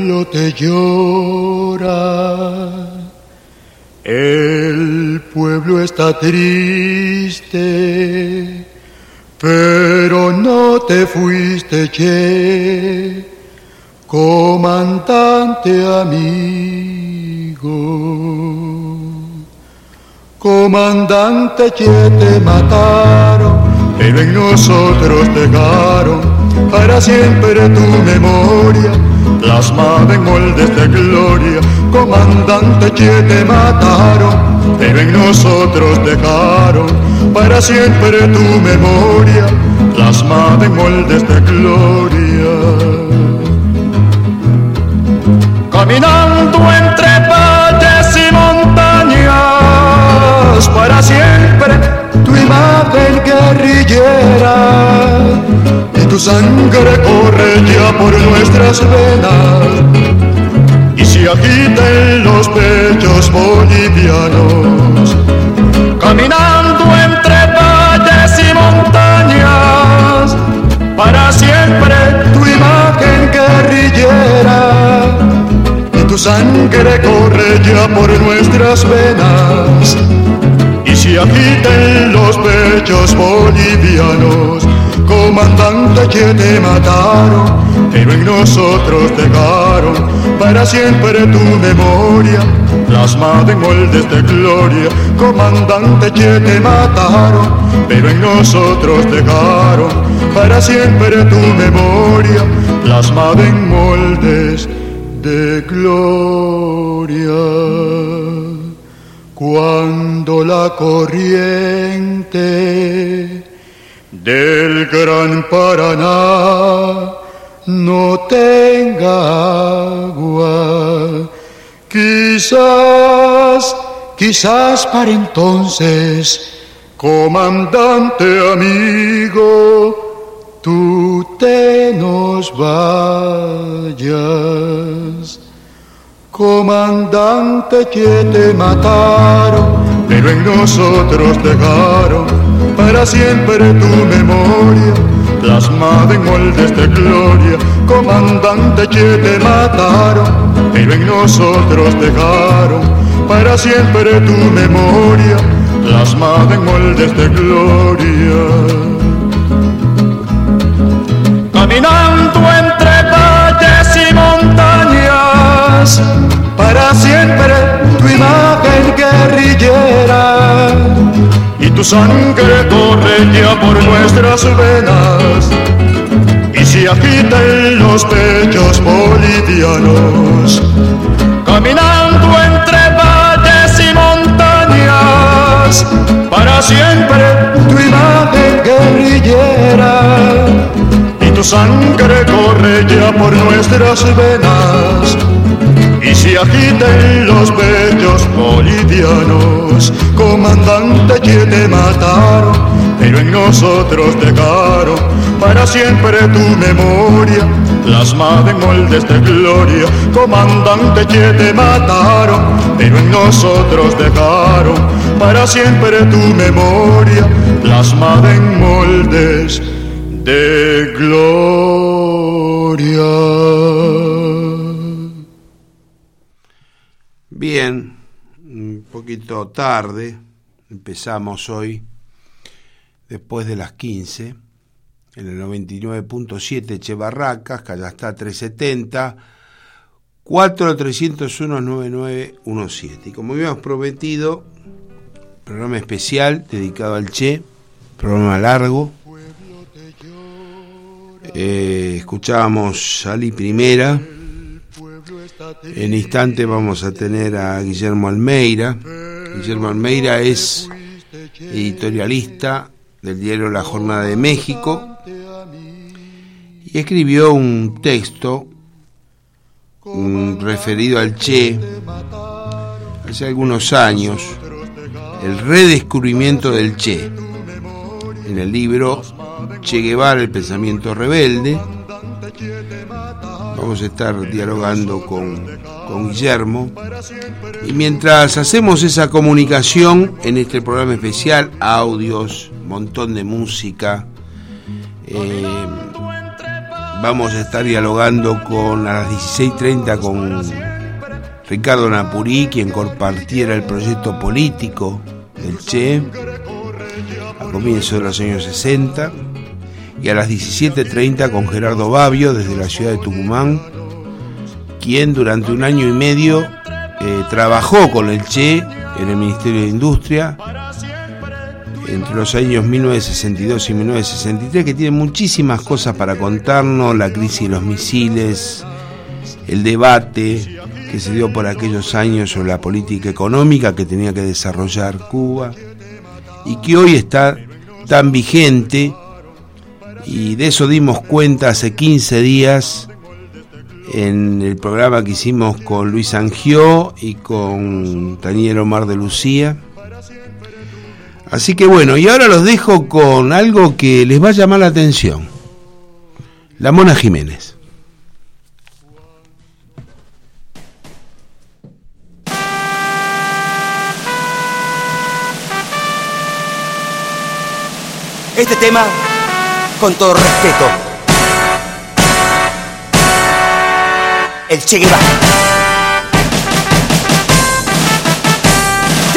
pueblo te llora, el pueblo está triste, pero no te fuiste, che, comandante amigo. Comandante, che, te mataron, pero en nosotros dejaron para siempre tu memoria, plasmada en moldes de gloria. Comandante, che, te mataron, pero en nosotros dejaron para siempre tu memoria, plasmada en moldes de gloria. Caminando entre valles y montañas, para siempre tu imagen guerrillera, y tu sangre corre ya por nuestras venas y se agita en los pechos bolivianos. Caminando entre valles y montañas, para siempre tu imagen guerrillera, y tu sangre corre ya por nuestras venas y se agita en los pechos bolivianos. Comandante, che, te mataron, pero en nosotros dejaron para siempre tu memoria, plasmada en moldes de gloria. Comandante, che, te mataron, pero en nosotros dejaron para siempre tu memoria, plasmada en moldes de gloria. Cuando la corriente del Gran Paraná no tenga agua, quizás para entonces, comandante amigo, tú te nos vayas. Comandante, que te mataron, pero en nosotros dejaron para siempre tu memoria, plasmada en moldes de gloria. Comandante, que te mataron, pero en nosotros dejaron para siempre tu memoria, plasmada en moldes de gloria. Caminando entre valles y montañas, para siempre tu imagen guerrillera, y tu sangre corre ya por nuestras venas y se agita en los pechos bolivianos. Caminando entre valles y montañas, para siempre tu imagen guerrillera, y tu sangre corre ya por nuestras venas y se agita en los pechos bolivianos. Comandante, que te mataron, pero en nosotros dejaron para siempre tu memoria, plasmada en moldes de gloria. Comandante, que te mataron, pero en nosotros dejaron para siempre tu memoria, plasmada en moldes de gloria. Bien, un poquito tarde, empezamos hoy, después de las 15, en el 99.7 Echevarracas, Callastá 370, 4301-9917. Y como habíamos prometido, programa especial dedicado al Che, programa largo. Escuchábamos Salí Primera. En instante vamos a tener a Guillermo Almeida. Guillermo Almeida es editorialista del diario La Jornada de México y escribió un texto referido al Che hace algunos años, el redescubrimiento del Che, en el libro Che Guevara, el pensamiento rebelde. Vamos a estar dialogando con Guillermo, y mientras hacemos esa comunicación en este programa especial, audios, montón de música, vamos a estar dialogando a las 16:30 con Ricardo Napurí, quien compartiera el proyecto político del Che a comienzos de los años 60, y a las 17:30 con Gerardo Babbio desde la ciudad de Tucumán, quien durante 1 año y medio trabajó con el Che en el Ministerio de Industria entre los años 1962 y 1963, que tiene muchísimas cosas para contarnos: la crisis de los misiles, el debate que se dio por aquellos años sobre la política económica que tenía que desarrollar Cuba y que hoy está tan vigente, y de eso dimos cuenta hace 15 días en el programa que hicimos con Luis Angió y con Daniel Omar de Lucía. Así que bueno, y ahora los dejo con algo que les va a llamar la atención: La Mona Jiménez. Este tema, con todo respeto, el Che Guevara. ¡Sí!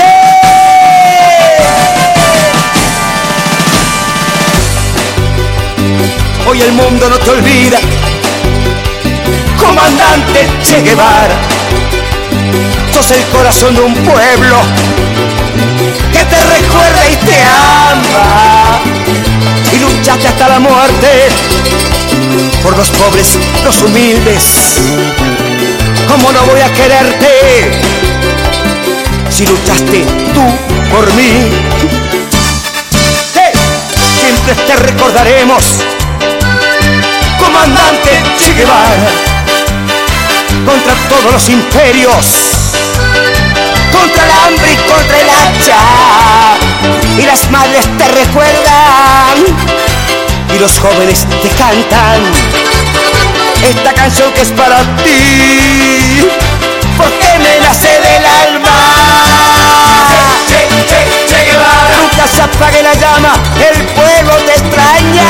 Hoy el mundo no te olvida, comandante Che Guevara. Sos el corazón de un pueblo que te recuerda y te ama, y luchaste hasta la muerte por los pobres, los humildes. ¿Cómo no voy a quererte si luchaste tú por mí? Siempre te recordaremos, comandante Che Guevara, contra todos los imperios, contra el hambre y contra el hacha, y las madres te recuerdan y los jóvenes te cantan esta canción que es para ti, porque me nace del alma. Che Guevara. Nunca se apague la llama, el pueblo te extraña.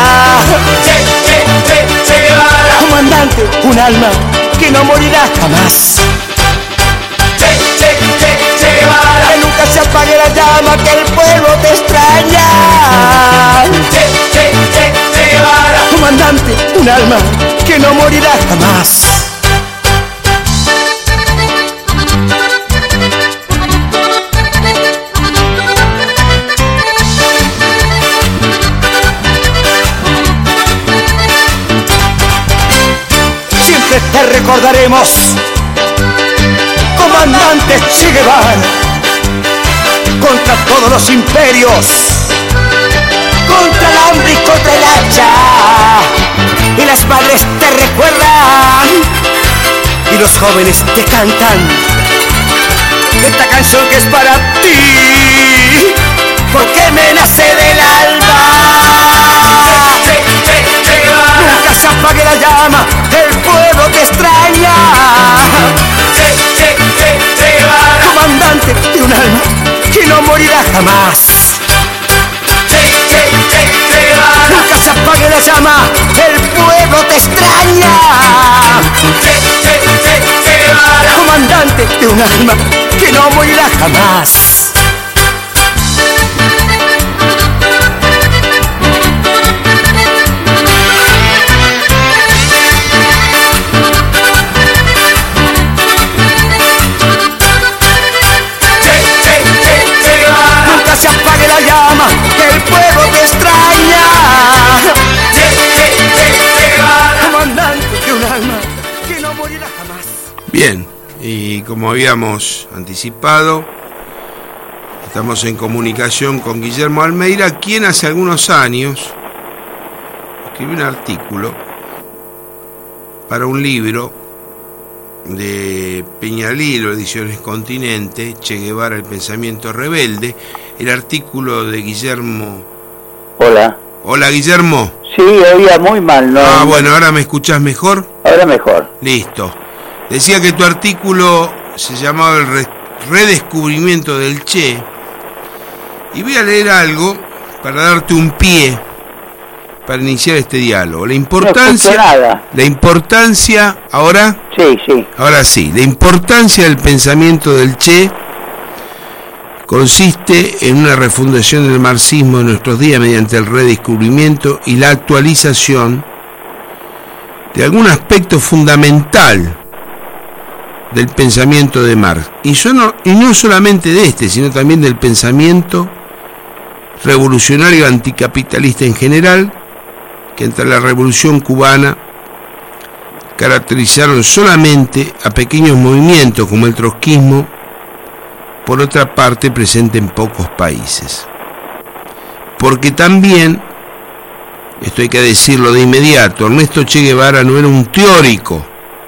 Che Guevara. Comandante, un alma que no morirá jamás. Che Guevara. Que nunca se apague la llama, que el pueblo te extraña. Che Guevara. Comandante, un alma que no morirá jamás. Siempre te recordaremos, comandante Che Guevara, contra todos los imperios, contra el hambre y contra el hacha, y las madres te recuerdan y los jóvenes te cantan esta canción que es para ti, porque me nace del alma. Nunca se apague la llama, el pueblo te extraña. Comandante de un alma que no morirá jamás. Nunca se apague la llama, el pueblo te extraña. Comandante de un alma que no morirá jamás. Nunca se apague la llama, que el pueblo te extraña. Comandante de un alma que no morirá jamás. Bien, y como habíamos anticipado, estamos en comunicación con Guillermo Almeida, quien hace algunos años escribió un artículo para un libro de Peñalilo, Ediciones Continente, Che Guevara, el pensamiento rebelde. El artículo de Guillermo. Hola. Hola, Guillermo. Sí, oía muy mal, ¿no? Ah, bueno, ¿ahora me escuchás mejor? Ahora mejor. Listo. Decía que tu artículo se llamaba El redescubrimiento del Che, y voy a leer algo para darte un pie para iniciar este diálogo. La importancia, ¿ahora? Sí. Ahora sí, la importancia del pensamiento del Che consiste en una refundación del marxismo en nuestros días mediante el redescubrimiento y la actualización de algún aspecto fundamental del pensamiento de Marx, y no solamente de este, sino también del pensamiento revolucionario anticapitalista en general, que entre la revolución cubana caracterizaron solamente a pequeños movimientos como el trotskismo, por otra parte presente en pocos países. Porque también, esto hay que decirlo de inmediato, Ernesto Che Guevara no era un teórico.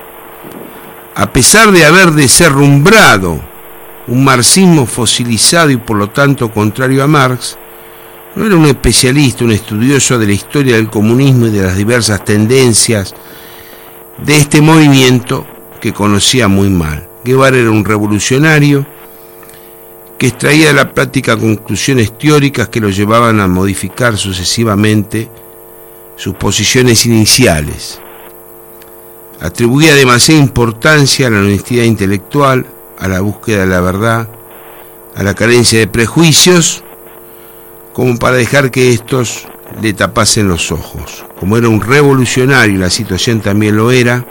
A pesar de haber desherrumbrado un marxismo fosilizado y por lo tanto contrario a Marx, no era un especialista, un estudioso de la historia del comunismo y de las diversas tendencias de este movimiento que conocía muy mal. Guevara era un revolucionario que extraía de la práctica conclusiones teóricas que lo llevaban a modificar sucesivamente sus posiciones iniciales. Atribuía demasiada importancia a la honestidad intelectual, a la búsqueda de la verdad, a la carencia de prejuicios, como para dejar que estos le tapasen los ojos. Como era un revolucionario y la situación también lo era,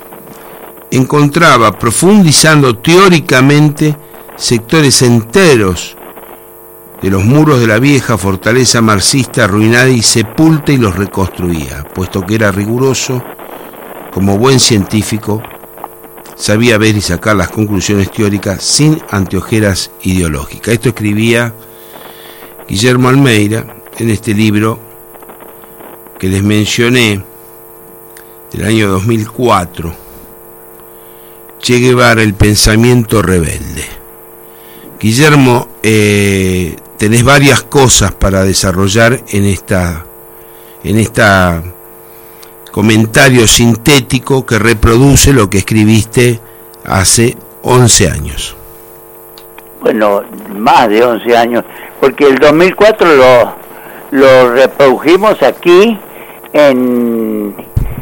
encontraba, profundizando teóricamente, sectores enteros de los muros de la vieja fortaleza marxista arruinada y sepulta, y los reconstruía, puesto que era riguroso. Como buen científico, sabía ver y sacar las conclusiones teóricas sin anteojeras ideológicas. Esto escribía Guillermo Almeida en este libro que les mencioné, del año 2004, Che Guevara, el pensamiento rebelde. Guillermo, tenés varias cosas para desarrollar en esta comentario sintético que reproduce lo que escribiste hace 11 años. Bueno, más de 11 años, porque el 2004 lo reprodujimos aquí en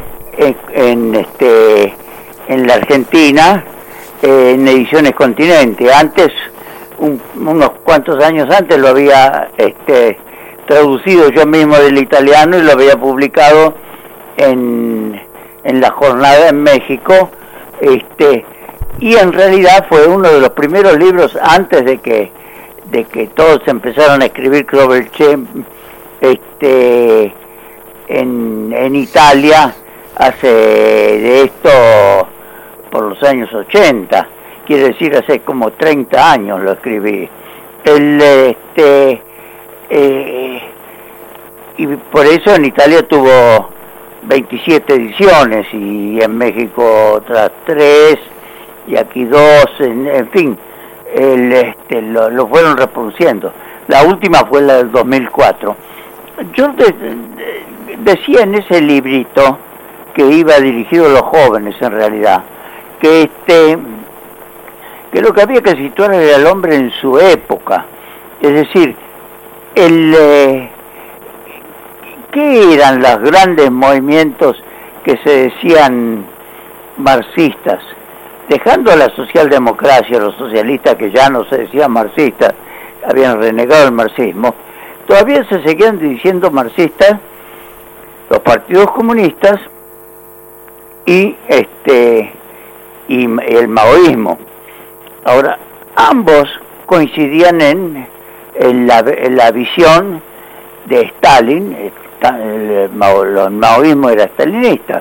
la Argentina, en Ediciones Continente. Antes, unos cuantos años antes, lo había traducido yo mismo del italiano y lo había publicado en la jornada en México, y en realidad fue uno de los primeros libros antes de que todos empezaron a escribir sobre el Che en Italia, de esto por los años 80, quiere decir hace como 30 años lo escribí. Y por eso en Italia tuvo 27 ediciones y en México otras 3 y aquí 2, en fin, lo fueron reproduciendo. La última fue la del 2004. Yo decía en ese librito, que iba dirigido a los jóvenes en realidad, que lo que había que situar era el hombre en su época, es decir, ¿qué eran los grandes movimientos que se decían marxistas? Dejando a la socialdemocracia, los socialistas que ya no se decían marxistas, habían renegado el marxismo, todavía se seguían diciendo marxistas los partidos comunistas y el maoísmo. Ahora, ambos coincidían en la visión de Stalin. El maoísmo era stalinista,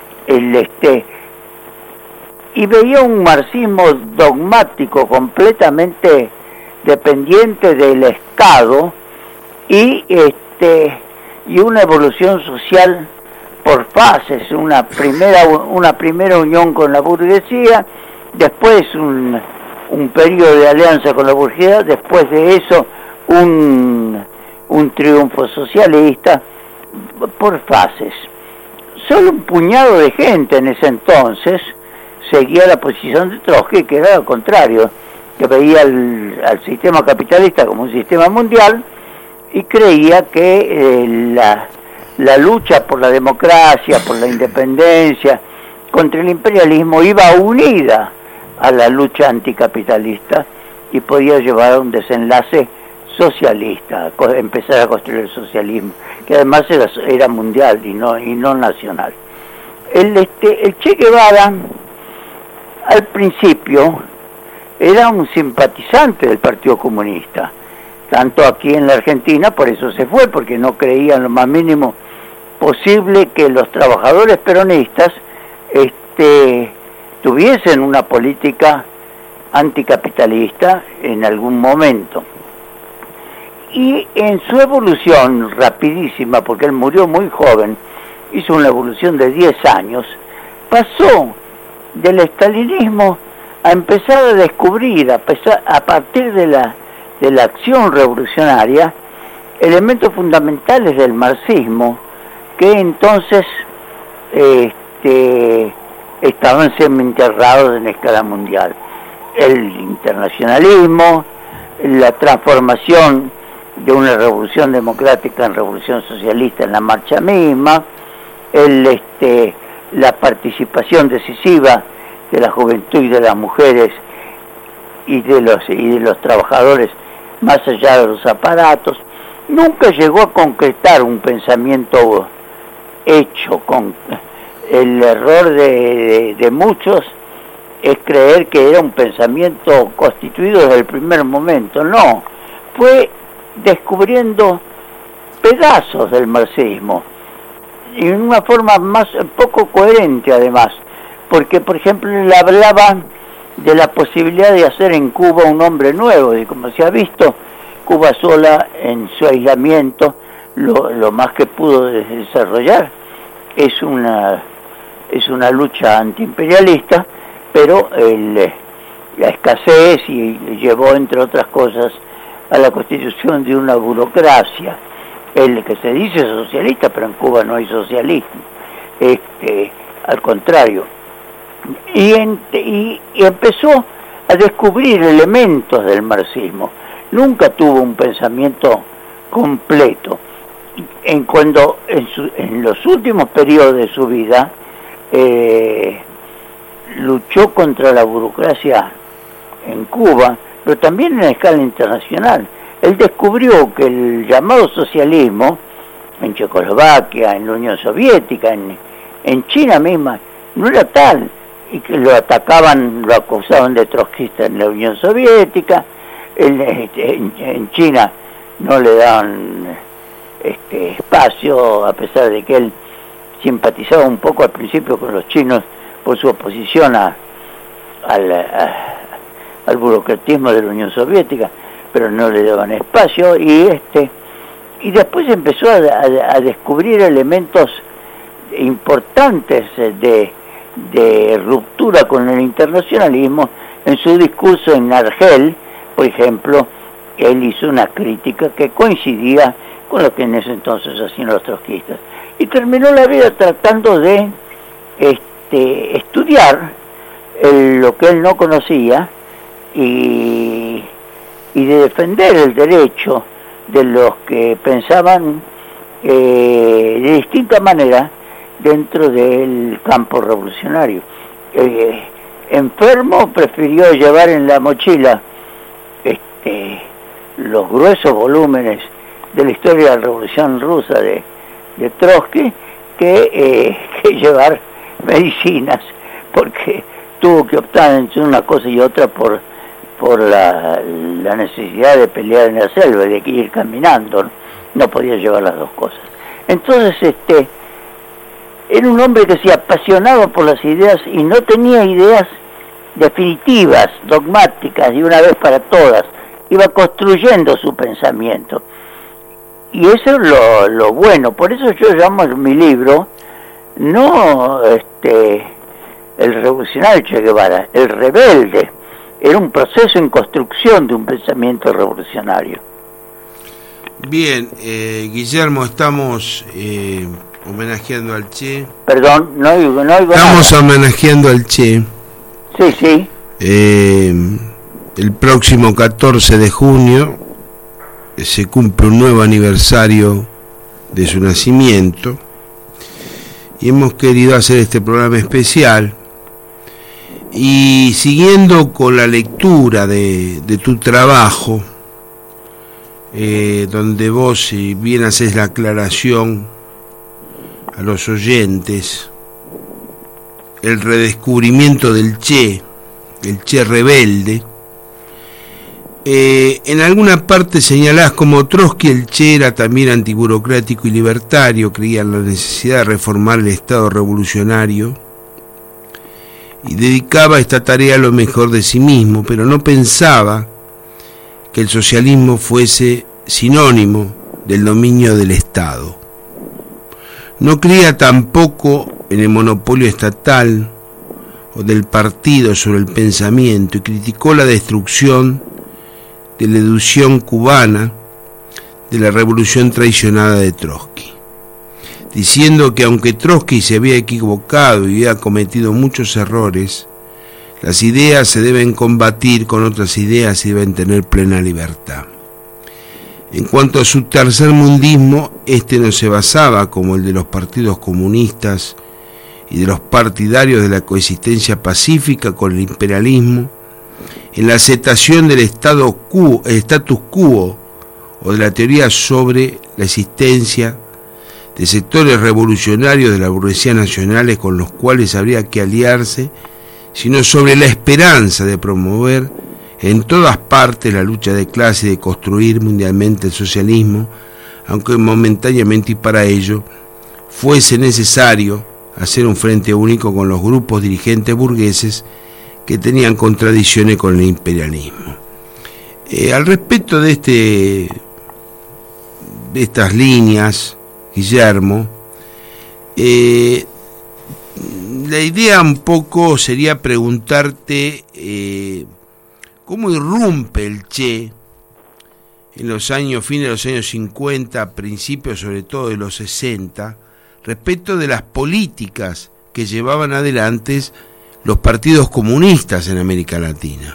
y veía un marxismo dogmático completamente dependiente del Estado y una evolución social por fases, una primera unión con la burguesía, después un periodo de alianza con la burguesía, después de eso un triunfo socialista, por fases. Solo un puñado de gente en ese entonces seguía la posición de Trotsky, que era lo contrario, que veía al sistema capitalista como un sistema mundial y creía que la lucha por la democracia, por la independencia, contra el imperialismo, iba unida a la lucha anticapitalista y podía llevar a un desenlace socialista, empezar a construir el socialismo, que además era mundial y no nacional. El Che Guevara, al principio, era un simpatizante del Partido Comunista, tanto aquí en la Argentina, por eso se fue, porque no creía en lo más mínimo posible que los trabajadores peronistas tuviesen una política anticapitalista en algún momento. Y en su evolución rapidísima, porque él murió muy joven, hizo una evolución de 10 años, pasó del estalinismo a empezar a descubrir, a partir de la acción revolucionaria, elementos fundamentales del marxismo que entonces estaban semi-enterrados en escala mundial. El internacionalismo, la transformación de una revolución democrática en revolución socialista en la marcha misma, la participación decisiva de la juventud y de las mujeres y de los trabajadores más allá de los aparatos. Nunca llegó a concretar un pensamiento hecho. Con el error de muchos es creer que era un pensamiento constituido desde el primer momento. No, fue descubriendo pedazos del marxismo y en una forma poco coherente además, porque por ejemplo él hablaba de la posibilidad de hacer en Cuba un hombre nuevo, y como se ha visto, Cuba sola en su aislamiento lo más que pudo desarrollar es una lucha antiimperialista, pero la escasez y llevó entre otras cosas a la constitución de una burocracia, el que se dice socialista, pero en Cuba no hay socialismo, al contrario, y empezó a descubrir elementos del marxismo. Nunca tuvo un pensamiento completo. En los últimos periodos de su vida luchó contra la burocracia en Cuba, pero también en escala internacional. Él descubrió que el llamado socialismo en Checoslovaquia, en la Unión Soviética, en China misma, no era tal, y que lo atacaban, lo acusaban de trotskista en la Unión Soviética, en China no le daban espacio, a pesar de que él simpatizaba un poco al principio con los chinos por su oposición al burocratismo de la Unión Soviética, pero no le daban espacio, y después empezó a descubrir elementos importantes de ruptura con el internacionalismo. En su discurso en Argel, por ejemplo, él hizo una crítica que coincidía con lo que en ese entonces hacían los trotskistas, y terminó la vida tratando de estudiar lo que él no conocía y de defender el derecho de los que pensaban de distinta manera dentro del campo revolucionario. Enfermo, prefirió llevar en la mochila los gruesos volúmenes de la historia de la Revolución Rusa de Trotsky que llevar medicinas, porque tuvo que optar entre una cosa y otra por la necesidad de pelear en la selva y de ir caminando, no podía llevar las dos cosas. Entonces era un hombre que se apasionaba por las ideas y no tenía ideas definitivas, dogmáticas y una vez para todas, iba construyendo su pensamiento, y eso es lo bueno. Por eso yo llamo mi libro no el revolucionario Che Guevara, el rebelde. Era un proceso en construcción de un pensamiento revolucionario. Bien, Guillermo, estamos homenajeando al Che. Perdón, no oigo estamos nada. Homenajeando al Che. Sí. El próximo 14 de junio se cumple un nuevo aniversario de su nacimiento, y hemos querido hacer este programa especial. Y siguiendo con la lectura de tu trabajo, donde vos, si bien haces la aclaración a los oyentes, el redescubrimiento del Che, el Che rebelde, en alguna parte señalás como Trotsky el Che era también antiburocrático y libertario, creía en la necesidad de reformar el Estado revolucionario y dedicaba esta tarea a lo mejor de sí mismo, pero no pensaba que el socialismo fuese sinónimo del dominio del Estado. No creía tampoco en el monopolio estatal o del partido sobre el pensamiento y criticó la destrucción de la ilusión cubana de la revolución traicionada de Trotsky, diciendo que aunque Trotsky se había equivocado y había cometido muchos errores, las ideas se deben combatir con otras ideas y deben tener plena libertad. En cuanto a su tercermundismo, este no se basaba, como el de los partidos comunistas y de los partidarios de la coexistencia pacífica con el imperialismo, en la aceptación del status quo o de la teoría sobre la existencia de sectores revolucionarios de la burguesía nacionales con los cuales habría que aliarse, sino sobre la esperanza de promover en todas partes la lucha de clase y de construir mundialmente el socialismo, aunque momentáneamente y para ello fuese necesario hacer un frente único con los grupos dirigentes burgueses que tenían contradicciones con el imperialismo. Al respecto de estas líneas, Guillermo, la idea un poco sería preguntarte cómo irrumpe el Che en los años, fines de los años 50, principios sobre todo de los 60, respecto de las políticas que llevaban adelante los partidos comunistas en América Latina.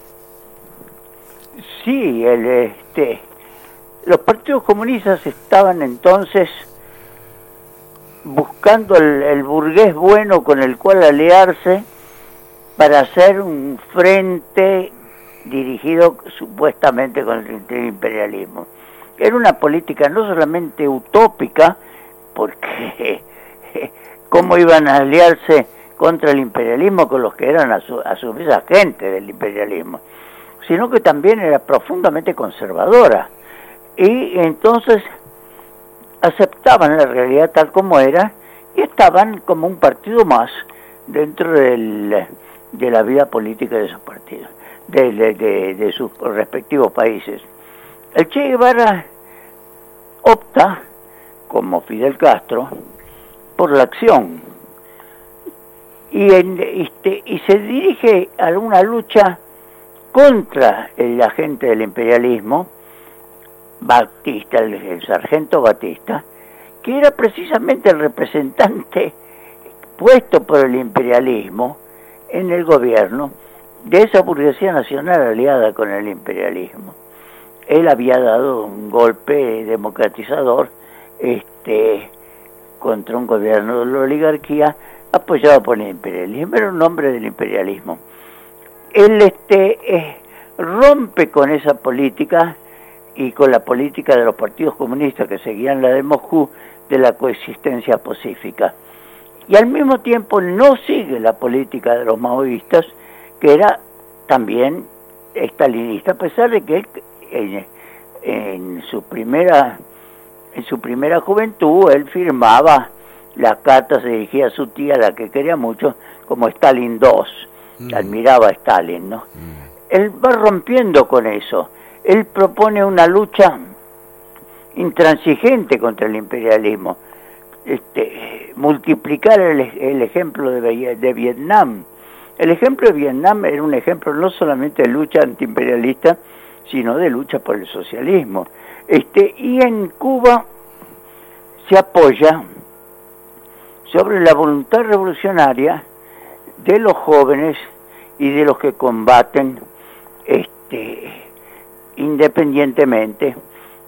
Sí, los partidos comunistas estaban entonces buscando el burgués bueno con el cual aliarse para hacer un frente dirigido supuestamente con el imperialismo. Era una política no solamente utópica, porque cómo iban a aliarse contra el imperialismo con los que eran a su vez agentes del imperialismo, sino que también era profundamente conservadora, y entonces aceptaban la realidad tal como era y estaban como un partido más dentro de la vida política de esos partidos, de sus respectivos países. El Che Guevara opta, como Fidel Castro, por la acción y se dirige a una lucha contra el agente del imperialismo, Batista, el sargento Batista, que era precisamente el representante puesto por el imperialismo en el gobierno de esa burguesía nacional aliada con el imperialismo. Él había dado un golpe democratizador contra un gobierno de la oligarquía apoyado por el imperialismo, era un hombre del imperialismo. Él rompe con esa política y con la política de los partidos comunistas que seguían la de Moscú de la coexistencia pacífica. Y al mismo tiempo no sigue la política de los maoístas, que era también estalinista, a pesar de que él, en su primera juventud, él firmaba las cartas, se dirigía a su tía, la que quería mucho, como Stalin II, admiraba a Stalin, ¿no? Él va rompiendo con eso. Él propone una lucha intransigente contra el imperialismo, multiplicar el ejemplo de Vietnam. El ejemplo de Vietnam era un ejemplo no solamente de lucha antiimperialista, sino de lucha por el socialismo. Y en Cuba se apoya sobre la voluntad revolucionaria de los jóvenes y de los que combaten independientemente,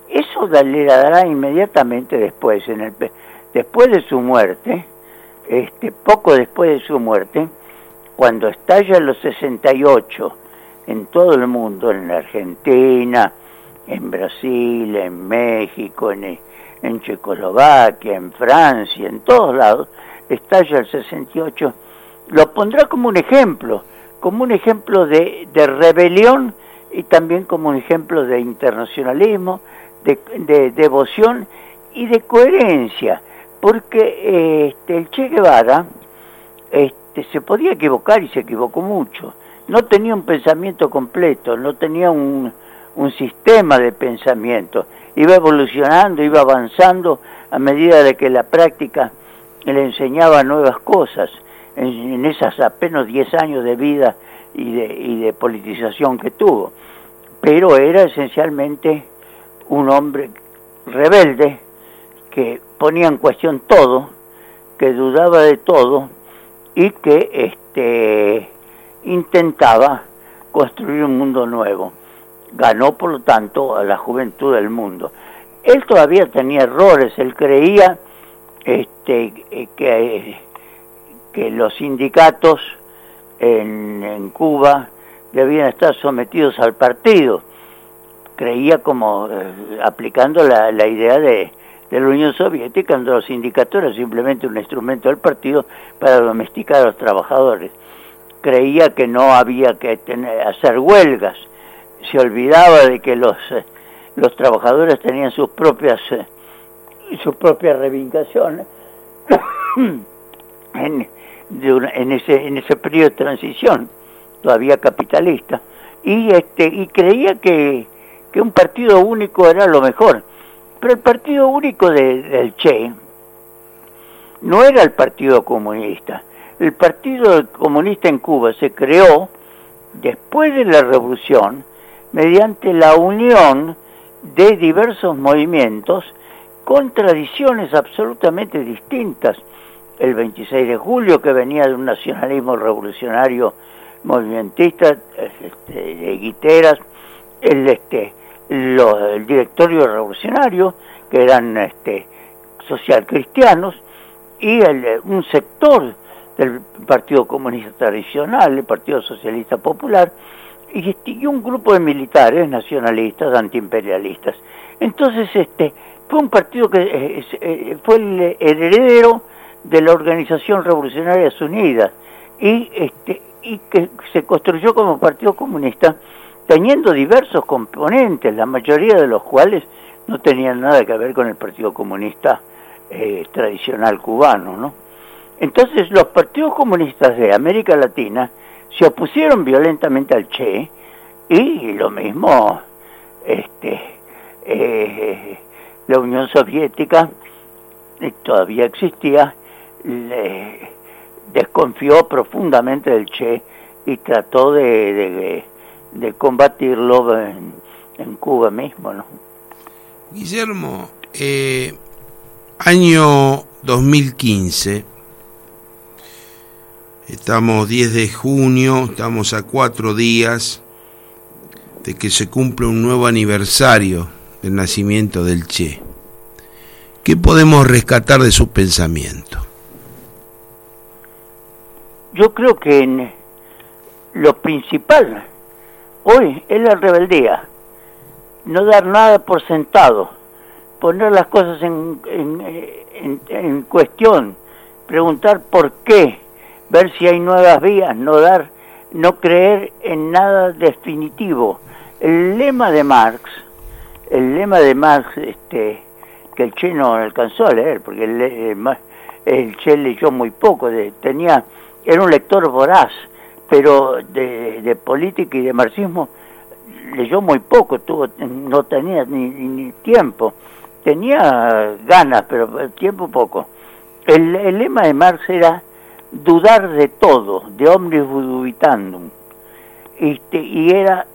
Eso le dará inmediatamente después, después de su muerte, poco después de su muerte, cuando estalla los 68 en todo el mundo, en la Argentina, en Brasil, en México, en Checoslovaquia, en Francia, en todos lados, estalla el 68, lo pondrá como un ejemplo de rebelión y también como un ejemplo de internacionalismo, de devoción y de coherencia, porque el Che Guevara se podía equivocar y se equivocó mucho, no tenía un pensamiento completo, no tenía un sistema de pensamiento, iba evolucionando, iba avanzando a medida de que la práctica le enseñaba nuevas cosas en esas apenas 10 años de vida y de politización que tuvo, pero era esencialmente un hombre rebelde que ponía en cuestión todo, que dudaba de todo y que intentaba construir un mundo nuevo. Ganó, por lo tanto, a la juventud del mundo. Él todavía tenía errores, él creía que los sindicatos en Cuba debían estar sometidos al partido. Creía como aplicando la idea de la Unión Soviética, donde los sindicatos eran simplemente un instrumento del partido para domesticar a los trabajadores. Creía que no había que hacer huelgas, se olvidaba de que los trabajadores tenían sus propias reivindicaciones en ese periodo de transición todavía capitalista, y creía que un partido único era lo mejor. Pero el partido único del Che no era el Partido Comunista. El Partido Comunista en Cuba se creó después de la revolución mediante la unión de diversos movimientos con tradiciones absolutamente distintas. El 26 de julio, que venía de un nacionalismo revolucionario movimentista, de Guiteras, el directorio revolucionario, que eran social cristianos, y un sector del Partido Comunista tradicional, el Partido Socialista Popular, y un grupo de militares nacionalistas, antiimperialistas. Entonces fue un partido que fue el heredero de la Organización Revolucionarias Unidas, y que se construyó como Partido Comunista, teniendo diversos componentes, la mayoría de los cuales no tenían nada que ver con el Partido Comunista tradicional cubano, ¿no? Entonces los partidos comunistas de América Latina se opusieron violentamente al Che, y lo mismo la Unión Soviética todavía existía, desconfió profundamente del Che y trató de combatirlo en Cuba mismo, ¿no? Guillermo, año 2015, estamos 10 de junio, estamos a 4 días de que se cumple un nuevo aniversario del nacimiento del Che. ¿Qué podemos rescatar de su pensamiento? Yo creo que lo principal hoy es la rebeldía, no dar nada por sentado, poner las cosas en cuestión, preguntar por qué, ver si hay nuevas vías, no creer en nada definitivo. El lema de Marx, que el Che no alcanzó a leer, porque el Che leyó muy poco, era un lector voraz, pero de política y de marxismo leyó muy poco, no tenía ni tiempo, tenía ganas, pero tiempo poco. El lema de Marx era dudar de todo, de omnibus dubitandum, y era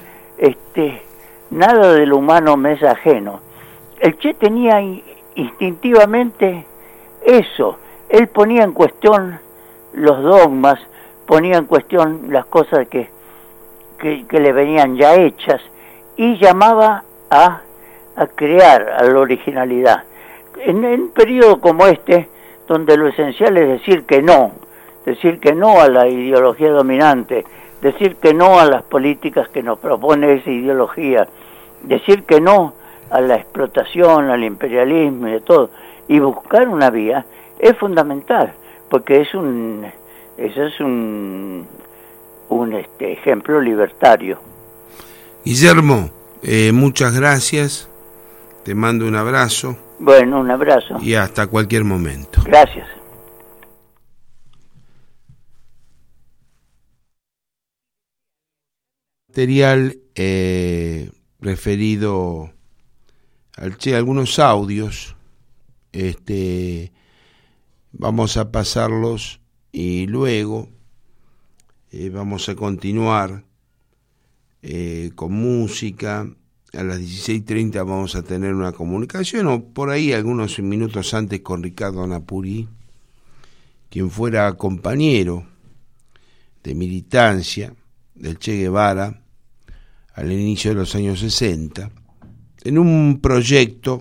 nada de lo humano me es ajeno. El Che tenía instintivamente eso, él ponía en cuestión los dogmas, ponía en cuestión las cosas que le venían ya hechas, y llamaba a a crear, a la originalidad. En un periodo como este, donde lo esencial es decir que no a la ideología dominante, decir que no a las políticas que nos propone esa ideología, decir que no a la explotación, al imperialismo y de todo, y buscar una vía, es fundamental, porque eso es un ejemplo libertario. Guillermo, muchas gracias, te mando un abrazo. Bueno, un abrazo. Y hasta cualquier momento. Gracias. Material referido al Che, algunos audios, vamos a pasarlos y luego vamos a continuar con música. A las 16:30 vamos a tener una comunicación, o por ahí algunos minutos antes, con Ricardo Napuri, quien fuera compañero de militancia del Che Guevara al inicio de los años 60, en un proyecto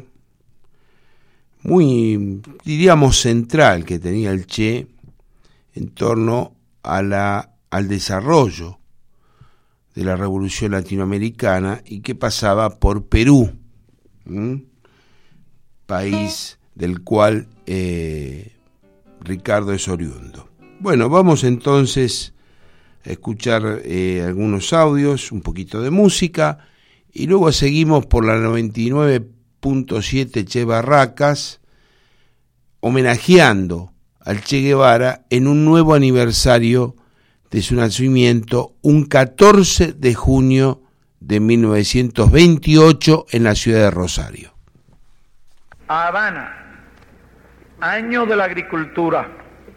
muy, diríamos, central que tenía el Che en torno al desarrollo de la Revolución Latinoamericana, y que pasaba por Perú, país del cual Ricardo es oriundo. Bueno, vamos entonces a escuchar algunos audios, un poquito de música, y luego seguimos por la 99.7 Che Barracas, homenajeando al Che Guevara en un nuevo aniversario de su nacimiento, un 14 de junio de 1928 en la ciudad de Rosario. Habana, año de la agricultura.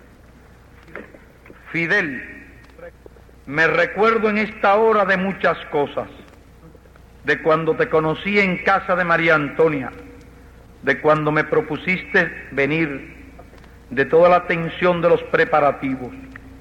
Fidel, me recuerdo en esta hora de muchas cosas, de cuando te conocí en casa de María Antonia, de cuando me propusiste venir, de toda la tensión de los preparativos.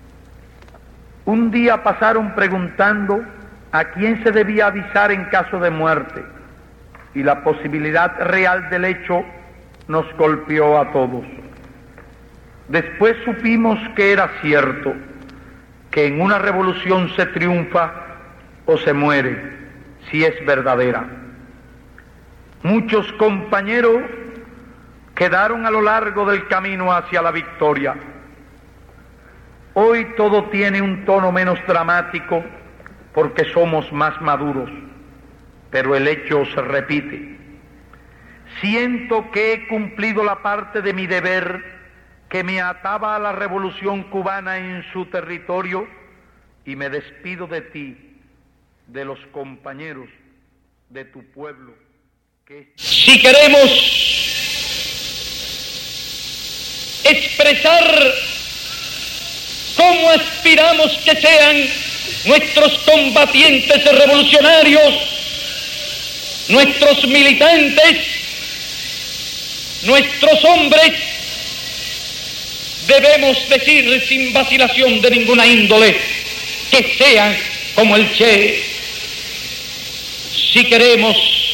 Un día pasaron preguntando a quién se debía avisar en caso de muerte, y la posibilidad real del hecho nos golpeó a todos. Después supimos que era cierto, que en una revolución se triunfa o se muere, si es verdadera. Muchos compañeros quedaron a lo largo del camino hacia la victoria. Hoy todo tiene un tono menos dramático porque somos más maduros, pero el hecho se repite. Siento que he cumplido la parte de mi deber que me ataba a la revolución cubana en su territorio, y me despido de ti, de los compañeros, de tu pueblo. Si queremos expresar cómo aspiramos que sean nuestros combatientes revolucionarios, nuestros militantes, nuestros hombres, debemos decir sin vacilación de ninguna índole que sean como el Che. Si queremos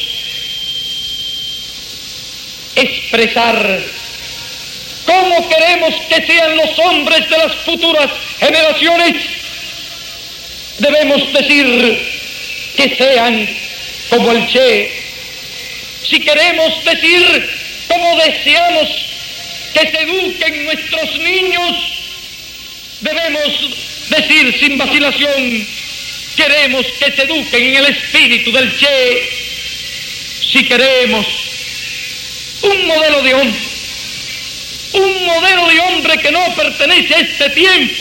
expresar cómo queremos que sean los hombres de las futuras generaciones, debemos decir que sean como el Che. Si queremos decir cómo deseamos que se eduquen nuestros niños, debemos decir sin vacilación, queremos que se eduquen en el espíritu del Che. Si queremos un modelo de hombre que no pertenece a este tiempo,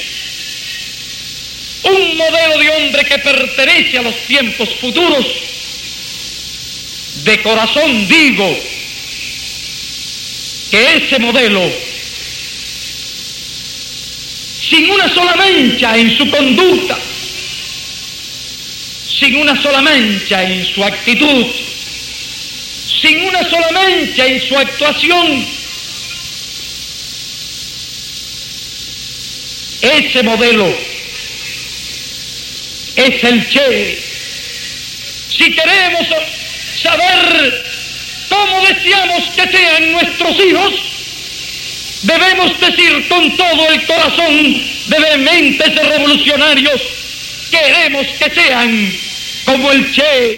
un modelo de hombre que pertenece a los tiempos futuros, de corazón digo que ese modelo, sin una sola mancha en su conducta, sin una sola mancha en su actitud, sin una sola mancha en su actuación, ese modelo es el Che. Si queremos saber como deseamos que sean nuestros hijos, debemos decir con todo el corazón de vehementes revolucionarios, queremos que sean como el Che.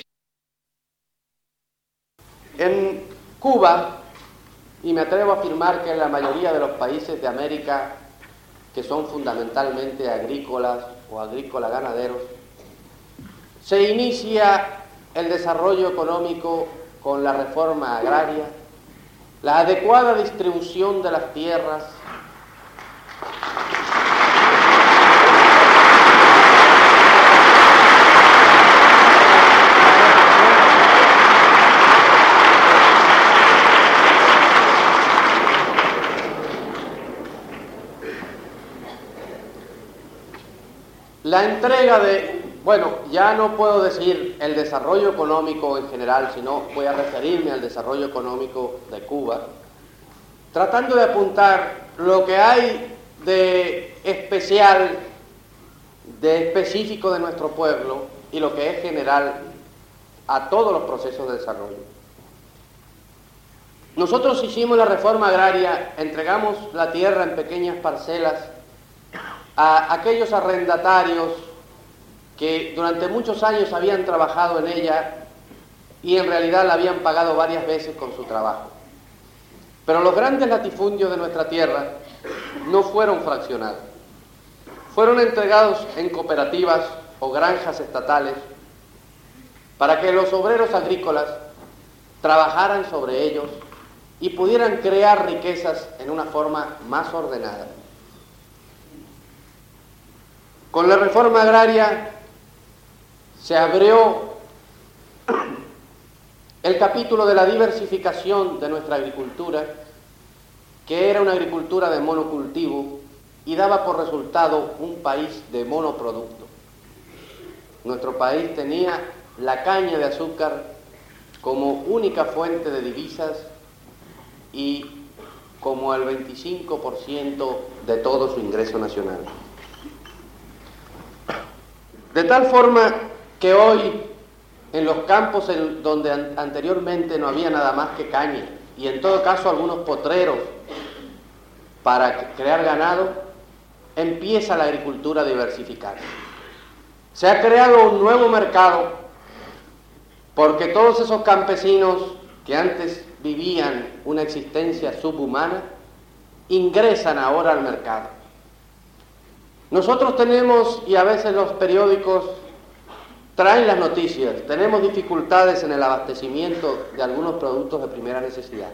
En Cuba, y me atrevo a afirmar que en la mayoría de los países de América que son fundamentalmente agrícolas o agrícola ganaderos, se inicia el desarrollo económico con la reforma agraria, la adecuada distribución de las tierras, la entrega de, bueno, ya no puedo decir el desarrollo económico en general, sino voy a referirme al desarrollo económico de Cuba, tratando de apuntar lo que hay de especial, de específico de nuestro pueblo y lo que es general a todos los procesos de desarrollo. Nosotros hicimos la reforma agraria, entregamos la tierra en pequeñas parcelas a aquellos arrendatarios que durante muchos años habían trabajado en ella y en realidad la habían pagado varias veces con su trabajo. Pero los grandes latifundios de nuestra tierra no fueron fraccionados. Fueron entregados en cooperativas o granjas estatales para que los obreros agrícolas trabajaran sobre ellos y pudieran crear riquezas en una forma más ordenada. Con la reforma agraria se abrió el capítulo de la diversificación de nuestra agricultura, que era una agricultura de monocultivo y daba por resultado un país de monoproducto. Nuestro país tenía la caña de azúcar como única fuente de divisas y como el 25% de todo su ingreso nacional. De tal forma que hoy, en los campos donde anteriormente no había nada más que caña, y en todo caso algunos potreros para crear ganado, empieza la agricultura a diversificarse. Se ha creado un nuevo mercado porque todos esos campesinos que antes vivían una existencia subhumana, ingresan ahora al mercado. Nosotros tenemos, y a veces los periódicos traen las noticias, tenemos dificultades en el abastecimiento de algunos productos de primera necesidad.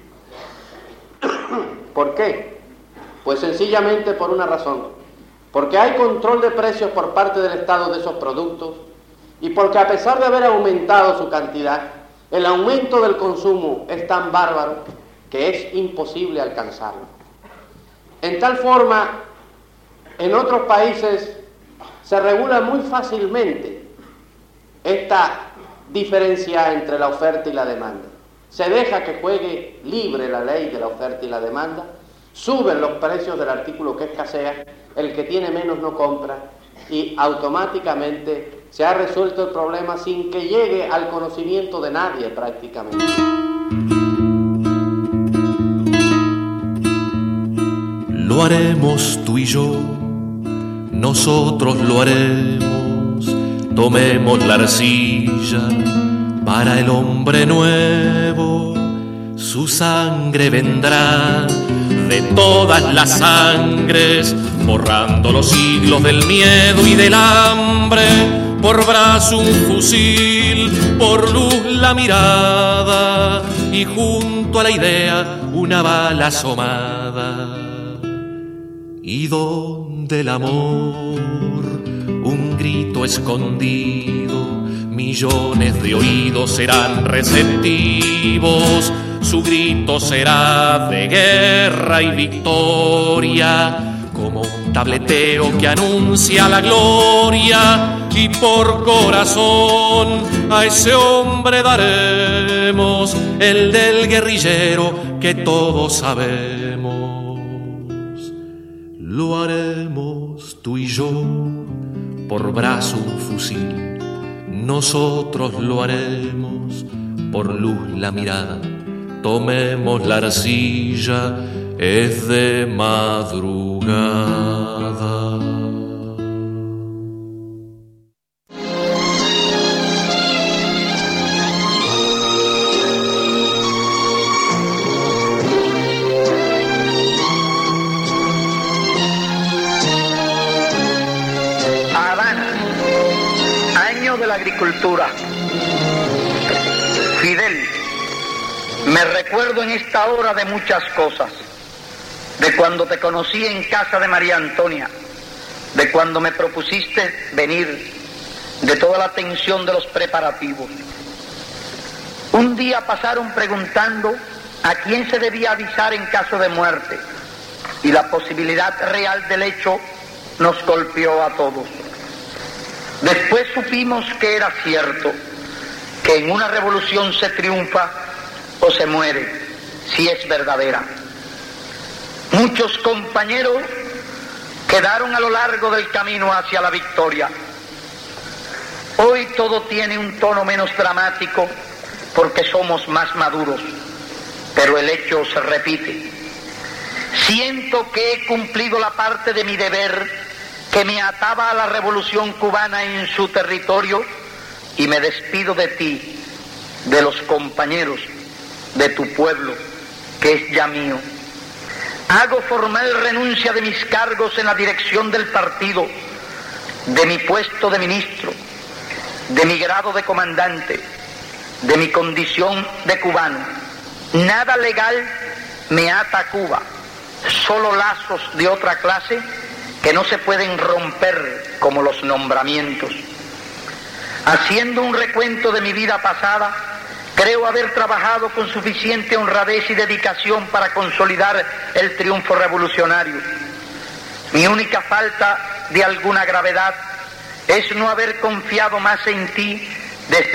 ¿Por qué? Pues sencillamente por una razón, porque hay control de precios por parte del Estado de esos productos y porque a pesar de haber aumentado su cantidad, el aumento del consumo es tan bárbaro que es imposible alcanzarlo. En tal forma, en otros países se regula muy fácilmente esta diferencia entre la oferta y la demanda. Se deja que juegue libre la ley de la oferta y la demanda, suben los precios del artículo que escasea, el que tiene menos no compra y automáticamente se ha resuelto el problema sin que llegue al conocimiento de nadie prácticamente. Lo haremos tú y yo, nosotros lo haremos, tomemos la arcilla para el hombre nuevo, su sangre vendrá de todas las sangres, borrando los siglos del miedo y del hambre, por brazo un fusil, por luz la mirada y junto a la idea una bala asomada. Y donde el amor, un grito escondido, millones de oídos serán receptivos, su grito será de guerra y victoria, como un tableteo que anuncia la gloria, y por corazón a ese hombre daremos el del guerrillero que todos sabemos. Lo haremos tú y yo, por brazo un fusil, nosotros lo haremos, por luz la mirada tomemos la arcilla, es de madrugada. Agricultura. Fidel, me recuerdo en esta hora de muchas cosas, de cuando te conocí en casa de María Antonia, de cuando me propusiste venir, de toda la tensión de los preparativos. Un día pasaron preguntando a quién se debía avisar en caso de muerte, y la posibilidad real del hecho nos golpeó a todos. Después supimos que era cierto, que en una revolución se triunfa o se muere, si es verdadera. Muchos compañeros quedaron a lo largo del camino hacia la victoria. Hoy todo tiene un tono menos dramático porque somos más maduros, pero el hecho se repite. Siento que he cumplido la parte de mi deber que me ataba a la revolución cubana en su territorio, y me despido de ti, de los compañeros, de tu pueblo, que es ya mío. Hago formal renuncia de mis cargos en la dirección del partido, de mi puesto de ministro, de mi grado de comandante, de mi condición de cubano. Nada legal me ata a Cuba, solo lazos de otra clase que no se pueden romper como los nombramientos. Haciendo un recuento de mi vida pasada, creo haber trabajado con suficiente honradez y dedicación para consolidar el triunfo revolucionario. Mi única falta de alguna gravedad es no haber confiado más en ti desde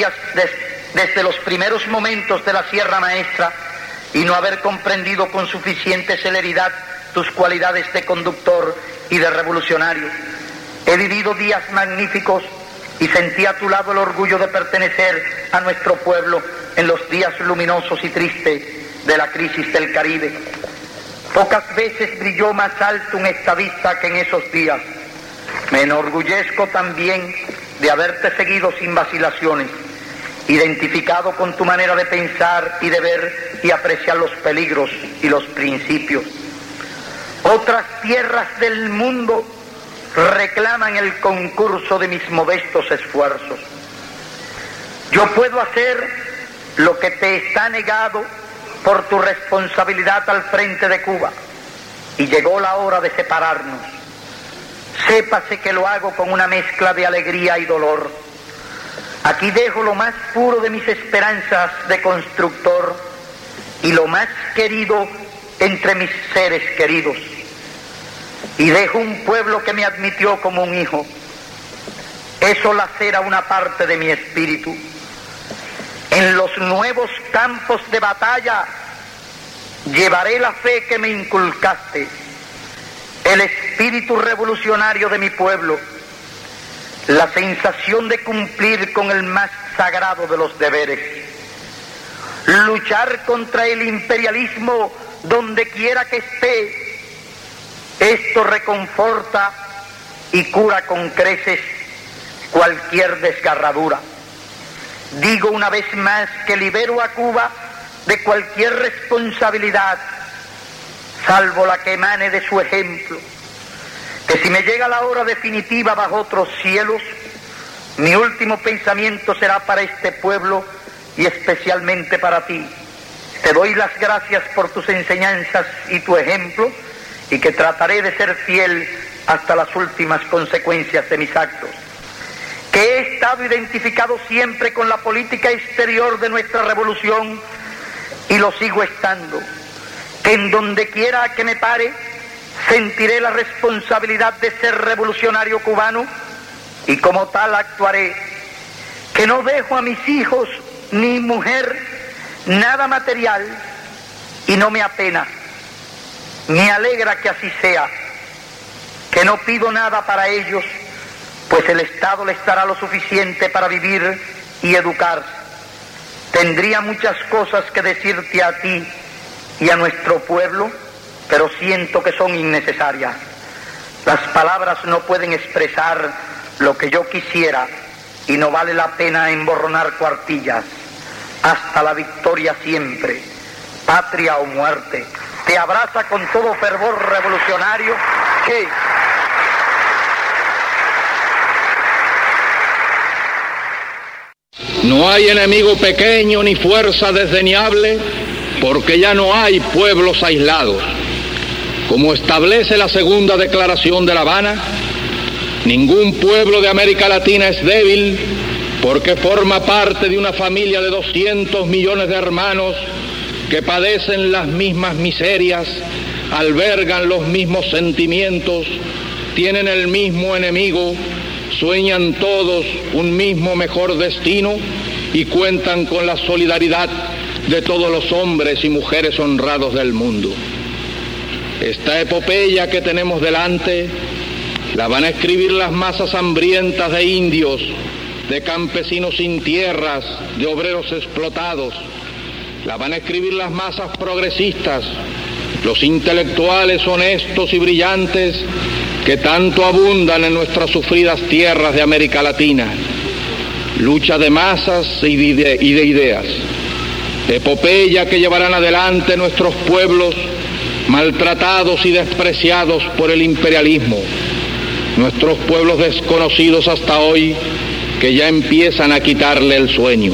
los primeros momentos de la Sierra Maestra, y no haber comprendido con suficiente celeridad tus cualidades de conductor y de revolucionario. He vivido días magníficos y sentí a tu lado el orgullo de pertenecer a nuestro pueblo en los días luminosos y tristes de la crisis del Caribe. Pocas veces brilló más alto un estadista que en esos días. Me enorgullezco también de haberte seguido sin vacilaciones, identificado con tu manera de pensar y de ver y apreciar los peligros y los principios. Otras tierras del mundo reclaman el concurso de mis modestos esfuerzos. Yo puedo hacer lo que te está negado por tu responsabilidad al frente de Cuba, y llegó la hora de separarnos. Sépase que lo hago con una mezcla de alegría y dolor. Aquí dejo lo más puro de mis esperanzas de constructor y lo más querido entre mis seres queridos. Y dejo un pueblo que me admitió como un hijo. Eso lacera una parte de mi espíritu. En los nuevos campos de batalla llevaré la fe que me inculcaste, el espíritu revolucionario de mi pueblo, la sensación de cumplir con el más sagrado de los deberes, luchar contra el imperialismo donde quiera que esté. Esto reconforta y cura con creces cualquier desgarradura. Digo una vez más que libero a Cuba de cualquier responsabilidad, salvo la que emane de su ejemplo, que si me llega la hora definitiva bajo otros cielos, mi último pensamiento será para este pueblo y especialmente para ti. Te doy las gracias por tus enseñanzas y tu ejemplo, y que trataré de ser fiel hasta las últimas consecuencias de mis actos. Que he estado identificado siempre con la política exterior de nuestra revolución y lo sigo estando. Que en donde quiera que me pare, sentiré la responsabilidad de ser revolucionario cubano y como tal actuaré. Que no dejo a mis hijos ni mujer nada material y no me apena. Me alegra que así sea, que no pido nada para ellos, pues el Estado les dará lo suficiente para vivir y educarse. Tendría muchas cosas que decirte a ti y a nuestro pueblo, pero siento que son innecesarias. Las palabras no pueden expresar lo que yo quisiera y no vale la pena emborronar cuartillas. Hasta la victoria siempre, patria o muerte. Te abraza con todo fervor revolucionario Che. No hay enemigo pequeño ni fuerza desdeñable, porque ya no hay pueblos aislados. Como establece la segunda declaración de La Habana, ningún pueblo de América Latina es débil, porque forma parte de una familia de 200 millones de hermanos que padecen las mismas miserias, albergan los mismos sentimientos, tienen el mismo enemigo, sueñan todos un mismo mejor destino y cuentan con la solidaridad de todos los hombres y mujeres honrados del mundo. Esta epopeya que tenemos delante la van a escribir las masas hambrientas de indios, de campesinos sin tierras, de obreros explotados. La van a escribir las masas progresistas, los intelectuales honestos y brillantes que tanto abundan en nuestras sufridas tierras de América Latina. Lucha de masas y de ideas. Epopeya que llevarán adelante nuestros pueblos maltratados y despreciados por el imperialismo. Nuestros pueblos desconocidos hasta hoy que ya empiezan a quitarle el sueño.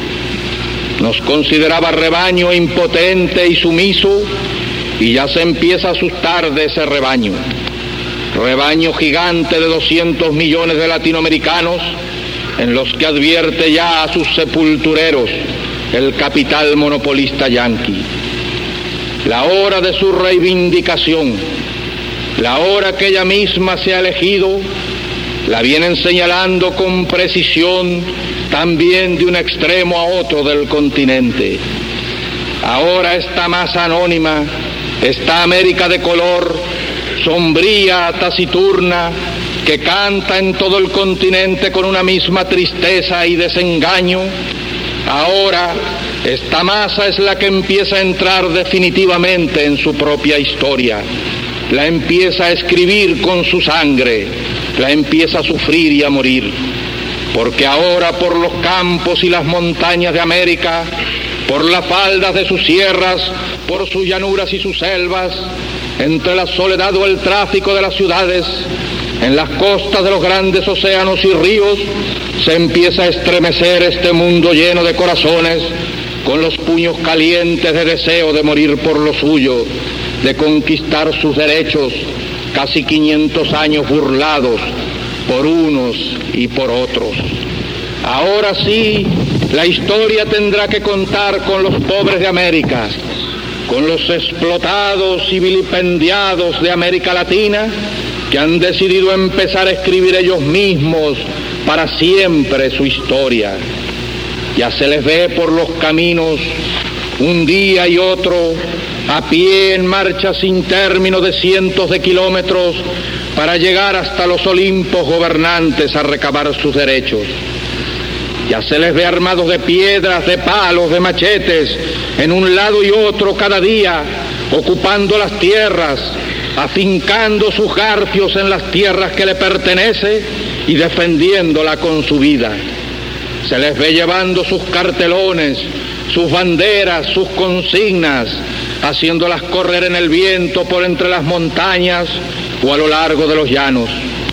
Nos consideraba rebaño impotente y sumiso y ya se empieza a asustar de ese rebaño. Rebaño gigante de 200 millones de latinoamericanos en los que advierte ya a sus sepultureros el capital monopolista yanqui. La hora de su reivindicación, la hora que ella misma se ha elegido, la vienen señalando con precisión también de un extremo a otro del continente. Ahora esta masa anónima, esta América de color, sombría, taciturna, que canta en todo el continente con una misma tristeza y desengaño, ahora esta masa es la que empieza a entrar definitivamente en su propia historia, la empieza a escribir con su sangre, la empieza a sufrir y a morir, porque ahora por los campos y las montañas de América, por las faldas de sus sierras, por sus llanuras y sus selvas, entre la soledad o el tráfico de las ciudades, en las costas de los grandes océanos y ríos, se empieza a estremecer este mundo lleno de corazones, con los puños calientes de deseo de morir por lo suyo, de conquistar sus derechos, casi 500 años burlados por unos y por otros. Ahora sí, la historia tendrá que contar con los pobres de América, con los explotados y vilipendiados de América Latina, que han decidido empezar a escribir ellos mismos para siempre su historia. Ya se les ve por los caminos, un día y otro, a pie en marcha sin término de cientos de kilómetros, para llegar hasta los Olimpos gobernantes a recabar sus derechos. Ya se les ve armados de piedras, de palos, de machetes, en un lado y otro cada día, ocupando las tierras, afincando sus garfios en las tierras que le pertenece y defendiéndola con su vida. Se les ve llevando sus cartelones, sus banderas, sus consignas, haciéndolas correr en el viento por entre las montañas o a lo largo de los llanos.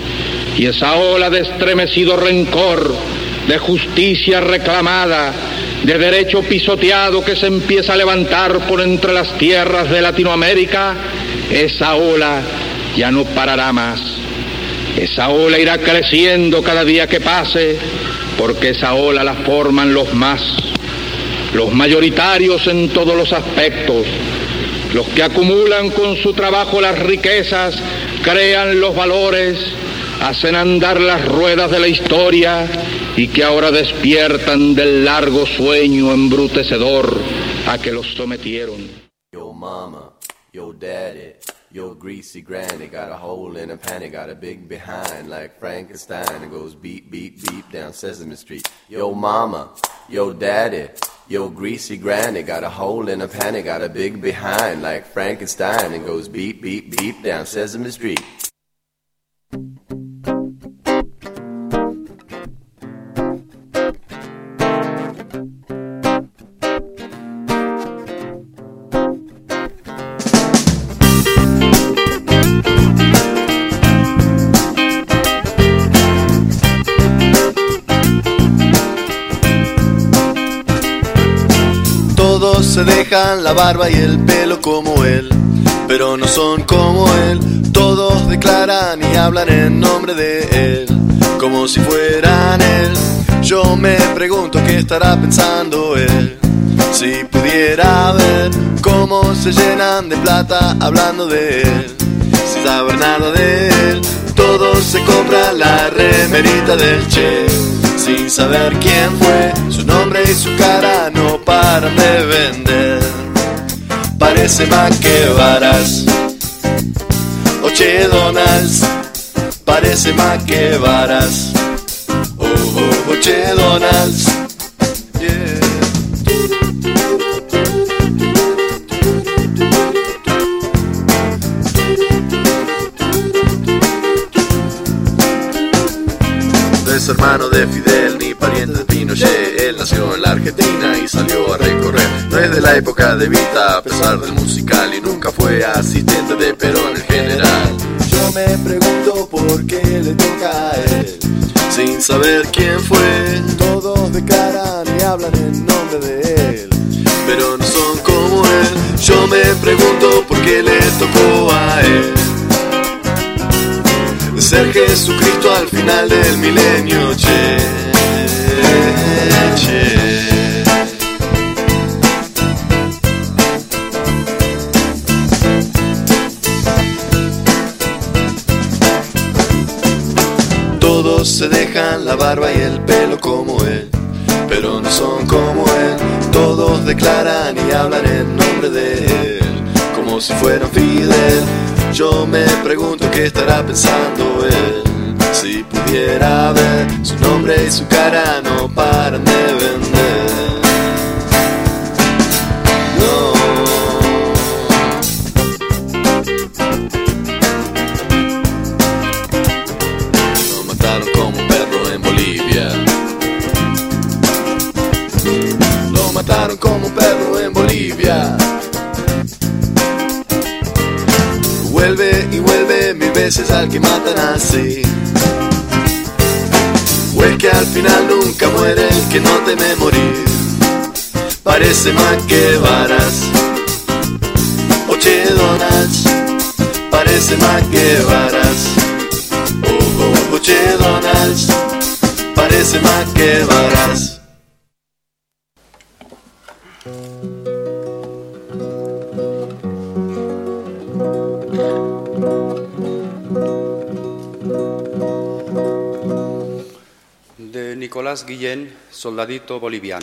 Y esa ola de estremecido rencor, de justicia reclamada, de derecho pisoteado que se empieza a levantar por entre las tierras de Latinoamérica, esa ola ya no parará más. Esa ola irá creciendo cada día que pase, porque esa ola la forman los mayoritarios en todos los aspectos, los que acumulan con su trabajo las riquezas, crean los valores, hacen andar las ruedas de la historia y que ahora despiertan del largo sueño embrutecedor a que los sometieron. Yo mama, yo daddy, Your greasy granny got a hole in her panty, got a big behind like Frankenstein. It goes beep, beep, beep down Sesame Street. Yo mama, yo daddy, yo greasy granny got a hole in her panty, got a big behind like Frankenstein. It goes beep, beep, beep down Sesame Street. Se dejan la barba y el pelo como él, pero no son como él. Todos declaran y hablan en nombre de él, como si fueran él. Yo me pregunto qué estará pensando él, si pudiera ver cómo se llenan de plata hablando de él, sin saber nada de él. Todos se compran la remerita del Che, sin saber quién fue, su nombre y su cara no paran de vender. Parece más que varas, o Che Donalds, parece más que varas, oh Che Donalds, yeah. Es hermano de Fidel ni pariente de Pinochet. Él nació en la Argentina y salió a recorrer. No es de la época de Vita a pesar del musical, y nunca fue asistente de Perón en general. Yo me pregunto por qué le toca a él, sin saber quién fue. Todos declaran y hablan en nombre de él, pero no son como él. Yo me pregunto por qué le tocó a él ser Jesucristo al final del milenio, che, che. Todos se dejan la barba y el pelo como él, pero no son como él. Todos declaran y hablan en nombre de él, como si fueran Fidel. Yo me pregunto qué estará pensando él, si pudiera ver su nombre y su cara no paran de vender. No. Lo mataron como un perro en Bolivia. Lo mataron como un perro en Bolivia. Vuelve y vuelve mil veces al que matan así. O es que al final nunca muere el que no teme morir. Parece más que varas, o Che Donalds, parece más que varas, oh Che Donalds, parece más que varas. De Nicolás Guillén, Soldadito Boliviano.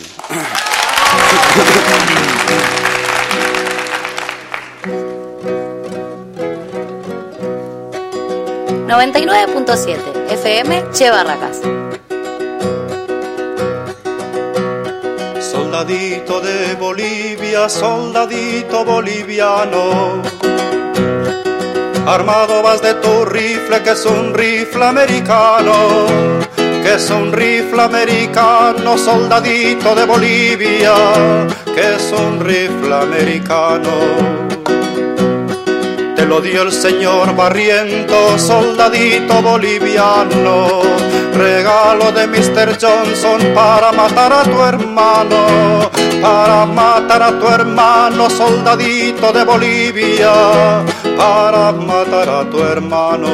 99.7 FM Che Barracas. Soldadito de Bolivia, soldadito boliviano, armado vas de tu rifle, que es un rifle americano, que es un rifle americano, soldadito de Bolivia, que es un rifle americano. Te lo dio el señor Barrientos, soldadito boliviano, regalo de Mr. Johnson para matar a tu hermano, para matar a tu hermano, soldadito de Bolivia, para matar a tu hermano.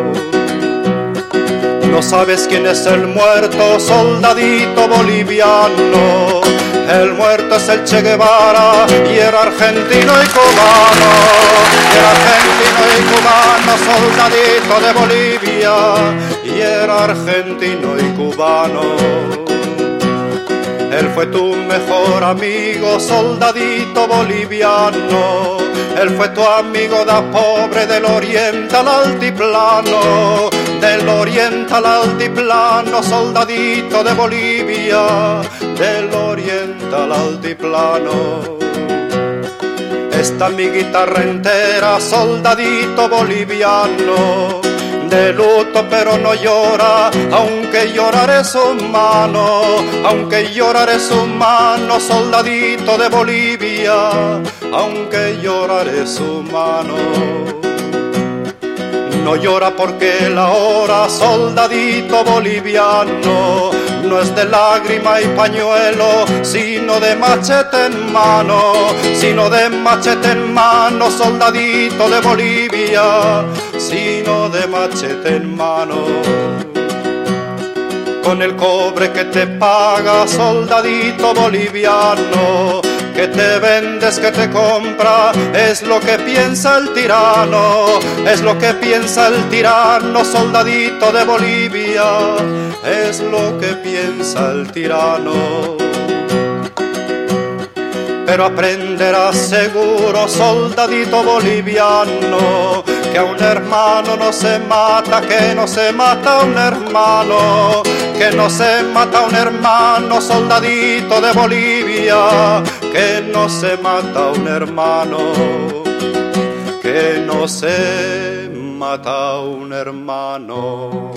No sabes quién es el muerto, soldadito boliviano. El muerto es el Che Guevara y era argentino y cubano. Era argentino y cubano, soldadito de Bolivia. Y era argentino y cubano. Él fue tu mejor amigo, soldadito boliviano. Él fue tu amigo da pobre del oriente al altiplano, del oriente al altiplano, soldadito de Bolivia, del oriente al altiplano. Esta mi guitarra entera, soldadito boliviano, de luto pero no llora, aunque llorar es humano, aunque llorar es humano, soldadito de Bolivia, aunque llorar es humano. No llora porque la hora, soldadito boliviano, no es de lágrima y pañuelo, sino de machete en mano, sino de machete en mano, soldadito de Bolivia, sino de machete en mano. Con el cobre que te paga, soldadito boliviano, que te vendes, que te compra, es lo que piensa el tirano, es lo que piensa el tirano, soldadito de Bolivia, es lo que piensa el tirano. Pero aprenderás seguro, soldadito boliviano, que a un hermano no se mata, que no se mata a un hermano, que no se mata a un hermano, soldadito de Bolivia, que no se mata a un hermano, que no se mata a un hermano.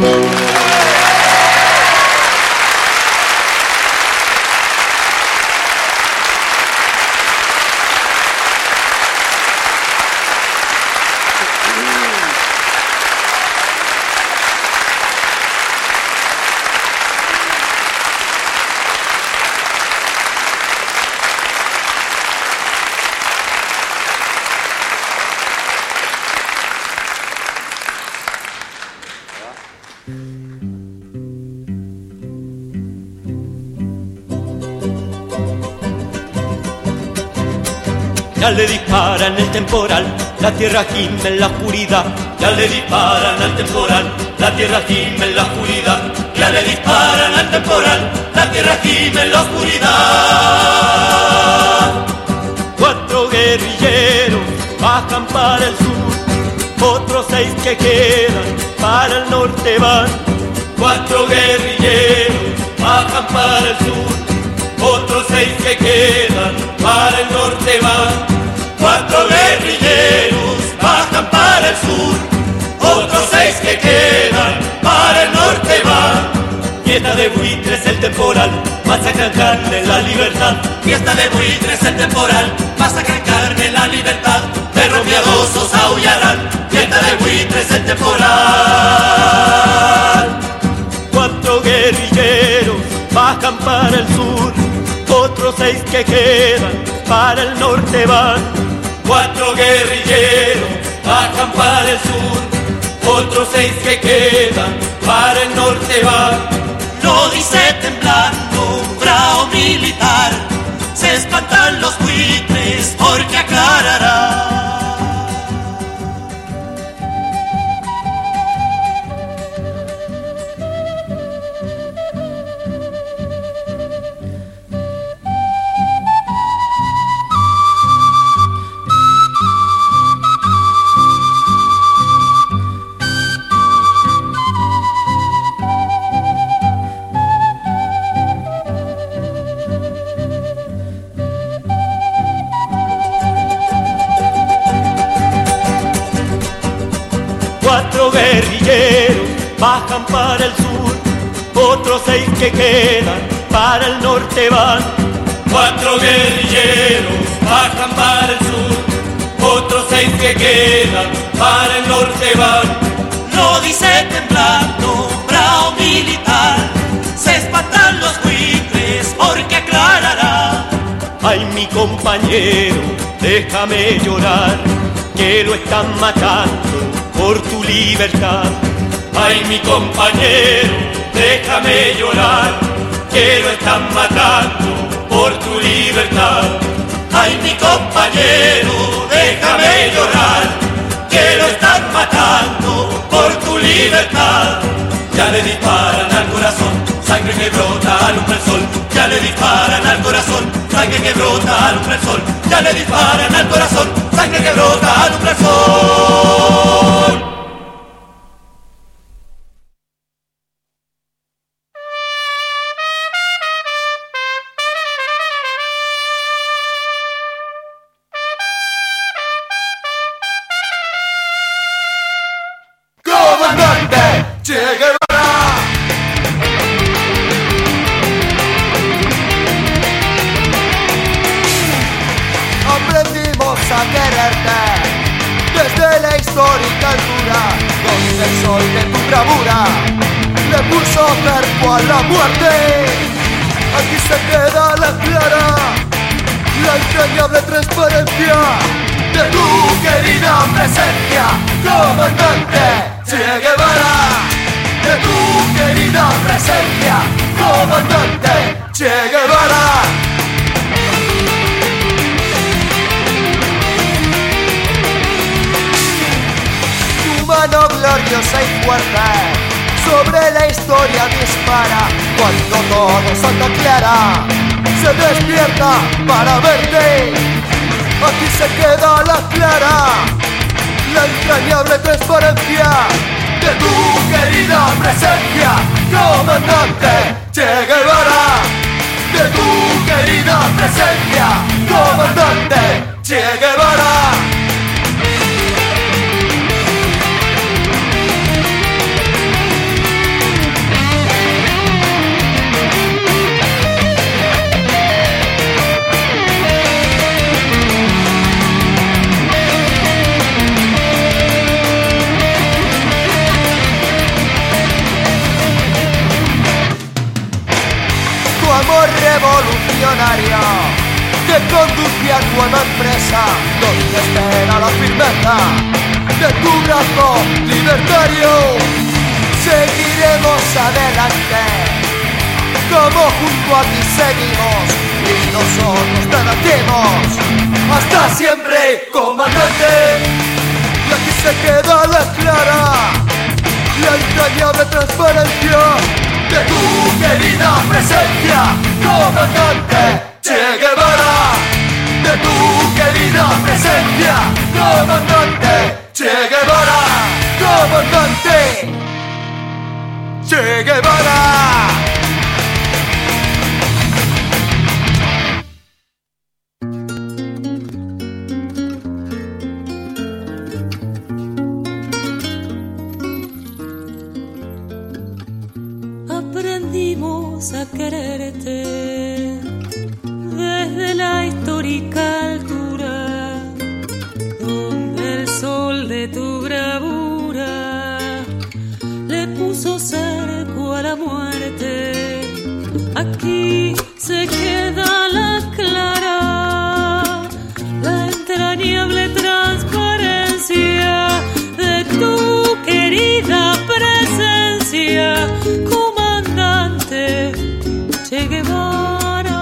Ya le disparan el temporal, la tierra gime en la oscuridad. Ya le disparan al temporal, la tierra gime en la oscuridad. Ya le disparan al temporal, la tierra gime en la oscuridad. 4 guerrilleros bajan para el sur, otros 6 que quedan para el norte van. 4 guerrilleros bajan para el sur, otros 6 que quedan para el norte van. 4 guerrilleros bajan para el sur, otros 6 que quedan para el norte van. Fiesta de buitres el temporal, masacran carne en la libertad. Fiesta de buitres el temporal, masacran carne en la libertad. Perros miedosos aullarán, fiesta de buitres el temporal. 4 guerrilleros bajan para el sur, otros 6 que quedan para el norte van. 4 guerrilleros bajan para el sur, otros 6 que quedan para el norte van. Lo dice temblando un bravo militar, se espantan los buitres porque aclarará. Guerrilleros bajan para el sur, otros 6 que quedan para el norte van. 4 guerrilleros bajan para el sur, otros 6 que quedan para el norte van. Lo dice temblando un bravo militar, se espantan los buitres porque aclarará. Ay, mi compañero, déjame llorar, que lo están matando por tu libertad. Ay, mi compañero, déjame llorar, que lo están matando por tu libertad. Ay, mi compañero, déjame llorar, que lo están matando por tu libertad. Ya le disparan al corazón, sangre que brota, alumbra el sol. Ya le disparan al corazón, sangre que brota, alumbra el sol. Ya le disparan al corazón, sangre que brota, alumbra el sol. Comandante Che Guevara. Aprendimos a quererte desde la histórica altura, donde el sol de tu bravura le puso cerco a la muerte. Aquí se queda la clara, la entrañable transparencia de tu querida presencia, comandante Che Guevara. De tu querida presencia, comandante Che Guevara. Tu mano gloriosa y fuerte sobre la historia dispara, cuando todo Santa Clara se despierta para verte. Aquí se queda la clara, la entrañable transparencia de tu querida presencia, comandante Che Guevara. De tu querida presencia, comandante Che Guevara. Amor revolucionario que conduce a nueva empresa, donde espera la firmeza de tu brazo libertario. Seguiremos adelante, como junto a ti seguimos, y nosotros te latimos. Hasta siempre, comandante. Y aquí se queda la clara, la entrañable transparencia de tu querida presencia, comandante Che Guevara. De tu querida presencia, comandante Che Guevara. Comandante Che Guevara. Aprendimos a quererte desde la histórica altura, donde el sol de tu bravura le puso cerco a la muerte. Aquí se queda la clara, la entrañable transparencia de tu querida presencia, comandante Che Guevara.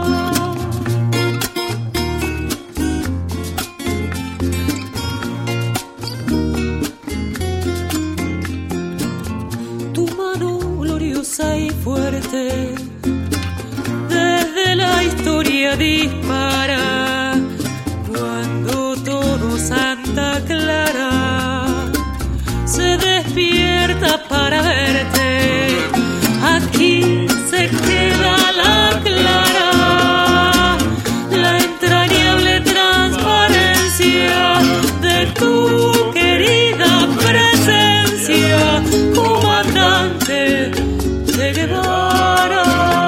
Tu mano gloriosa y fuerte desde la historia dispara, cuando todo Santa Clara se despierta para verte. Aquí se queda la clara, la entrañable transparencia de tu querida presencia, comandante Che Guevara.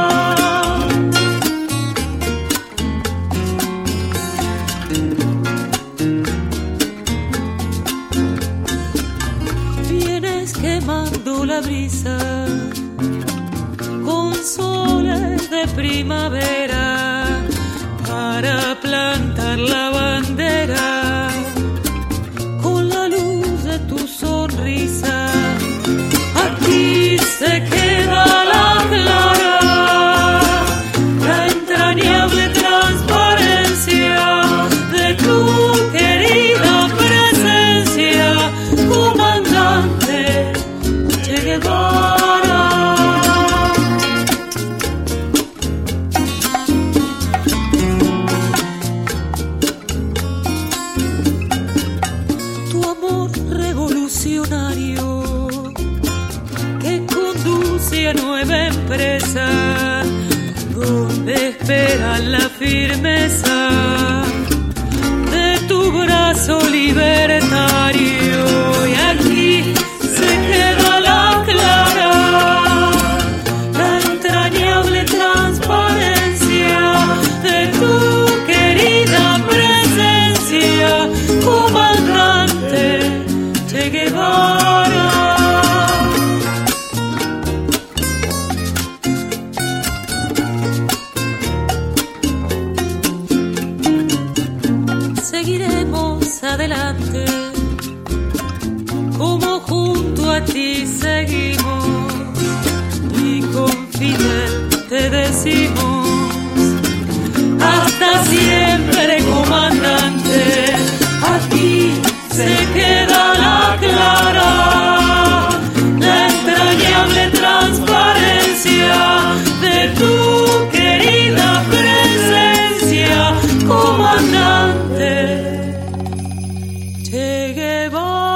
Vienes quemando la brisa con soles de primavera para plantar la bandera, con la luz de tu sonrisa. Aquí se queda la clara, la entrañable transparencia de tu querida presencia, comandante Che Guevara. donde espera la firmeza de tu brazo libertario. Y aquí se queda la clara, la entrañable transparencia de tu querida presencia, comandante Che Guevara. Seguiremos adelante, como junto a ti seguimos, y con Fidel te decimos, hasta siempre, comandante. Aquí se queda la clara, la entrañable transparencia de tu querida presencia, comandante Che Guevara.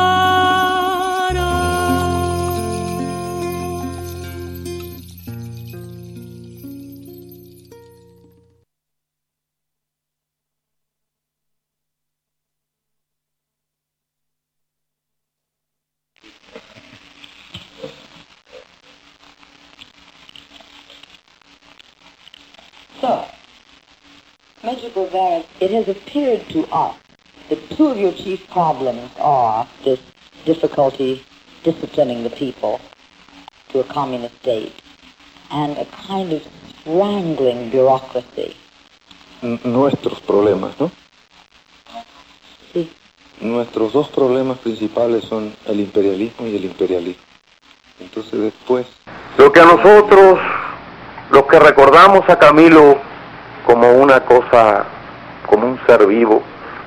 So, Major Guevara, it has appeared to us that two of your chief problems are this difficulty disciplining the people to a communist state and a kind of strangling bureaucracy. Nuestros problemas, ¿no? Sí. Nuestros dos problemas principales son el imperialismo y el imperialismo. Entonces después... Lo que a nosotros, los que recordamos a Camilo como una cosa, como un ser vivo,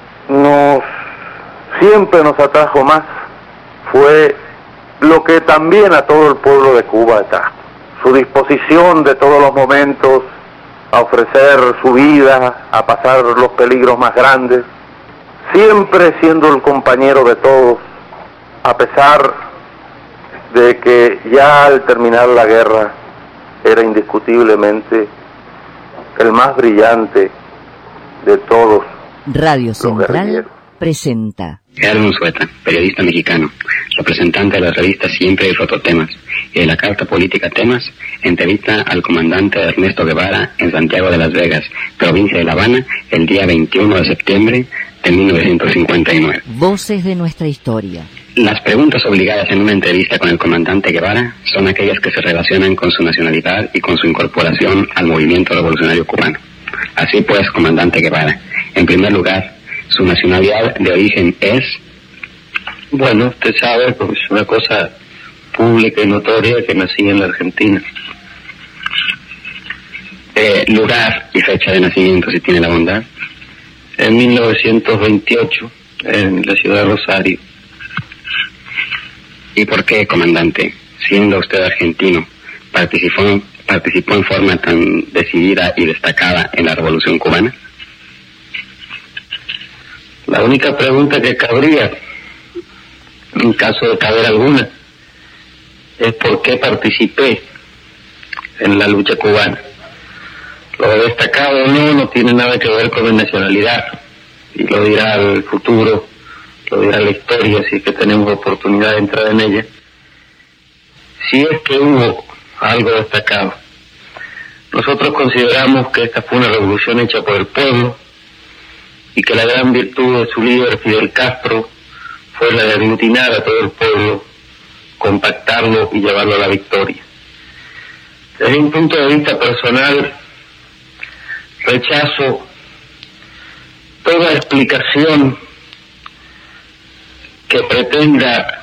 siempre nos atrajo más, fue lo que también a todo el pueblo de Cuba está, su disposición de todos los momentos a ofrecer su vida, a pasar los peligros más grandes, siempre siendo el compañero de todos, a pesar de que ya al terminar la guerra era indiscutiblemente el más brillante de todos. Radio Central presenta. Gerardo Unzueta, periodista mexicano, representante de la revista Siempre y Fototemas y de la carta política Temas, entrevista al comandante Ernesto Guevara en Santiago de Las Vegas, provincia de La Habana, el día 21 de septiembre de 1959. Voces de nuestra historia. Las preguntas obligadas en una entrevista con el comandante Guevara son aquellas que se relacionan con su nacionalidad y con su incorporación al movimiento revolucionario cubano. Así pues, comandante Guevara, en primer lugar, ¿su nacionalidad de origen es? Bueno, usted sabe, porque es una cosa pública y notoria, que nací en la Argentina. Lugar y fecha de nacimiento, si tiene la bondad. En 1928, en la ciudad de Rosario. ¿Y por qué, comandante, siendo usted argentino, participó en forma tan decidida y destacada en la Revolución Cubana? La única pregunta que cabría, en caso de caber alguna, es por qué participé en la lucha cubana. Lo de destacado o no tiene nada que ver con mi nacionalidad, y lo dirá el futuro, lo dirá la historia, si es que tenemos oportunidad de entrar en ella. Si es que hubo algo destacado, nosotros consideramos que esta fue una revolución hecha por el pueblo y que la gran virtud de su líder Fidel Castro fue la de aglutinar a todo el pueblo, compactarlo y llevarlo a la victoria. Desde un punto de vista personal, rechazo toda explicación que pretenda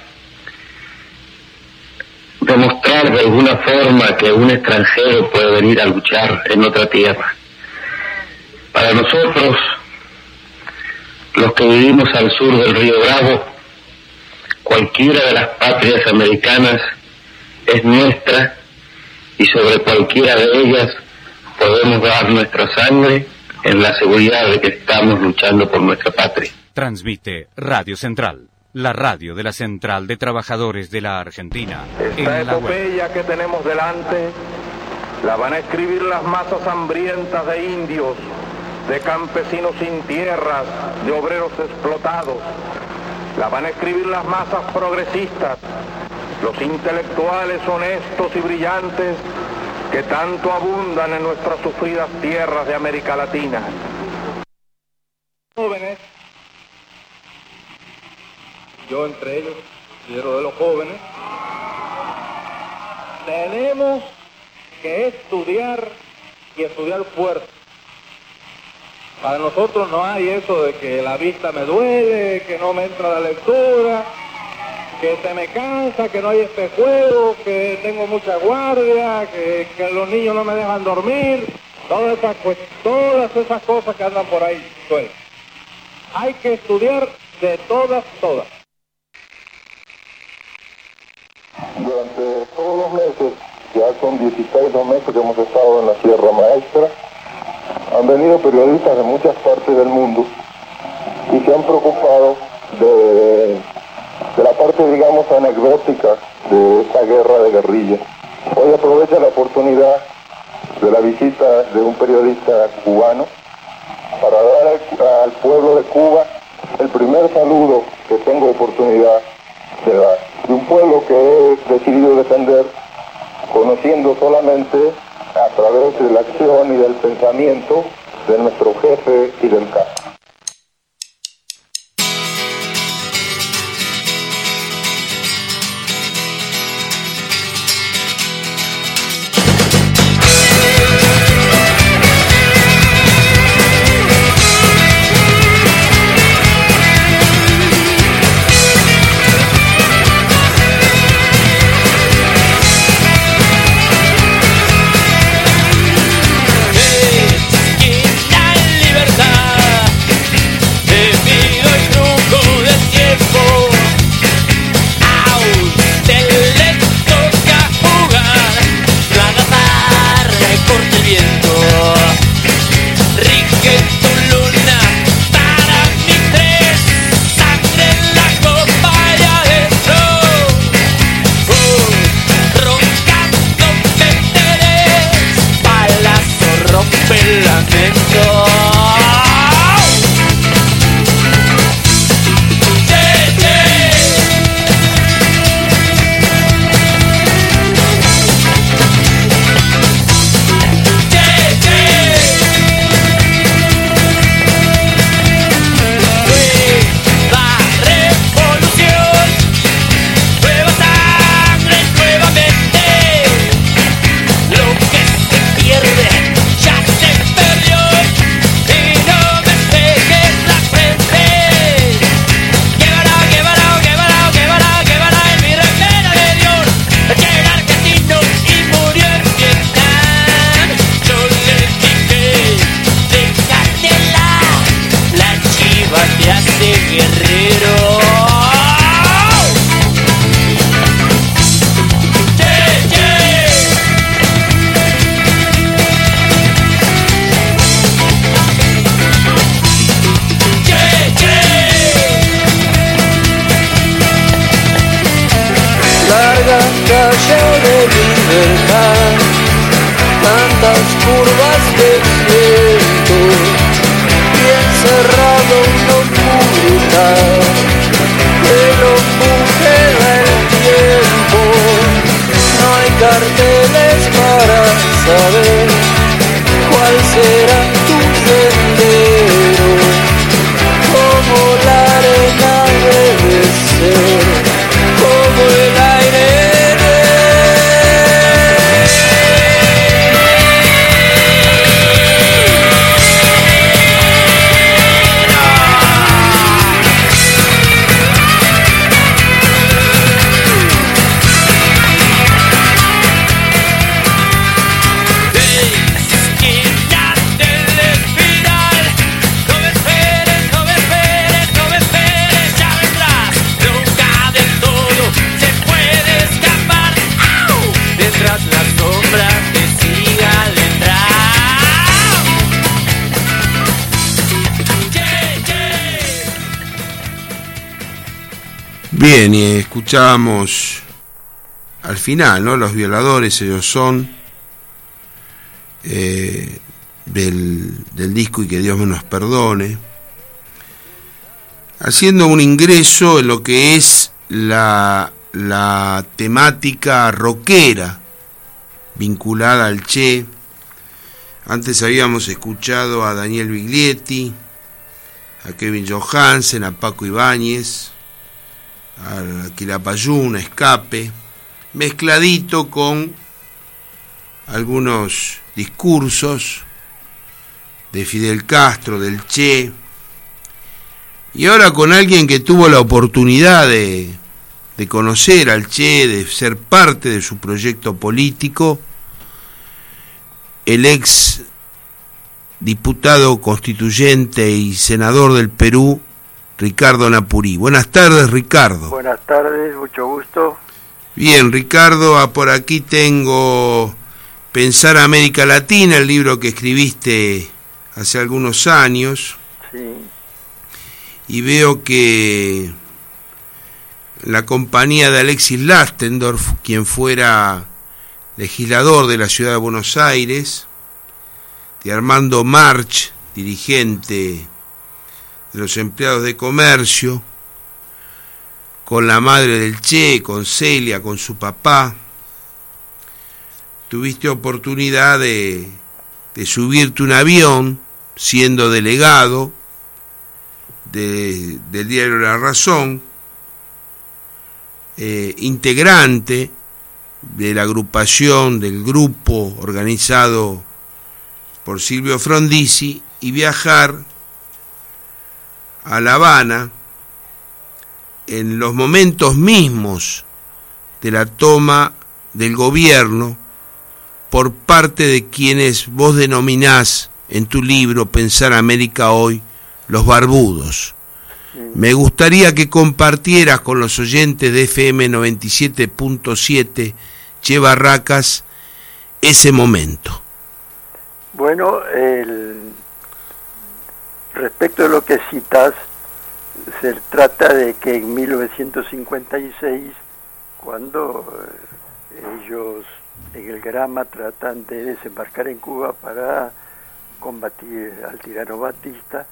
demostrar de alguna forma que un extranjero puede venir a luchar en otra tierra. Para nosotros, los que vivimos al sur del Río Bravo, cualquiera de las patrias americanas es nuestra, y sobre cualquiera de ellas podemos dar nuestra sangre en la seguridad de que estamos luchando por nuestra patria. Transmite Radio Central, la radio de la Central de Trabajadores de la Argentina. Esta epopeya que tenemos delante La van a escribir las masas hambrientas de indios, de campesinos sin tierras, de obreros explotados. La van a escribir las masas progresistas, los intelectuales honestos y brillantes que tanto abundan en nuestras sufridas tierras de América Latina. Jóvenes, yo entre ellos, líder de los jóvenes, tenemos que estudiar y estudiar fuerte. Para nosotros no hay eso de que la vista me duele, que no me entra la lectura, que se me cansa, que no hay espejuelos, que tengo mucha guardia, que los niños no me dejan dormir, todas esas cosas que andan por ahí sueltas. Hay que estudiar de todas. Durante todos los meses, ya son 16 los meses que hemos estado en la Sierra Maestra, han venido periodistas de muchas partes del mundo y se han preocupado de la parte, digamos, anecdótica de esta guerra de guerrilla. Hoy aprovecho la oportunidad de la visita de un periodista cubano para dar al pueblo de Cuba el primer saludo que tengo oportunidad de dar. De un pueblo que he decidido defender conociendo solamente a través de la acción y del pensamiento de nuestro jefe Fidel Castro. Bien, y escuchábamos al final, ¿no? Los Violadores, ellos son del disco Y que Dios nos perdone, haciendo un ingreso en lo que es la temática rockera vinculada al Che. Antes habíamos escuchado a Daniel Biglietti, a Kevin Johansen, a Paco Ibáñez, a Quilapayún, a Escape, mezcladito con algunos discursos de Fidel Castro, del Che, y ahora con alguien que tuvo la oportunidad de conocer al Che, de ser parte de su proyecto político, el ex diputado constituyente y senador del Perú, Ricardo Napurí. Buenas tardes, Ricardo. Buenas tardes, mucho gusto. Bien, Ricardo, por aquí tengo Pensar América Latina, el libro que escribiste hace algunos años. Sí. Y veo que la compañía de Alexis Lastendorf, quien fuera legislador de la ciudad de Buenos Aires, de Armando March, dirigente de los empleados de comercio, con la madre del Che, con Celia, con su papá, tuviste oportunidad de subirte un avión siendo delegado del diario La Razón, integrante de la agrupación, del grupo organizado por Silvio Frondizi, y viajar a La Habana en los momentos mismos de la toma del gobierno por parte de quienes vos denominás en tu libro Pensar América Hoy, los barbudos. Me gustaría que compartieras con los oyentes de FM 97.7 Che Barracas ese momento. Bueno, respecto de lo que citas, se trata de que en 1956, cuando ellos en el Grama tratan de desembarcar en Cuba para combatir al tirano Batista,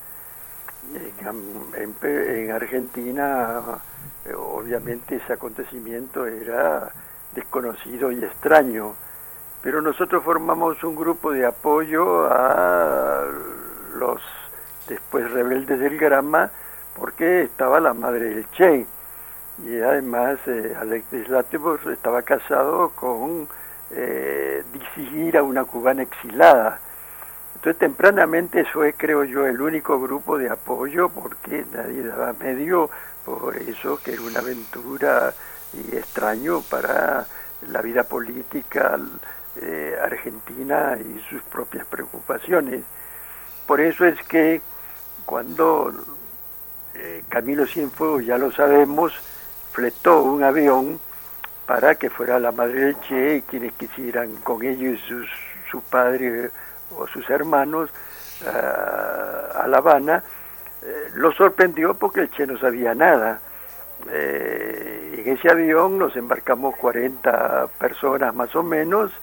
en Argentina obviamente ese acontecimiento era desconocido y extraño, pero nosotros formamos un grupo de apoyo a los después rebeldes del Grama, porque estaba la madre del Che, y además Alexis Lastendorf estaba casado con Disigira, una cubana exilada. Entonces tempranamente fue, creo yo, el único grupo de apoyo, porque nadie daba medio por eso, que era una aventura y extraño para la vida política argentina y sus propias preocupaciones. Por eso es que cuando Camilo Cienfuegos, ya lo sabemos, fletó un avión para que fuera la madre del Che y quienes quisieran con ellos y su padre o sus hermanos a La Habana, lo sorprendió porque el Che no sabía nada. En ese avión nos embarcamos 40 personas más o menos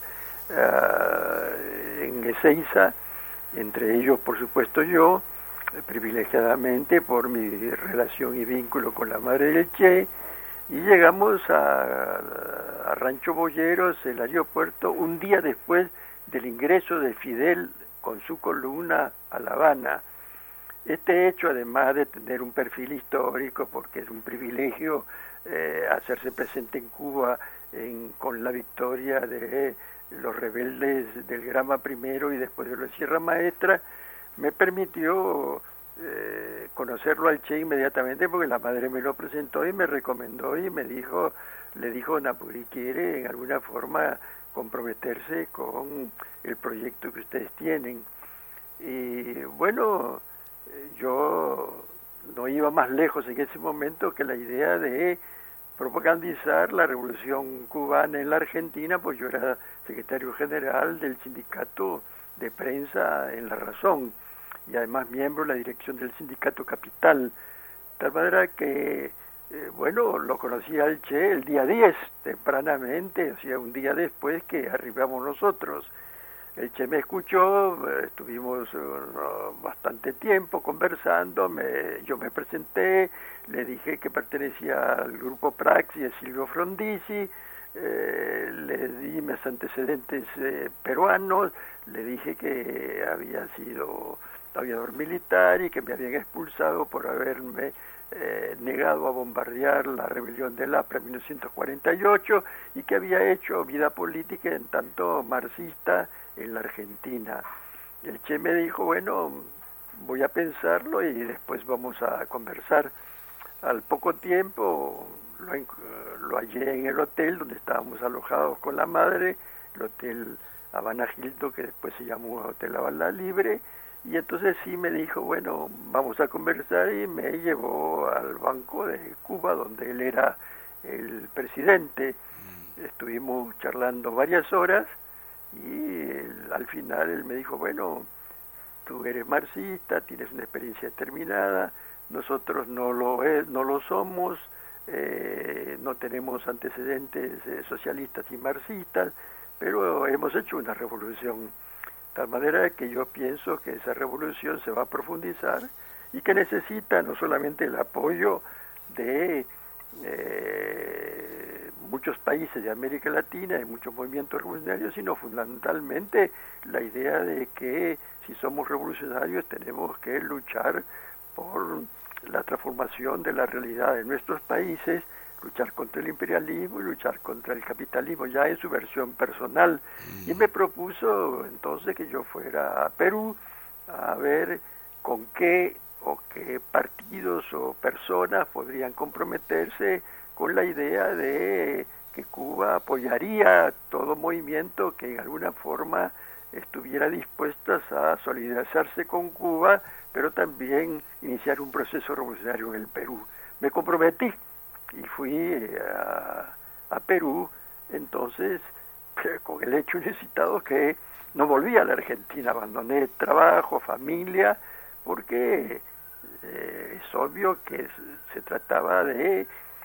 en Ezeiza, entre ellos por supuesto yo, privilegiadamente por mi relación y vínculo con la madre del Che, y llegamos a Rancho Boyeros, el aeropuerto, un día después del ingreso de Fidel con su columna a La Habana. Este hecho, además de tener un perfil histórico, porque es un privilegio hacerse presente en Cuba con la victoria de los rebeldes del Grama primero y después de la Sierra Maestra, me permitió conocerlo al Che inmediatamente, porque la madre me lo presentó y me recomendó y le dijo, Napurí quiere en alguna forma comprometerse con el proyecto que ustedes tienen. Y bueno, yo no iba más lejos en ese momento que la idea de propagandizar la revolución cubana en la Argentina, pues yo era secretario general del sindicato de prensa en La Razón, y además miembro de la dirección del sindicato Capital, de tal manera que, bueno, lo conocí al Che el día 10, tempranamente, o sea, un día después que arribamos nosotros. El Che me escuchó, estuvimos bastante tiempo conversando, yo me presenté, le dije que pertenecía al grupo Praxis de Silvio Frondizi, le di mis antecedentes peruanos, le dije que había sido aviador militar y que me habían expulsado por haberme negado a bombardear la rebelión del APRA en 1948 y que había hecho vida política en tanto marxista en la Argentina. El Che me dijo, bueno, voy a pensarlo y después vamos a conversar. Al poco tiempo lo hallé en el hotel donde estábamos alojados con la madre, el hotel Habana Hilton, que después se llamó Hotel Habana Libre, y entonces sí me dijo, bueno, vamos a conversar, y me llevó al Banco de Cuba, donde él era el presidente. Estuvimos charlando varias horas, y al final él me dijo, bueno, tú eres marxista, tienes una experiencia determinada, nosotros no lo somos, no tenemos antecedentes socialistas y marxistas, pero hemos hecho una revolución, de tal manera que yo pienso que esa revolución se va a profundizar y que necesita no solamente el apoyo de muchos países de América Latina y muchos movimientos revolucionarios, sino fundamentalmente la idea de que si somos revolucionarios tenemos que luchar por la transformación de la realidad de nuestros países, luchar contra el imperialismo y luchar contra el capitalismo ya en su versión personal. Y me propuso entonces que yo fuera a Perú a ver con qué partidos o personas podrían comprometerse con la idea de que Cuba apoyaría todo movimiento que en alguna forma estuviera dispuestas a solidarizarse con Cuba, pero también iniciar un proceso revolucionario en el Perú. Me comprometí y fui a Perú, entonces con el hecho inusitado que no volví a la Argentina, abandoné trabajo, familia, porque es obvio que se trataba de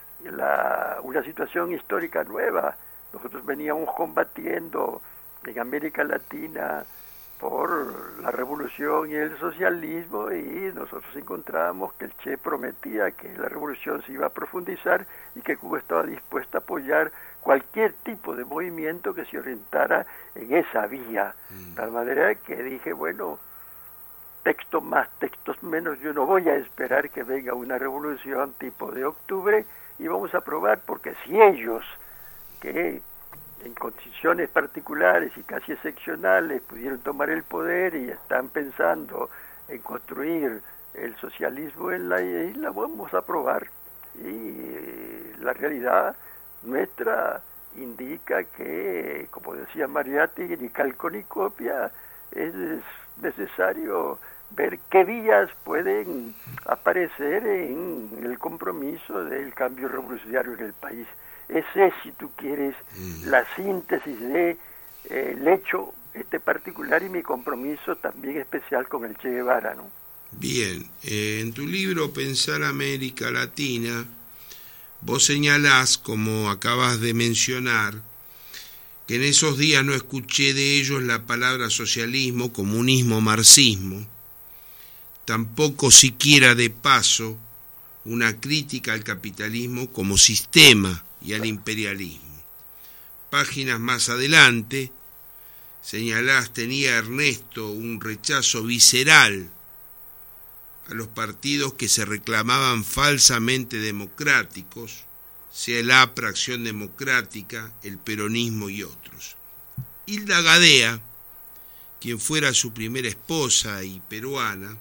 una situación histórica nueva. Nosotros veníamos combatiendo en América Latina por la revolución y el socialismo, y nosotros encontrábamos que el Che prometía que la revolución se iba a profundizar y que Cuba estaba dispuesta a apoyar cualquier tipo de movimiento que se orientara en esa vía. De tal manera que dije, bueno, textos más, textos menos, yo no voy a esperar que venga una revolución tipo de octubre, y vamos a probar, porque si ellos, que en condiciones particulares y casi excepcionales pudieron tomar el poder y están pensando en construir el socialismo en la isla, vamos a probar. Y la realidad nuestra indica que, como decía Mariátegui, ni calco ni copia, es necesario ver qué vías pueden aparecer en el compromiso del cambio revolucionario en el país. Ese, si tú quieres, la síntesis de el hecho particular y mi compromiso también especial con el Che Guevara, ¿no? Bien, en tu libro Pensar América Latina, vos señalás, como acabas de mencionar, que en esos días no escuché de ellos la palabra socialismo, comunismo, marxismo, tampoco siquiera de paso una crítica al capitalismo como sistema y al imperialismo. Páginas más adelante señalás, tenía Ernesto un rechazo visceral a los partidos que se reclamaban falsamente democráticos, sea el APRA, Acción Democrática, el peronismo y otros. Hilda Gadea, quien fuera su primera esposa y peruana,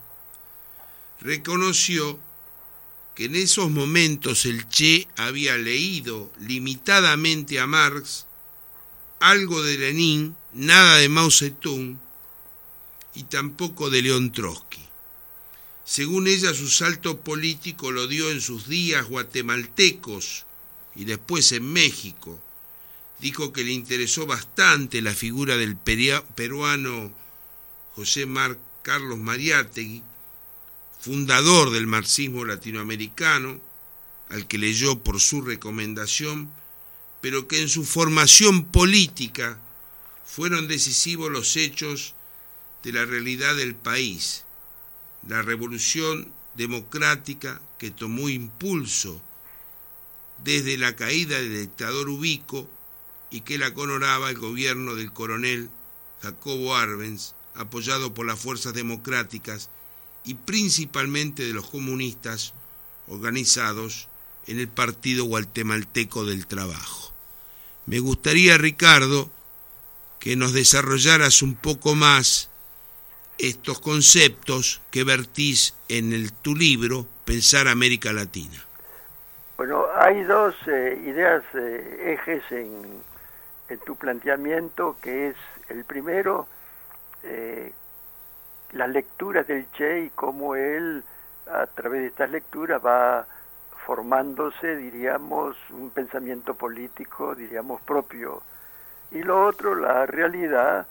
reconoció que en esos momentos el Che había leído limitadamente a Marx, algo de Lenin, nada de Mao Zedong y tampoco de León Trotsky. Según ella, su salto político lo dio en sus días guatemaltecos y después en México. Dijo que le interesó bastante la figura del peruano José Carlos Mariátegui, fundador del marxismo latinoamericano, al que leyó por su recomendación, pero que en su formación política fueron decisivos los hechos de la realidad del país, la revolución democrática que tomó impulso desde la caída del dictador Ubico y que la coronaba el gobierno del coronel Jacobo Arbenz, apoyado por las fuerzas democráticas y principalmente de los comunistas organizados en el Partido Guatemalteco del Trabajo. Me gustaría, Ricardo, que nos desarrollaras un poco más estos conceptos que vertís en tu libro Pensar América Latina. Bueno, hay dos ideas, ejes en tu planteamiento, que es el primero, las lecturas del Che y cómo él, a través de estas lecturas, va formándose, diríamos, un pensamiento político, diríamos, propio. Y lo otro, la realidad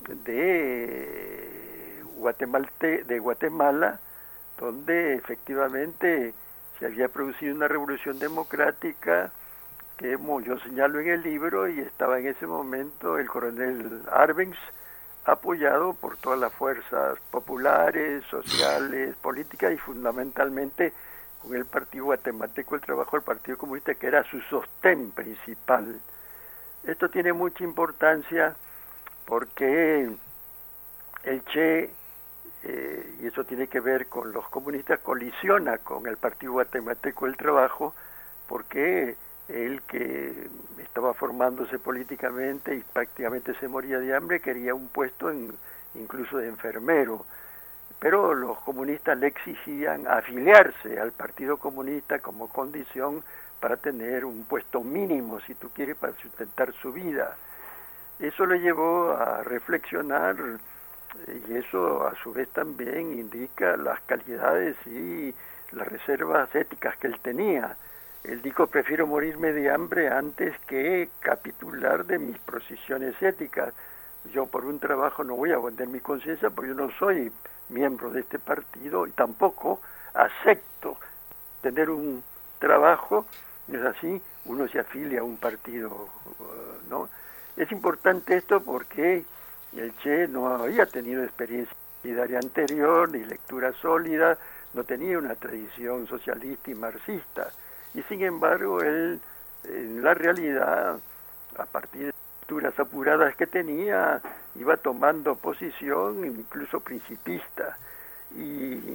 de Guatemala, donde efectivamente se había producido una revolución democrática que yo señalo en el libro, y estaba en ese momento el coronel Arbenz, apoyado por todas las fuerzas populares, sociales, políticas y fundamentalmente con el Partido Guatemalteco del Trabajo, el Partido Comunista, que era su sostén principal. Esto tiene mucha importancia porque el Che, y eso tiene que ver con los comunistas, colisiona con el Partido Guatemalteco del Trabajo, porque él, que estaba formándose políticamente y prácticamente se moría de hambre, quería un puesto incluso de enfermero. Pero los comunistas le exigían afiliarse al Partido Comunista como condición para tener un puesto mínimo, si tú quieres, para sustentar su vida. Eso le llevó a reflexionar, y eso a su vez también indica las calidades y las reservas éticas que él tenía. Él dijo: prefiero morirme de hambre antes que capitular de mis posiciones éticas. Yo por un trabajo no voy a vender mi conciencia, porque yo no soy miembro de este partido y tampoco acepto tener un trabajo. No es así, uno se afilia a un partido, ¿no? Es importante esto porque el Che no había tenido experiencia partidaria anterior, ni lectura sólida, no tenía una tradición socialista y marxista. Y sin embargo, él, en la realidad, a partir de lecturas apuradas que tenía, iba tomando posición, incluso principista. Y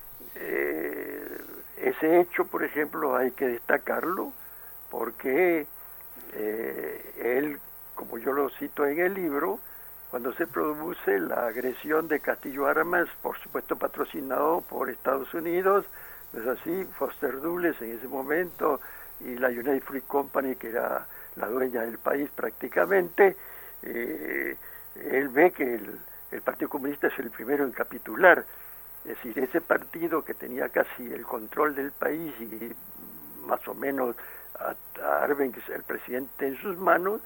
ese hecho, por ejemplo, hay que destacarlo, porque él, como yo lo cito en el libro, cuando se produce la agresión de Castillo Armas, por supuesto patrocinado por Estados Unidos, es así, Foster Dulles en ese momento, y la United Fruit Company, que era la dueña del país prácticamente, él ve que el Partido Comunista es el primero en capitular. Es decir, ese partido que tenía casi el control del país y más o menos a Arbenz, el presidente, en sus manos,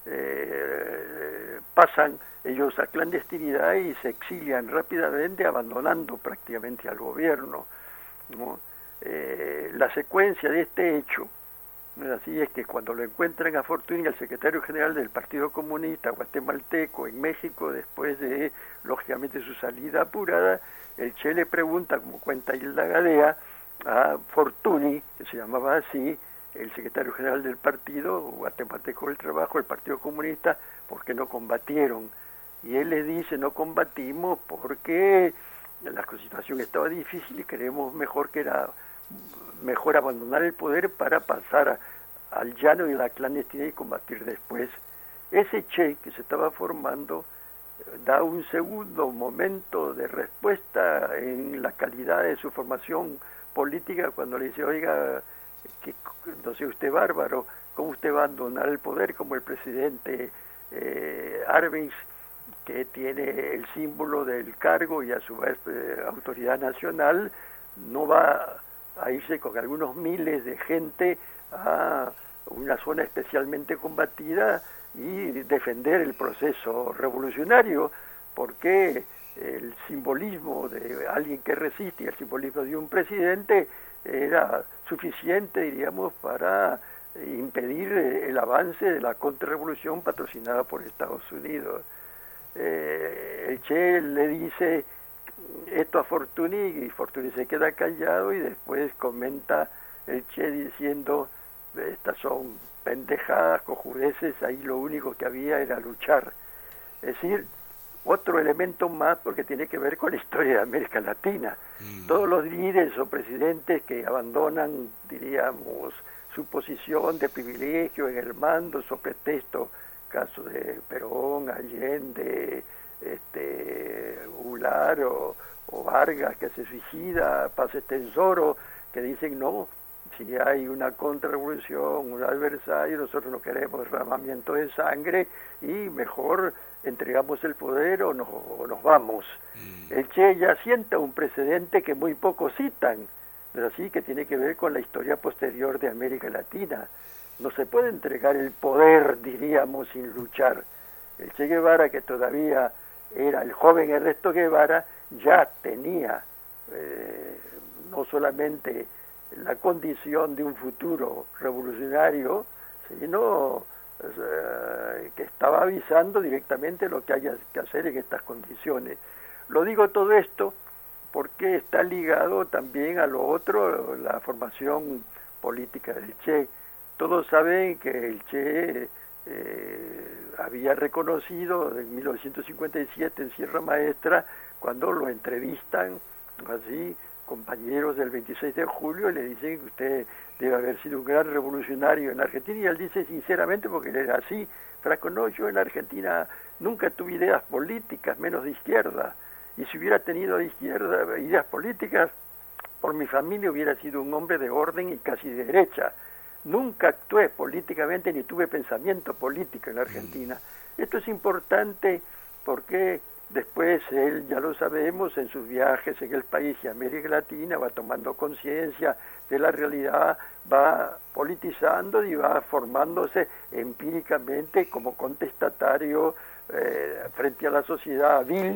pasan ellos a clandestinidad y se exilian rápidamente, abandonando prácticamente al gobierno, ¿no? La secuencia de este hecho, así es que cuando lo encuentran a Fortuny, el secretario general del Partido Comunista guatemalteco en México, después de, lógicamente, su salida apurada, el Che le pregunta, como cuenta Hilda Gadea, a Fortuny, que se llamaba así, el secretario general del Partido Guatemalteco del Trabajo, el Partido Comunista, ¿por qué no combatieron? Y él le dice: no combatimos porque la situación estaba difícil y creemos mejor que era mejor abandonar el poder para pasar al llano y la clandestinidad y combatir después. Ese Che que se estaba formando da un segundo momento de respuesta en la calidad de su formación política, cuando le dice: oiga, que no sé usted, bárbaro, ¿cómo usted va a abandonar el poder como el presidente Arbenz, que tiene el símbolo del cargo y a su vez autoridad nacional, no va a irse con algunos miles de gente a una zona especialmente combatida y defender el proceso revolucionario? Porque el simbolismo de alguien que resiste y el simbolismo de un presidente era suficiente, diríamos, para impedir el avance de la contrarrevolución patrocinada por Estados Unidos. El Che le dice esto a Fortuny y Fortuny se queda callado y después comenta el Che diciendo estas son pendejadas, cojudeces, ahí lo único que había era luchar. Es decir, otro elemento más porque tiene que ver con la historia de América Latina. Todos los líderes o presidentes que abandonan, diríamos, su posición de privilegio en el mando, sobre pretexto, caso de Perón, Allende, Goulart o Vargas, que se suicida, Paz Estenssoro, que dicen no, si hay una contrarrevolución, un adversario, nosotros no queremos derramamiento de sangre y mejor entregamos el poder o nos vamos. El Che ya sienta un precedente que muy pocos citan, pero sí que tiene que ver con la historia posterior de América Latina. No se puede entregar el poder, diríamos, sin luchar. El Che Guevara, que todavía era el joven Ernesto Guevara, ya tenía no solamente la condición de un futuro revolucionario, sino que estaba avisando directamente lo que haya que hacer en estas condiciones. Lo digo todo esto porque está ligado también a lo otro, la formación política del Che. Todos saben que el Che había reconocido en 1957 en Sierra Maestra, cuando lo entrevistan así compañeros del 26 de julio y le dicen que usted debe haber sido un gran revolucionario en Argentina, y él dice sinceramente, porque él era así, Franco, no, yo en Argentina nunca tuve ideas políticas, menos de izquierda, y si hubiera tenido de izquierda ideas políticas, por mi familia hubiera sido un hombre de orden y casi de derecha. Nunca actué políticamente ni tuve pensamiento político en Argentina. Esto es importante porque después él, ya lo sabemos, en sus viajes en el país y América Latina va tomando conciencia de la realidad, va politizando y va formándose empíricamente como contestatario frente a la sociedad vil,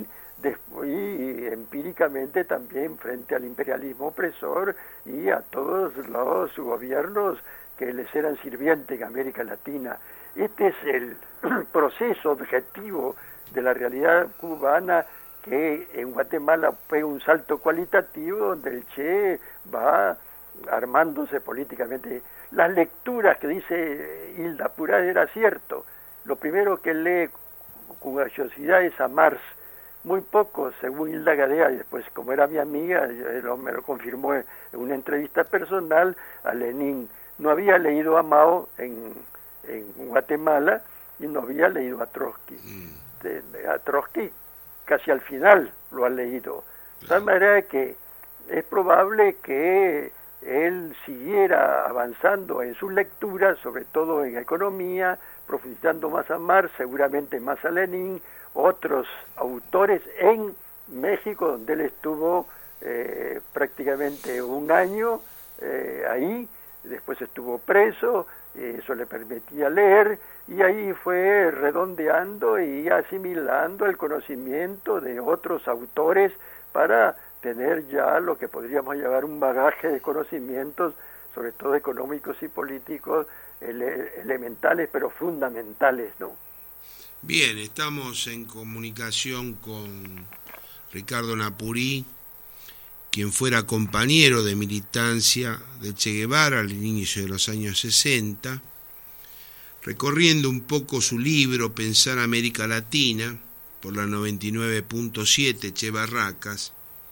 y empíricamente también frente al imperialismo opresor y a todos los gobiernos que les eran sirvientes en América Latina. Este es el proceso objetivo de la realidad cubana, que en Guatemala fue un salto cualitativo donde el Che va armándose políticamente. Las lecturas que dice Hilda Purá era cierto. Lo primero que lee con graciosidad es a Marx, muy poco, según Hilda Gadea, y después como era mi amiga, me lo confirmó en una entrevista personal, a Lenin. No había leído a Mao en Guatemala y no había leído a Trotsky. A Trotsky casi al final lo ha leído. De tal manera que es probable que él siguiera avanzando en sus lecturas, sobre todo en economía, profundizando más a Marx, seguramente más a Lenin, otros autores en México, donde él estuvo prácticamente un año ahí, después estuvo preso, eso le permitía leer, y ahí fue redondeando y asimilando el conocimiento de otros autores para tener ya lo que podríamos llamar un bagaje de conocimientos, sobre todo económicos y políticos, elementales pero fundamentales, ¿no? Bien, estamos en comunicación con Ricardo Napurí, quien fuera compañero de militancia de Che Guevara al inicio de los años 60, recorriendo un poco su libro Pensar América Latina, por la 99.7 Che Barracas,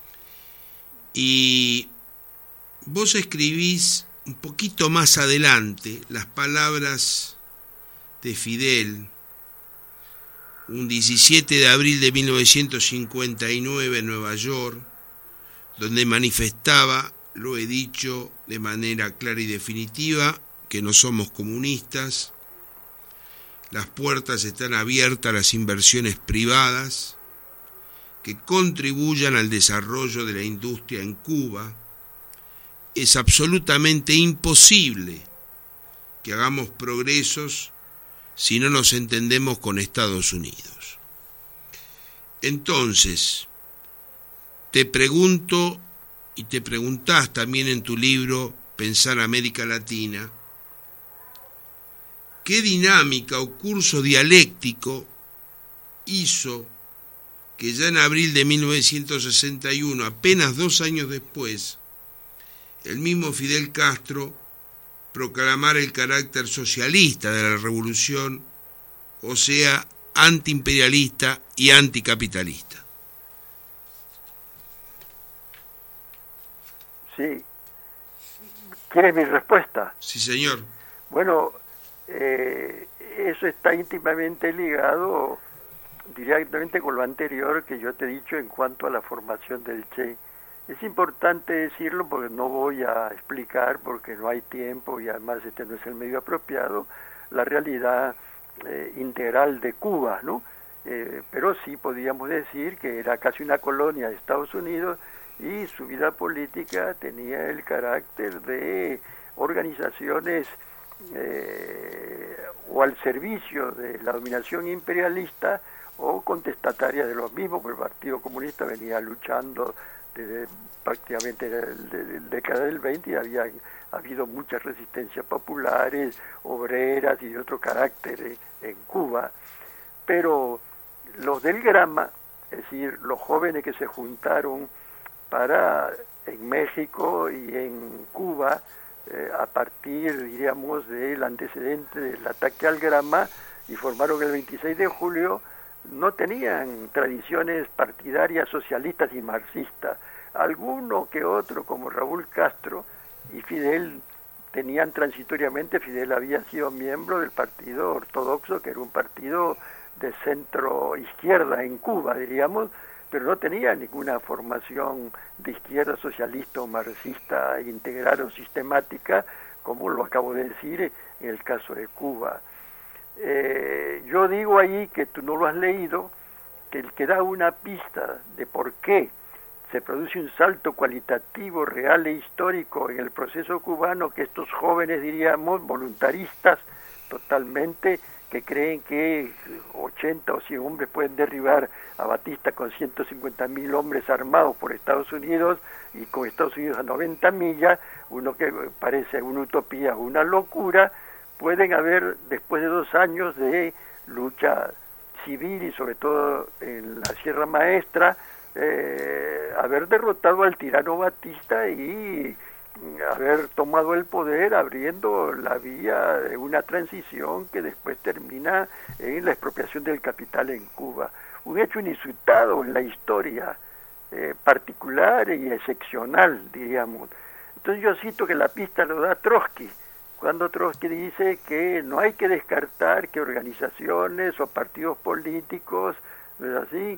y vos escribís un poquito más adelante las palabras de Fidel, un 17 de abril de 1959 en Nueva York, donde manifestaba, lo he dicho de manera clara y definitiva, que no somos comunistas, las puertas están abiertas a las inversiones privadas que contribuyan al desarrollo de la industria en Cuba. Es absolutamente imposible que hagamos progresos si no nos entendemos con Estados Unidos. Entonces, te pregunto, y te preguntás también en tu libro Pensar América Latina, ¿Qué dinámica o curso dialéctico hizo que ya en abril de 1961, apenas 2 años después, el mismo Fidel Castro proclamara el carácter socialista de la revolución, o sea, antiimperialista y anticapitalista? Sí. ¿Quieres mi respuesta? Sí, señor. Bueno, eso está íntimamente ligado directamente con lo anterior que yo te he dicho en cuanto a la formación del Che. Es importante decirlo porque no voy a explicar, porque no hay tiempo y además este no es el medio apropiado, la realidad integral de Cuba, ¿no? Pero sí podríamos decir que era casi una colonia de Estados Unidos y su vida política tenía el carácter de organizaciones o al servicio de la dominación imperialista o contestataria de los mismos, porque el Partido Comunista venía luchando desde prácticamente la década del 20 y había habido muchas resistencias populares, obreras y de otro carácter en Cuba. Pero los del Grama, es decir, los jóvenes que se juntaron en México y en Cuba, a partir, diríamos, del antecedente del ataque al Grama, y formaron el 26 de julio, no tenían tradiciones partidarias socialistas y marxistas. Alguno que otro, como Raúl Castro y Fidel, tenían transitoriamente. Fidel había sido miembro del Partido Ortodoxo, que era un partido de centro izquierda en Cuba, diríamos, pero no tenía ninguna formación de izquierda socialista o marxista integral o sistemática, como lo acabo de decir en el caso de Cuba. Yo digo ahí, que tú no lo has leído, que el que da una pista de por qué se produce un salto cualitativo, real e histórico en el proceso cubano, que estos jóvenes, diríamos, voluntaristas totalmente, que creen que 80 o 100 hombres pueden derribar a Batista con 150.000 hombres armados por Estados Unidos, y con Estados Unidos a 90 millas, uno que parece una utopía, una locura. Pueden haber, después de 2 años de lucha civil y sobre todo en la Sierra Maestra, haber derrotado al tirano Batista y haber tomado el poder, abriendo la vía de una transición que después termina en la expropiación del capital en Cuba. Un hecho inusitado en la historia, particular y excepcional, diríamos. Entonces yo cito que la pista lo da Trotsky, cuando Trotsky dice que no hay que descartar que organizaciones o partidos políticos, ¿no es así?,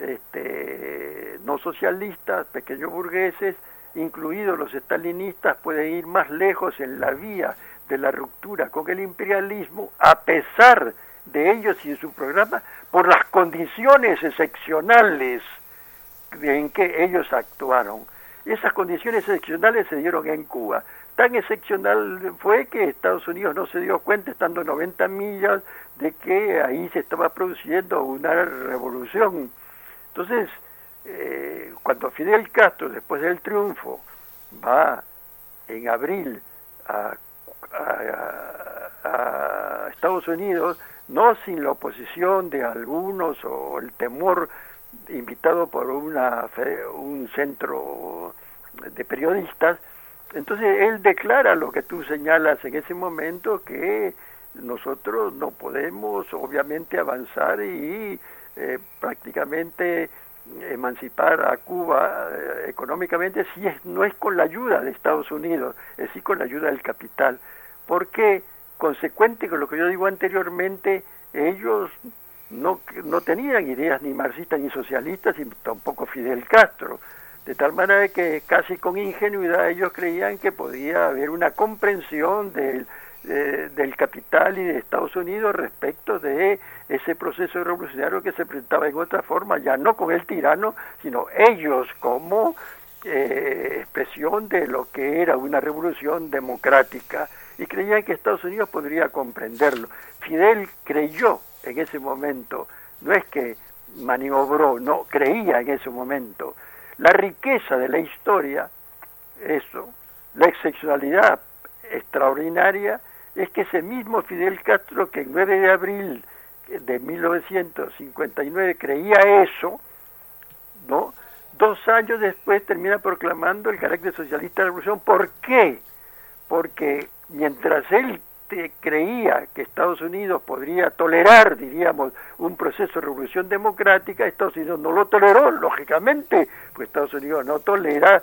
no socialistas, pequeños burgueses, incluidos los estalinistas, pueden ir más lejos en la vía de la ruptura con el imperialismo, a pesar de ellos y de su programa, por las condiciones excepcionales en que ellos actuaron. Esas condiciones excepcionales se dieron en Cuba. Tan excepcional fue que Estados Unidos no se dio cuenta, estando a 90 millas, de que ahí se estaba produciendo una revolución. Entonces, cuando Fidel Castro, después del triunfo, va en abril a Estados Unidos, no sin la oposición de algunos o el temor, invitado por un centro de periodistas, entonces él declara lo que tú señalas en ese momento, que nosotros no podemos obviamente avanzar y prácticamente emancipar a Cuba económicamente no es con la ayuda de Estados Unidos, es sí con la ayuda del capital, porque consecuente con lo que yo digo anteriormente, ellos no tenían ideas ni marxistas ni socialistas, y tampoco Fidel Castro, de tal manera que casi con ingenuidad ellos creían que podía haber una comprensión del capital y de Estados Unidos respecto de ese proceso revolucionario que se presentaba en otra forma, ya no con el tirano, sino ellos como expresión de lo que era una revolución democrática, y creían que Estados Unidos podría comprenderlo. Fidel creyó en ese momento, no es que maniobró, no, creía en ese momento. La riqueza de la historia, eso, la excepcionalidad extraordinaria, es que ese mismo Fidel Castro, que el 9 de abril de 1959 creía eso, ¿no? 2 años después termina proclamando el carácter socialista de la revolución. ¿Por qué? Porque mientras él creía que Estados Unidos podría tolerar, diríamos, un proceso de revolución democrática, Estados Unidos no lo toleró, lógicamente, pues Estados Unidos no tolera,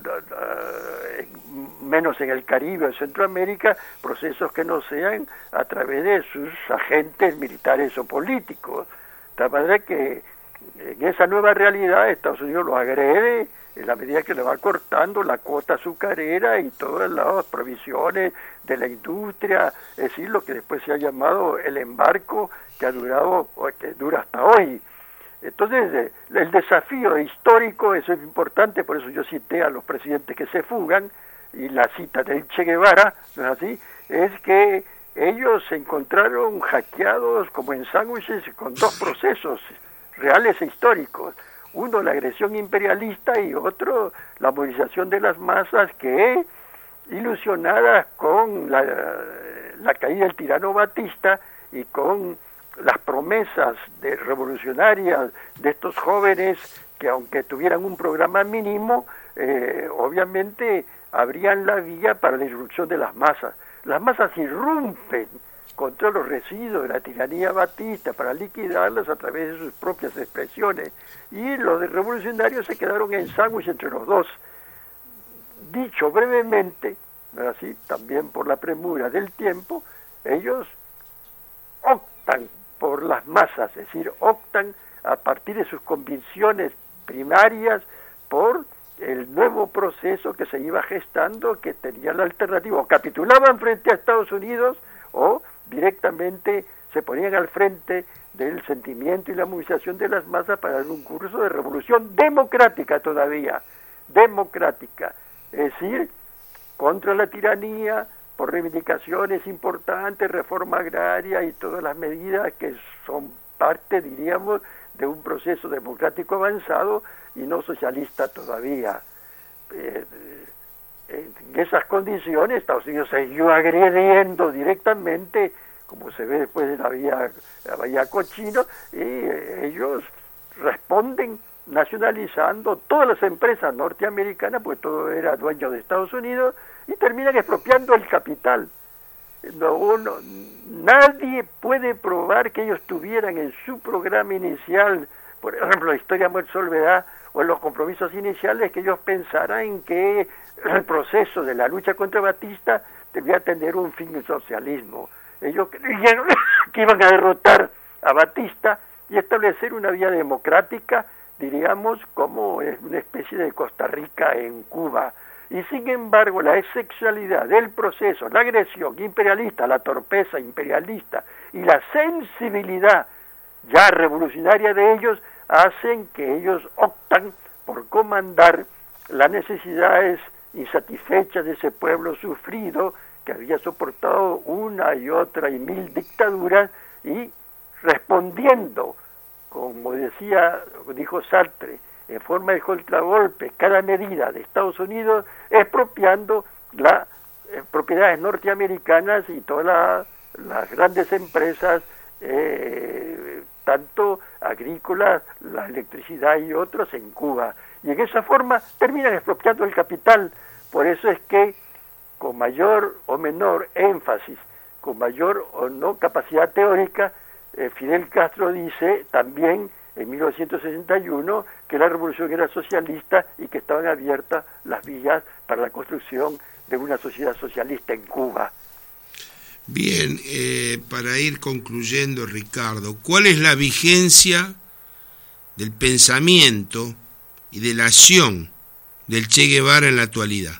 menos en el Caribe o Centroamérica, procesos que no sean a través de sus agentes militares o políticos. De tal manera que en esa nueva realidad Estados Unidos lo agrede en la medida que le va cortando la cuota azucarera y todas las provisiones de la industria, es decir, lo que después se ha llamado el embarco, que ha durado, o que dura hasta hoy. Entonces, el desafío histórico, eso es importante, por eso yo cité a los presidentes que se fugan, y la cita del Che Guevara, ¿no es así?, es que ellos se encontraron hackeados como en sándwiches con 2 procesos reales e históricos. Uno, la agresión imperialista, y otro, la movilización de las masas que, ilusionadas con la caída del tirano Batista y con las promesas revolucionarias de estos jóvenes que, aunque tuvieran un programa mínimo, obviamente abrían la vía para la irrupción de las masas. Las masas irrumpen contra los residuos de la tiranía batista para liquidarlas a través de sus propias expresiones, y los revolucionarios se quedaron en sándwich entre los dos. Dicho brevemente, así también por la premura del tiempo, ellos optan por las masas, es decir, optan a partir de sus convicciones primarias por el nuevo proceso que se iba gestando, que tenía la alternativa: o capitulaban frente a Estados Unidos o directamente se ponían al frente del sentimiento y la movilización de las masas para dar un curso de revolución democrática todavía, democrática, es decir, contra la tiranía, por reivindicaciones importantes, reforma agraria y todas las medidas que son parte, diríamos, de un proceso democrático avanzado y no socialista todavía. En esas condiciones Estados Unidos siguió agrediendo directamente, como se ve después de la Bahía Cochino, y ellos responden nacionalizando todas las empresas norteamericanas, pues todo era dueño de Estados Unidos, y terminan expropiando el capital. Nadie puede probar que ellos tuvieran en su programa inicial, por ejemplo, la historia Muerte Soledad, o en los compromisos iniciales, que ellos pensaran en que el proceso de la lucha contra Batista debía tener un fin el socialismo. Ellos creyeron que iban a derrotar a Batista y establecer una vía democrática, diríamos, como una especie de Costa Rica en Cuba. Y sin embargo, la excepcionalidad del proceso, la agresión imperialista, la torpeza imperialista y la sensibilidad ya revolucionaria de ellos hacen que ellos optan por comandar las necesidades insatisfechas de ese pueblo sufrido que había soportado una y otra y mil dictaduras, y respondiendo, como dijo Sartre, en forma de contragolpe cada medida de Estados Unidos, expropiando las propiedades norteamericanas y todas las grandes empresas, tanto agrícolas, la electricidad y otros en Cuba. Y en esa forma terminan expropiando el capital. Por eso es que, con mayor o menor énfasis, con mayor o no capacidad teórica, Fidel Castro dice también en 1961 que la revolución era socialista y que estaban abiertas las vías para la construcción de una sociedad socialista en Cuba. Bien, para ir concluyendo, Ricardo, ¿cuál es la vigencia del pensamiento y de la acción del Che Guevara en la actualidad?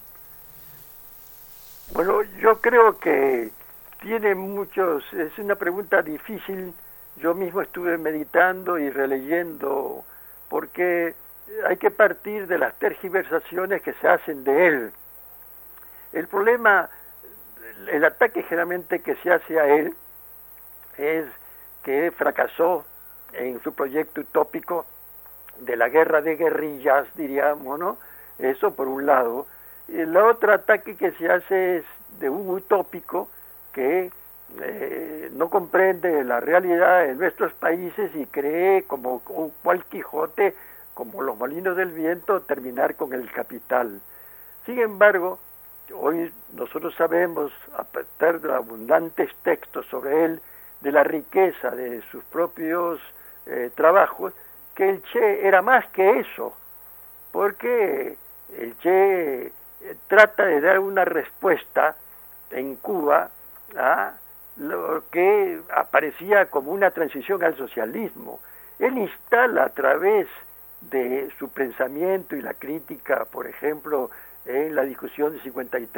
Bueno, yo creo que tiene muchos, es una pregunta difícil. Yo mismo estuve meditando y releyendo, porque hay que partir de las tergiversaciones que se hacen de él. El problema, el ataque generalmente que se hace a él es que fracasó en su proyecto utópico de la guerra de guerrillas, diríamos, ¿no? Eso por un lado. El otro ataque que se hace es de un utópico que no comprende la realidad de nuestros países y cree, como cual Quijote, como los molinos del viento, terminar con el capital. Sin embargo, hoy nosotros sabemos, a partir de abundantes textos sobre él, de la riqueza de sus propios trabajos, que el Che era más que eso, porque el Che trata de dar una respuesta en Cuba a lo que aparecía como una transición al socialismo. Él instala a través de su pensamiento y la crítica, por ejemplo, en la discusión de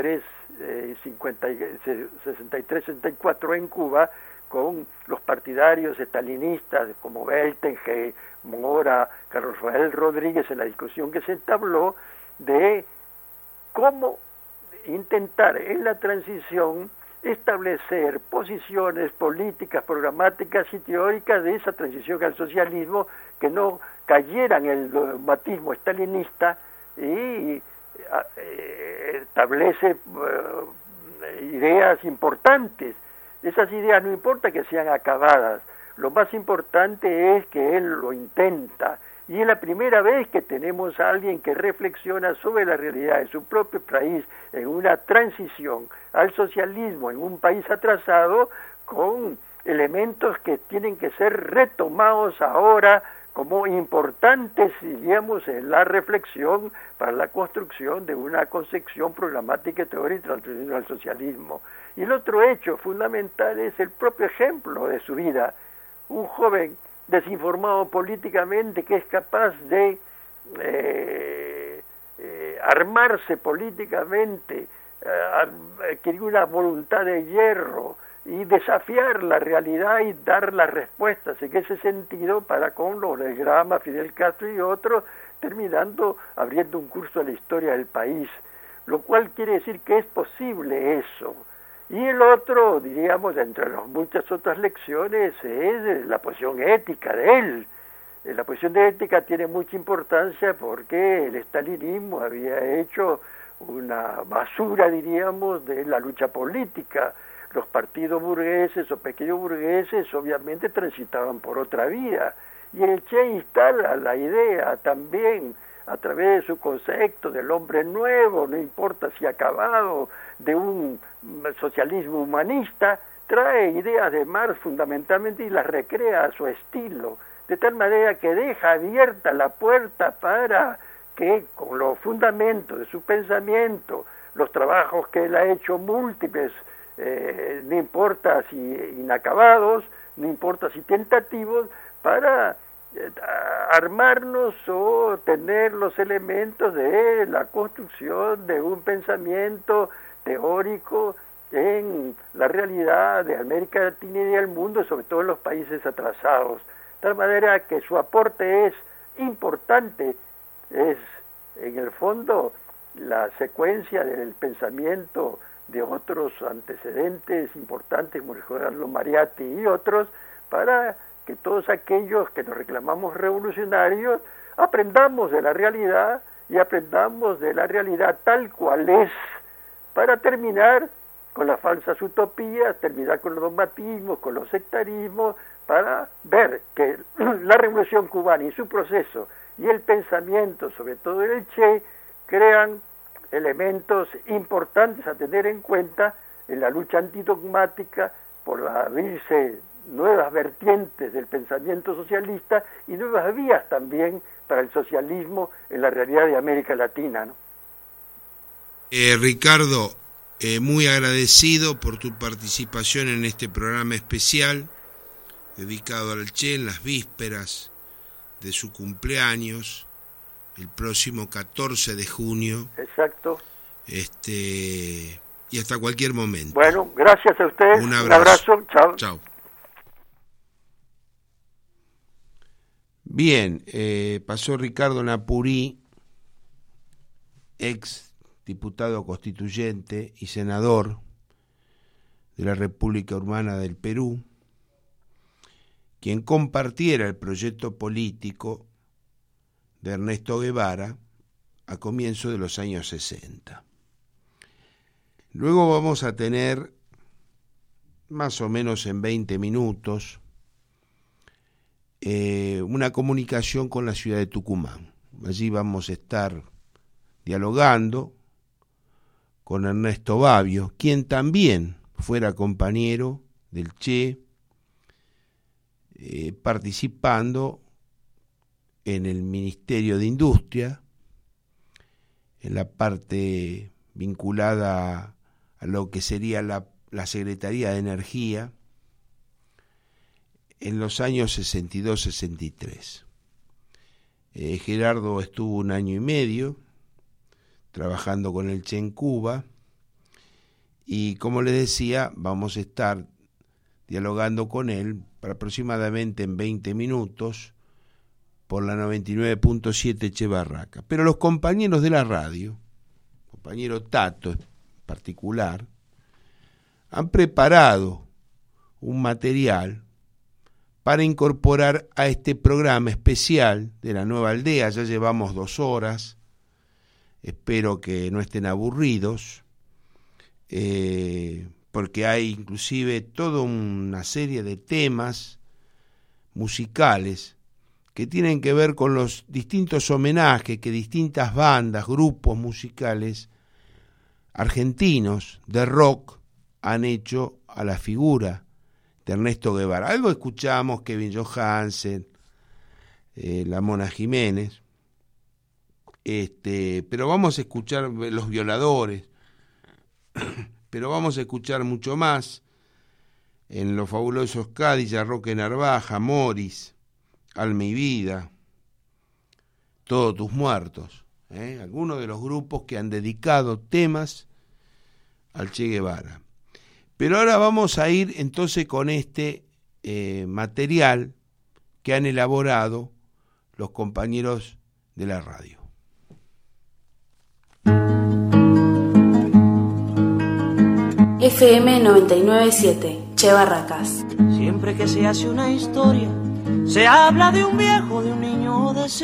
63-64 en Cuba, con los partidarios estalinistas como Beltenge, Mora, Carlos Rafael Rodríguez, en la discusión que se entabló de cómo intentar en la transición establecer posiciones políticas, programáticas y teóricas de esa transición al socialismo que no cayeran en el dogmatismo estalinista, y establece ideas importantes. Esas ideas no importa que sean acabadas, lo más importante es que él lo intenta, y es la primera vez que tenemos a alguien que reflexiona sobre la realidad de su propio país en una transición al socialismo en un país atrasado, con elementos que tienen que ser retomados ahora como importantes, diríamos, en la reflexión para la construcción de una concepción programática y teórica al socialismo. Y el otro hecho fundamental es el propio ejemplo de su vida. Un joven desinformado políticamente que es capaz de armarse políticamente, adquirir una voluntad de hierro y desafiar la realidad y dar las respuestas en ese sentido para con los del Grama, Fidel Castro y otros, terminando abriendo un curso de la historia del país, lo cual quiere decir que es posible eso. Y el otro, diríamos, entre las muchas otras lecciones, es la posición ética de él. La posición de ética tiene mucha importancia porque el estalinismo había hecho una basura, diríamos, de la lucha política. Los partidos burgueses o pequeños burgueses obviamente transitaban por otra vía. Y el Che instala la idea también, a través de su concepto del hombre nuevo, no importa si acabado, de un socialismo humanista, trae ideas de Marx fundamentalmente y las recrea a su estilo, de tal manera que deja abierta la puerta para que con los fundamentos de su pensamiento, los trabajos que él ha hecho múltiples, no importa si inacabados, no importa si tentativos, para armarnos o tener los elementos de la construcción de un pensamiento teórico en la realidad de América Latina y del mundo, sobre todo en los países atrasados. De tal manera que su aporte es importante, es en el fondo la secuencia del pensamiento de otros antecedentes importantes, como Gerardo Mariatti y otros, para que todos aquellos que nos reclamamos revolucionarios aprendamos de la realidad y aprendamos de la realidad tal cual es, para terminar con las falsas utopías, terminar con los dogmatismos, con los sectarismos, para ver que la revolución cubana y su proceso y el pensamiento, sobre todo el Che, crean elementos importantes a tener en cuenta en la lucha antidogmática por abrirse nuevas vertientes del pensamiento socialista y nuevas vías también para el socialismo en la realidad de América Latina, ¿no? Ricardo, muy agradecido por tu participación en este programa especial dedicado al Che en las vísperas de su cumpleaños, el próximo 14 de junio. Exacto. Y hasta cualquier momento. Bueno, gracias a ustedes. Un abrazo. Chao. Chao. Bien, pasó Ricardo Napurí, ex diputado constituyente y senador de la República Urbana del Perú, quien compartiera el proyecto político de Ernesto Guevara a comienzos de los años 60. Luego vamos a tener más o menos en 20 minutos, una comunicación con la ciudad de Tucumán. Allí vamos a estar dialogando con Ernesto Babio, quien también fuera compañero del Che, participando en el Ministerio de Industria, en la parte vinculada a lo que sería la Secretaría de Energía, en los años 62-63. Gerardo estuvo 1 año y medio trabajando con el Che en Cuba, y como les decía, vamos a estar dialogando con él para aproximadamente en 20 minutos por la 99.7 Che Barraca. Pero los compañeros de la radio, compañero Tato en particular, han preparado un material para incorporar a este programa especial de la Nueva Aldea. Ya llevamos 2 horas, espero que no estén aburridos, porque hay inclusive toda una serie de temas musicales que tienen que ver con los distintos homenajes que distintas bandas, grupos musicales argentinos de rock han hecho a la figura de Ernesto Guevara. Algo escuchamos, Kevin Johansen, la Mona Jiménez, pero vamos a escuchar Los Violadores, pero vamos a escuchar mucho más en Los Fabulosos Cadillacs, Roque Narvaja, Morris, Alma y Vida, Todos tus muertos, algunos de los grupos que han dedicado temas al Che Guevara. Pero ahora vamos a ir entonces con este material que han elaborado los compañeros de la radio. FM 99.7, Che Barracas. Siempre que se hace una historia, se habla de un viejo, de un niño o de sí.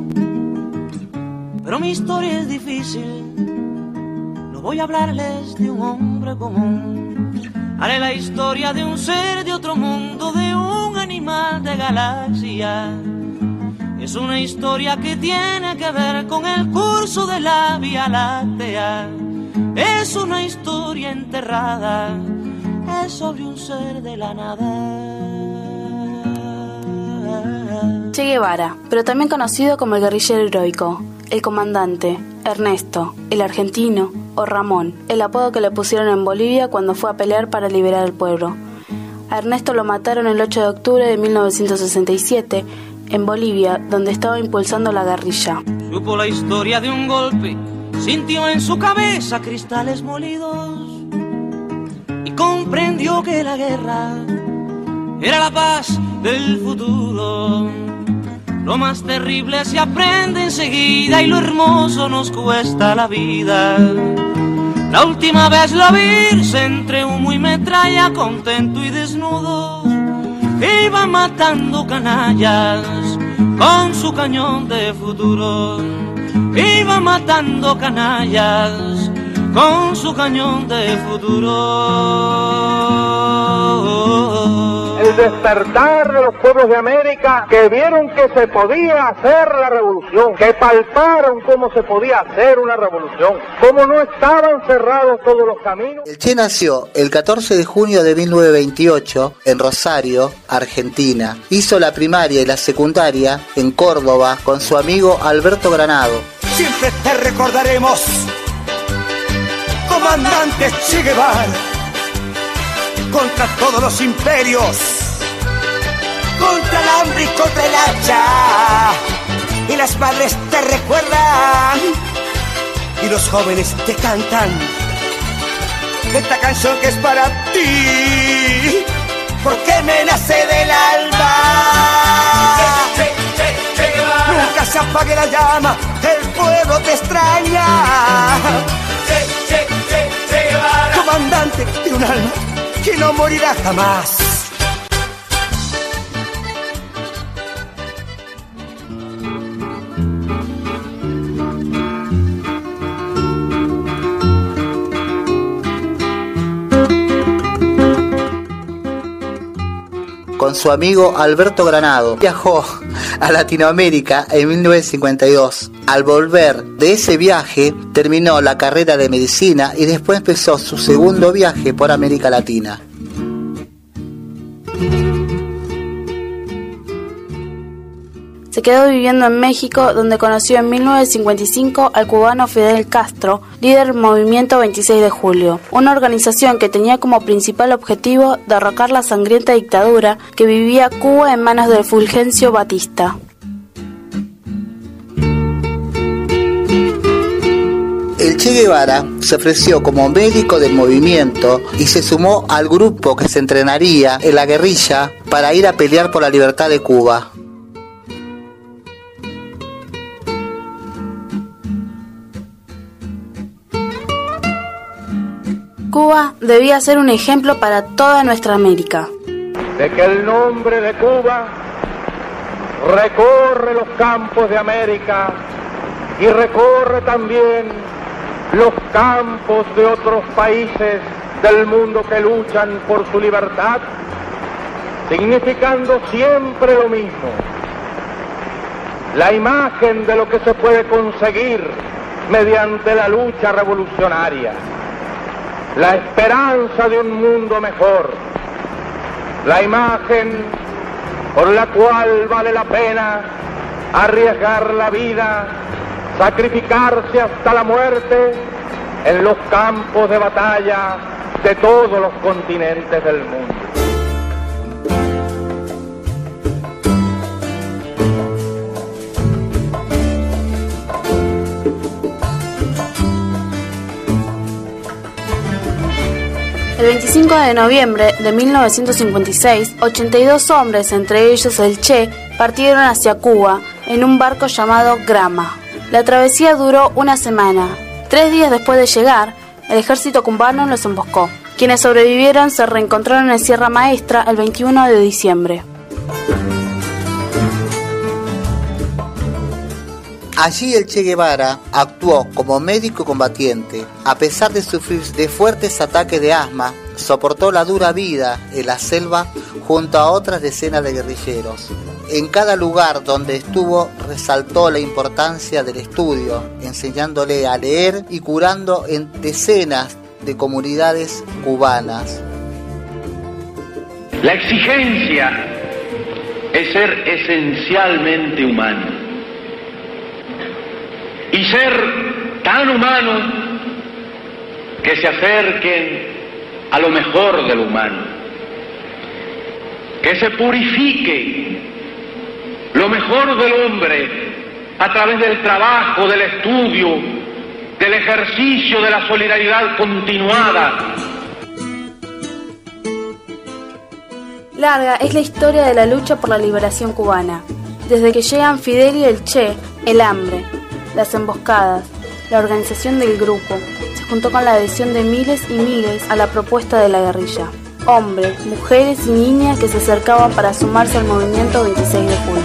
Pero mi historia es difícil, no voy a hablarles de un hombre común. Haré la historia de un ser de otro mundo, de un animal de galaxia. Es una historia que tiene que ver con el curso de la Vía Láctea. Es una historia enterrada, es sobre un ser de la nada. Che Guevara, pero también conocido como el guerrillero heroico, el comandante, Ernesto, el argentino o Ramón, el apodo que le pusieron en Bolivia cuando fue a pelear para liberar al pueblo. A Ernesto lo mataron el 8 de octubre de 1967 en Bolivia, donde estaba impulsando la guerrilla. Supo la historia de un golpe, sintió en su cabeza cristales molidos y comprendió que la guerra era la paz del futuro. Lo más terrible se aprende enseguida y lo hermoso nos cuesta la vida. La última vez lo vi entre humo y metralla, contento y desnudo, iba matando canallas con su cañón de futuro. Iba matando canallas con su cañón de futuro. El despertar de los pueblos de América que vieron que se podía hacer la revolución, que palparon cómo se podía hacer una revolución, cómo no estaban cerrados todos los caminos. El Che nació el 14 de junio de 1928 en Rosario, Argentina. Hizo la primaria y la secundaria en Córdoba con su amigo Alberto Granado. Siempre te recordaremos, comandante Che Guevara, contra todos los imperios, contra el hambre y contra el hacha. Y las madres te recuerdan y los jóvenes te cantan esta canción que es para ti, porque me nace del alma. Nunca se apague la llama, el pueblo te extraña. Comandante de un alma que no morirá jamás. con su amigo Alberto Granado. Viajó a Latinoamérica en 1952. Al volver de ese viaje, terminó la carrera de medicina y después empezó su segundo viaje por América Latina. Se quedó viviendo en México, donde conoció en 1955 al cubano Fidel Castro, líder del movimiento 26 de julio, una organización que tenía como principal objetivo derrocar la sangrienta dictadura que vivía Cuba en manos de Fulgencio Batista. El Che Guevara se ofreció como médico del movimiento y se sumó al grupo que se entrenaría en la guerrilla para ir a pelear por la libertad de Cuba. Cuba debía ser un ejemplo para toda nuestra América. De que el nombre de Cuba recorre los campos de América y recorre también los campos de otros países del mundo que luchan por su libertad, significando siempre lo mismo: la imagen de lo que se puede conseguir mediante la lucha revolucionaria, la esperanza de un mundo mejor, la imagen por la cual vale la pena arriesgar la vida, sacrificarse hasta la muerte en los campos de batalla de todos los continentes del mundo. El 25 de noviembre de 1956, 82 hombres, entre ellos el Che, partieron hacia Cuba en un barco llamado Grama. La travesía duró una semana. 3 días después de llegar, el ejército cubano los emboscó. Quienes sobrevivieron se reencontraron en Sierra Maestra el 21 de diciembre. Allí el Che Guevara actuó como médico combatiente. A pesar de sufrir de fuertes ataques de asma, soportó la dura vida en la selva junto a otras decenas de guerrilleros. En cada lugar donde estuvo resaltó la importancia del estudio, enseñándole a leer y curando en decenas de comunidades cubanas. La exigencia es ser esencialmente humano. Y ser tan humanos que se acerquen a lo mejor del humano, que se purifique lo mejor del hombre a través del trabajo, del estudio, del ejercicio de la solidaridad continuada. Larga es la historia de la lucha por la liberación cubana. Desde que llegan Fidel y el Che, el hambre, las emboscadas, la organización del grupo, se juntó con la adhesión de miles y miles a la propuesta de la guerrilla. Hombres, mujeres y niñas que se acercaban para sumarse al movimiento 26 de julio.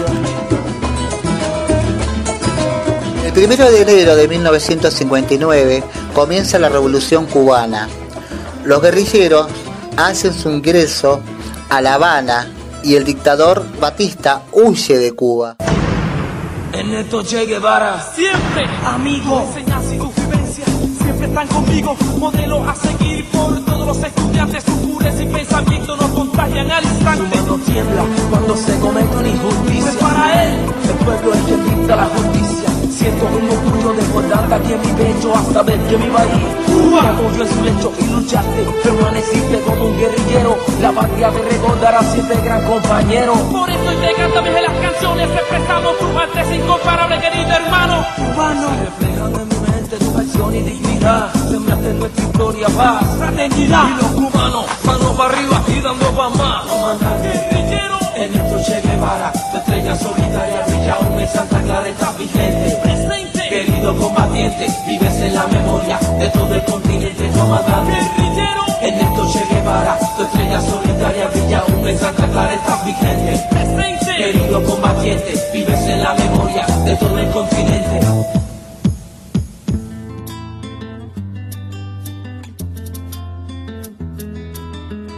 El 1 de enero de 1959 comienza la Revolución Cubana. Los guerrilleros hacen su ingreso a La Habana y el dictador Batista huye de Cuba. Ernesto Che Guevara, siempre amigo, enseñas y tus vivencias siempre están conmigo, modelo a seguir por todos los estudiantes, culturas y pensamientos nos contagian al instante. Su mano tiembla cuando se comete una injusticia, pues para él el pueblo es quien dicta la justicia. Siento un orgullo de guardarte aquí en mi pecho hasta ver que mi país Cuba te apoyó en su lecho y luchaste, permaneciste como un guerrillero. La patria te recordará siempre, gran compañero. Por eso hoy te cantamos en las canciones, expresamos tu arte incomparable, querido hermano cubano. Reflejan en mi mente tu pasión y dignidad, sembraste en nuestra historia paz, fraternidad. Y los cubanos, manos para arriba y dando pa' más. Comandante guerrillero Ernesto Che Guevara, tu estrella solitaria brilla aún en Santa Clara, está vigente. Presente, querido combatiente, vives en la memoria de todo el continente. Comandante guerrillero Ernesto Che Guevara, tu estrella solitaria brilla aún en Santa Clara, está vigente. Presente, querido combatiente, vives en la memoria de todo el continente.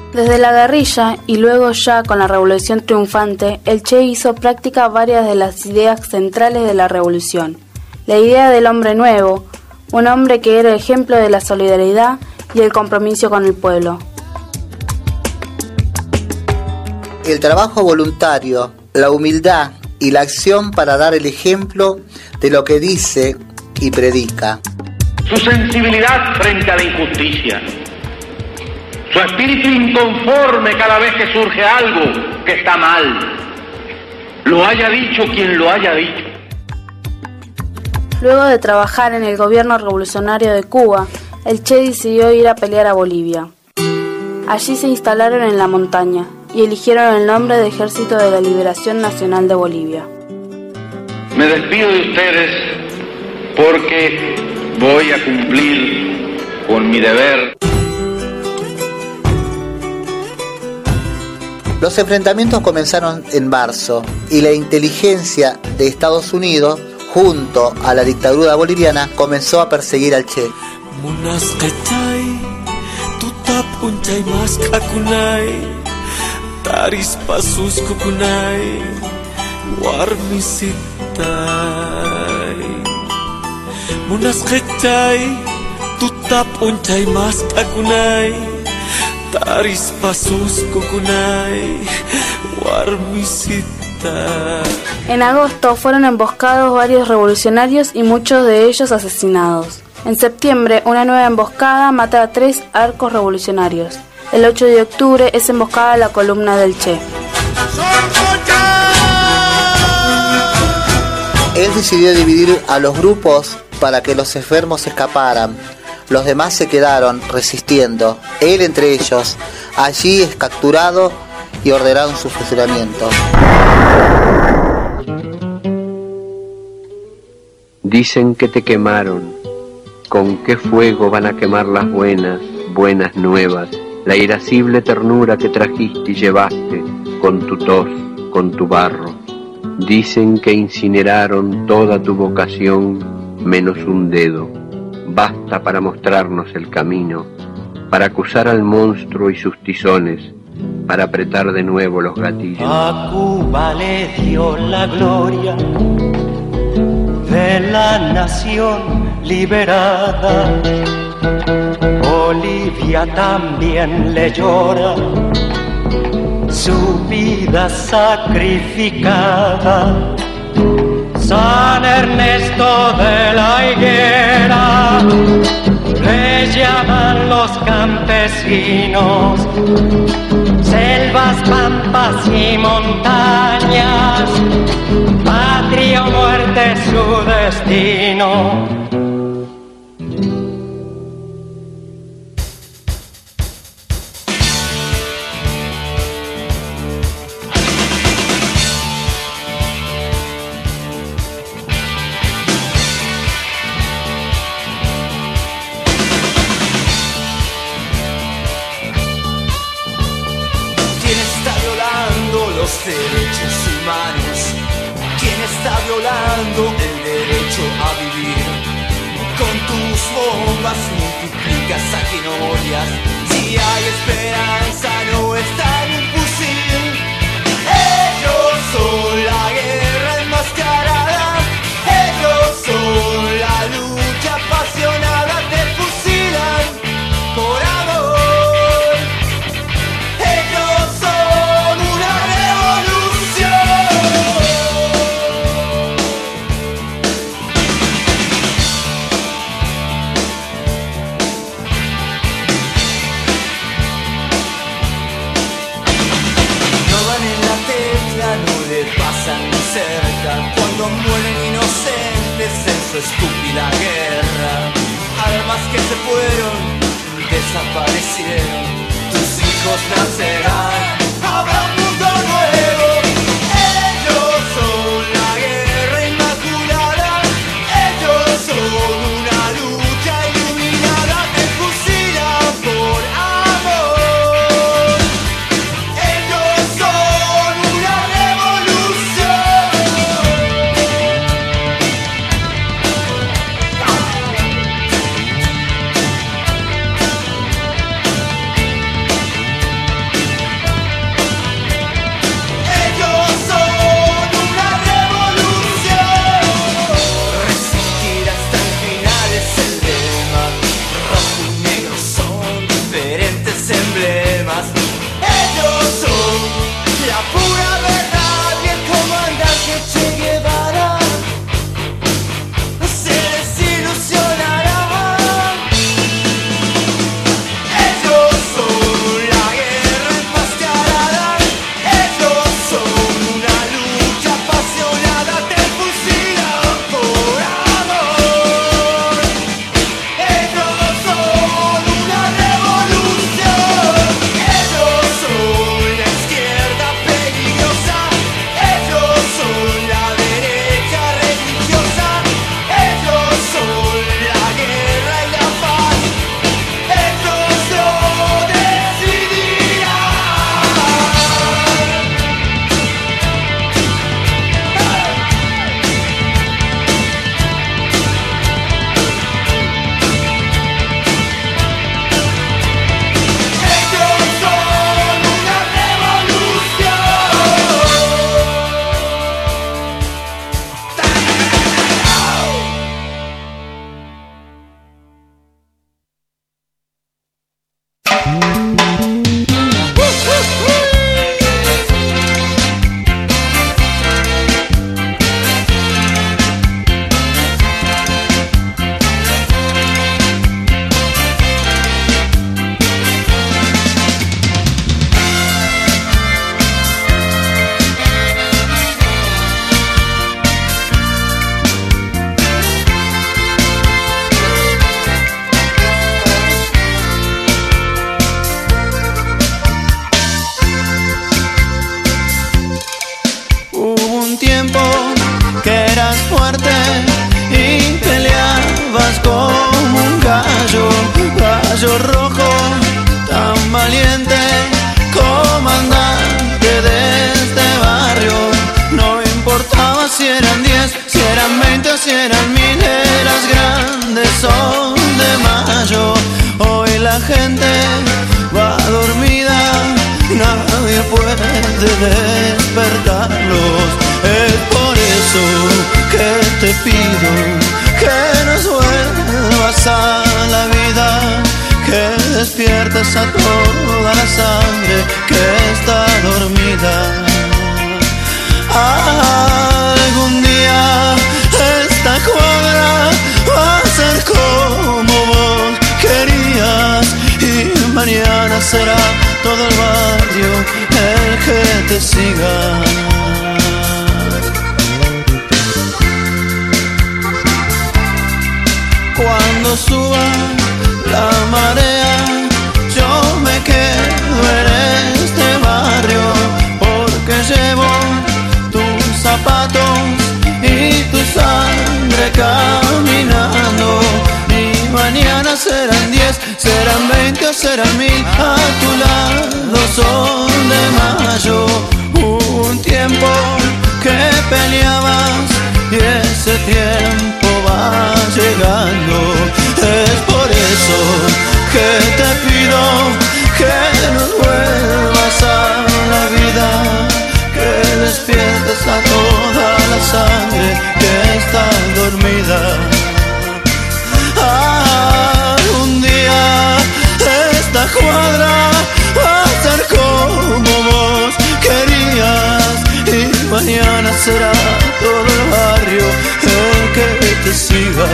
Desde la guerrilla y luego ya con la revolución triunfante, el Che hizo práctica varias de las ideas centrales de la revolución. La idea del hombre nuevo, un hombre que era ejemplo de la solidaridad y el compromiso con el pueblo. El trabajo voluntario, la humildad y la acción para dar el ejemplo de lo que dice y predica. Su sensibilidad frente a la injusticia, su espíritu inconforme cada vez que surge algo que está mal, lo haya dicho quien lo haya dicho. Luego de trabajar en el gobierno revolucionario de Cuba, el Che decidió ir a pelear a Bolivia. Allí se instalaron en la montaña y eligieron el nombre de Ejército de la Liberación Nacional de Bolivia. Me despido de ustedes porque voy a cumplir con mi deber. Los enfrentamientos comenzaron en marzo y la inteligencia de Estados Unidos, junto a la dictadura boliviana, comenzó a perseguir al Che. Taris pasus kukunai warmisitai munas ketai tutap uncai mas kakunai taris pasus kukunai warmisitai. En agosto fueron emboscados varios revolucionarios y muchos de ellos asesinados. En septiembre, una nueva emboscada mata a 3 arcos revolucionarios. El 8 de octubre es emboscada la columna del Che. Él decidió dividir a los grupos para que los enfermos escaparan. Los demás se quedaron resistiendo. Él entre ellos. Allí es capturado y ordenaron su fusilamiento. Dicen que te quemaron. ¿Con qué fuego van a quemar las buenas nuevas? La irascible ternura que trajiste y llevaste, con tu tos, con tu barro. Dicen que incineraron toda tu vocación, menos un dedo. Basta para mostrarnos el camino, para acusar al monstruo y sus tizones, para apretar de nuevo los gatillos. A Cuba le dio la gloria de la nación liberada. Bolivia también le llora su vida sacrificada. San Ernesto de la Higuera le llaman los campesinos, selvas, pampas y montañas, patria o muerte su destino. Derechos humanos, ¿quién está violando el derecho a vivir? Con tus bombas multiplicas sanguinolias. Si hay esperanza no está en un fusil. Ellos son la guerra enmascarada, ellos son la lucha apasionada. Te fusilan por amor, ellos son una cerca cuando mueren inocentes en su estúpida guerra. Almas que se fueron, desaparecieron. Tus hijos nacerán, habrá un mundo nuevo. Ellos son la guerra inmaculada, ellos son una lucha iluminada. Te fusilan por amor, ellos son una revolución. gente va dormida, nadie puede despertarlos. Es por eso que te pido que nos vuelvas a la vida, que despiertes a toda la sangre que está dormida. Algún día esta cuadra va a ser como vos querías, y mañana será todo el barrio el que te siga. Cuando suba la marea, yo me quedo en este barrio, porque llevo tus zapatos y tu sangre caminando. Y mañana serán 10, serán 20 o serán 1000, a tu lado son de mayo. Un tiempo que peleabas y ese tiempo va llegando. Es por eso que te pido que nos vuelvas a la vida, que despiertes a toda la sangre que está dormida. Un día esta cuadra va a ser como vos querías, y mañana será todo el barrio el que te siga.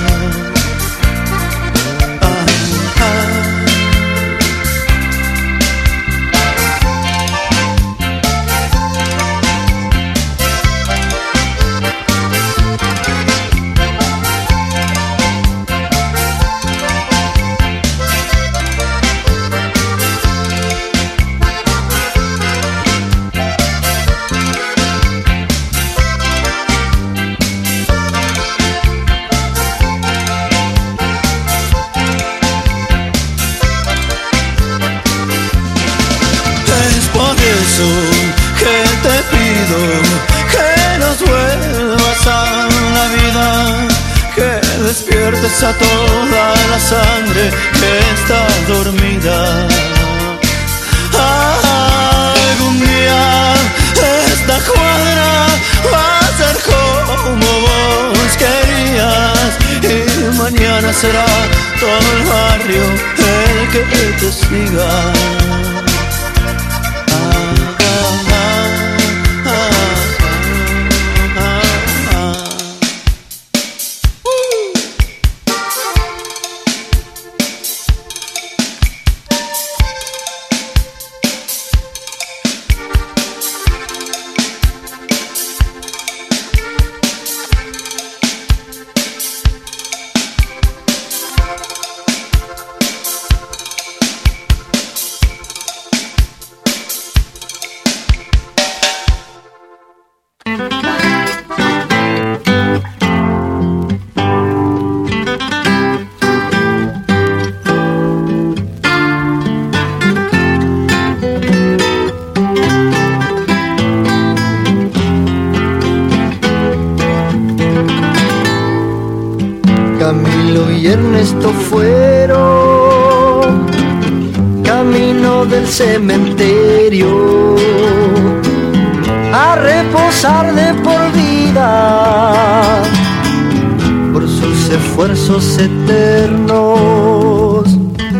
Que te pido que nos vuelvas a la vida, que despiertes a toda la sangre que está dormida. Algún día esta cuadra va a ser como vos querías, y mañana será todo el barrio el que te siga. Camilo y Ernesto fueron camino del cementerio a reposar de por vida por sus esfuerzos eternos.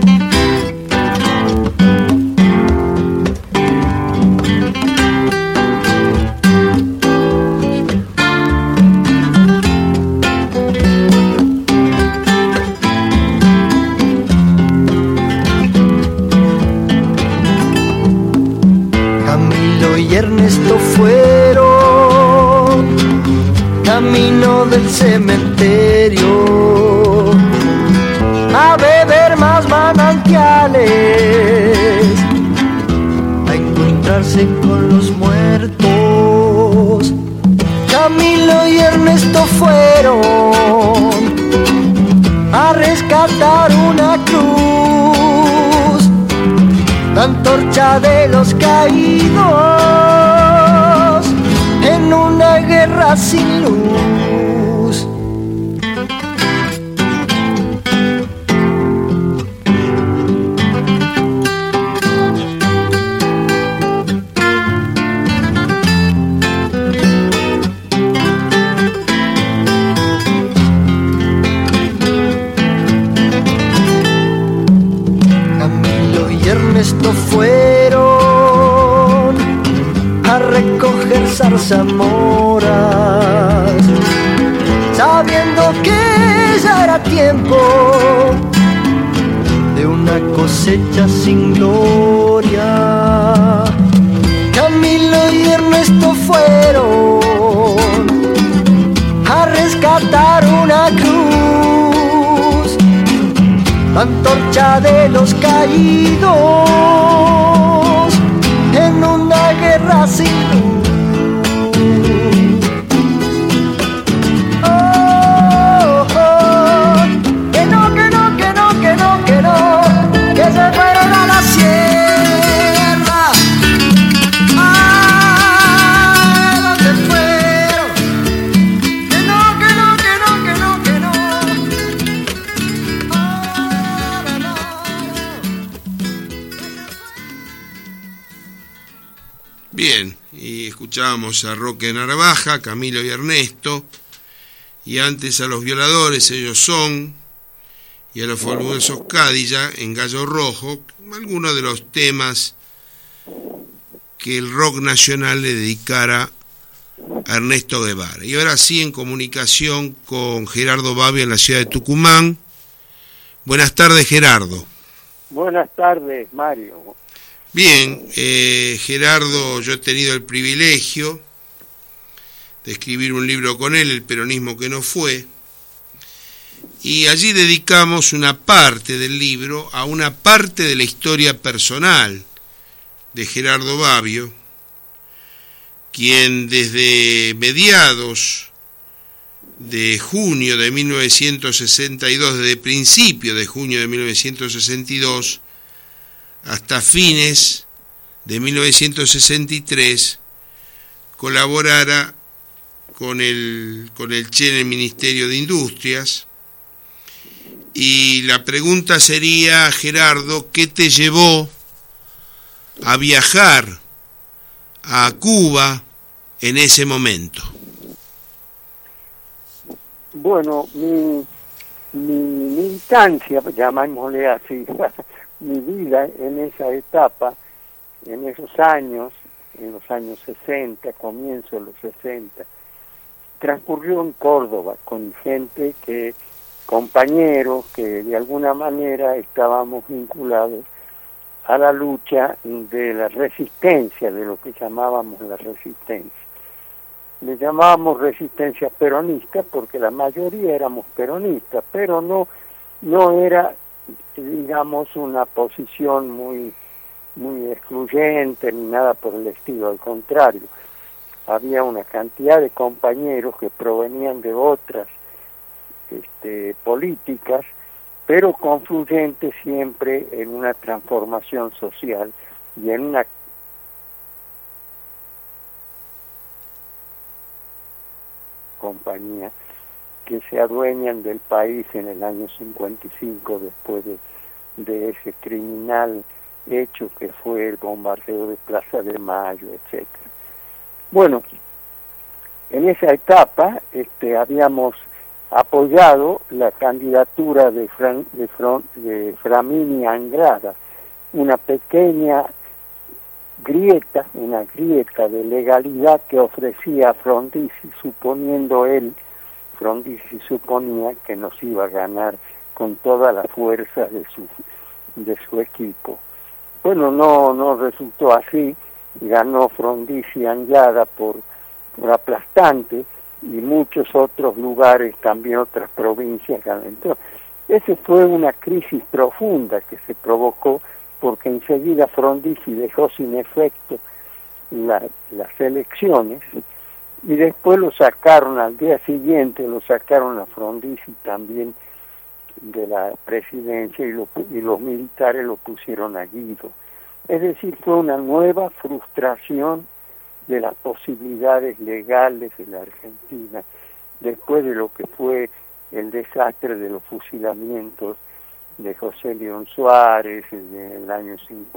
Ernesto fueron camino del cementerio a beber más manantiales, a encontrarse con los muertos. Camilo y Ernesto fueron a rescatar una cruz, la antorcha de los caídos en una guerra sin luz. zarzamoras, sabiendo que ya era tiempo de una cosecha sin gloria. Camilo y Ernesto fueron a rescatar una cruz, la antorcha de los caídos en una guerra sin luz. Oh, oh, que no, que no, que no, que no, que no, que se fueron a la sierra. Ah, ¿dónde fueron? Que no, que no, que no, que no, que no. Ah, no, no. Bien, y escuchábamos a Roque Narvaja, Camilo y Ernesto, y antes a Los Violadores, Ellos Son, y a Los Fabulosos Cadillacs en Gallo Rojo, algunos de los temas que el rock nacional le dedicara a Ernesto Guevara. Y ahora sí, en comunicación con Gerardo Babbio en la ciudad de Tucumán. Buenas tardes, Gerardo. Buenas tardes, Mario. Bien, Gerardo, yo he tenido el privilegio de escribir un libro con él, El peronismo que no fue, y allí dedicamos una parte del libro a una parte de la historia personal de Gerardo Babbio, quien desde mediados de junio de 1962, desde principio de junio de 1962, hasta fines de 1963, colaborara con el Che en el Ministerio de Industrias. Y la pregunta sería, Gerardo, ¿qué te llevó a viajar a Cuba en ese momento? Bueno, mi militancia, llamémosle así, mi vida en esa etapa, en esos años, en los años 60, comienzo de los 60, transcurrió en Córdoba con gente compañeros que de alguna manera estábamos vinculados a la lucha de la resistencia, de lo que llamábamos la resistencia. Le llamábamos resistencia peronista porque la mayoría éramos peronistas, pero no era, digamos, una posición muy excluyente ni nada por el estilo, al contrario. Había una cantidad de compañeros que provenían de otras políticas, pero confluyentes siempre en una transformación social y en una compañía que se adueñan del país en el año 55 después de ese criminal hecho que fue el bombardeo de Plaza de Mayo, etcétera. Bueno, en esa etapa habíamos apoyado la candidatura de Framini Anglada, una pequeña grieta de legalidad que ofrecía a Frondizi, Frondizi suponía que nos iba a ganar con toda la fuerza de su equipo. Bueno, no resultó así, ganó Frondizi Anglada por aplastante, y muchos otros lugares, también otras provincias. Entonces, esa fue una crisis profunda que se provocó porque enseguida Frondizi dejó sin efecto las elecciones y después lo sacaron, al día siguiente lo sacaron a Frondizi también de la presidencia y los militares lo pusieron a Guido. Es decir, fue una nueva frustración de las posibilidades legales de la Argentina, después de lo que fue el desastre de los fusilamientos de José León Suárez en el año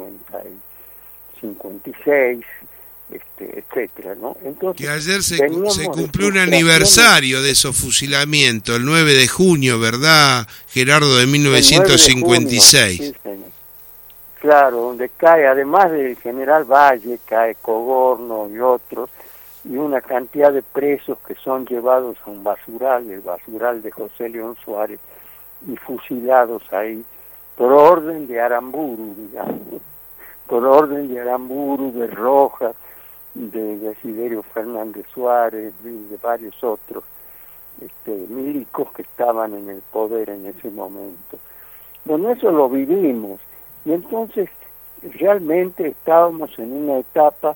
56, etcétera, ¿no? Entonces, que ayer se cumplió un aniversario de esos fusilamientos, el 9 de junio, ¿verdad, Gerardo, de 1956? Sí, señor. Claro, donde cae, además del general Valle, cae Cogorno y otros, y una cantidad de presos que son llevados a un basural, el basural de José León Suárez, y fusilados ahí por orden de Aramburu, digamos, por orden de Aramburu, de Rojas, de Desiderio Fernández Suárez, de varios otros milicos que estaban en el poder en ese momento. Bueno, eso lo vivimos, y entonces realmente estábamos en una etapa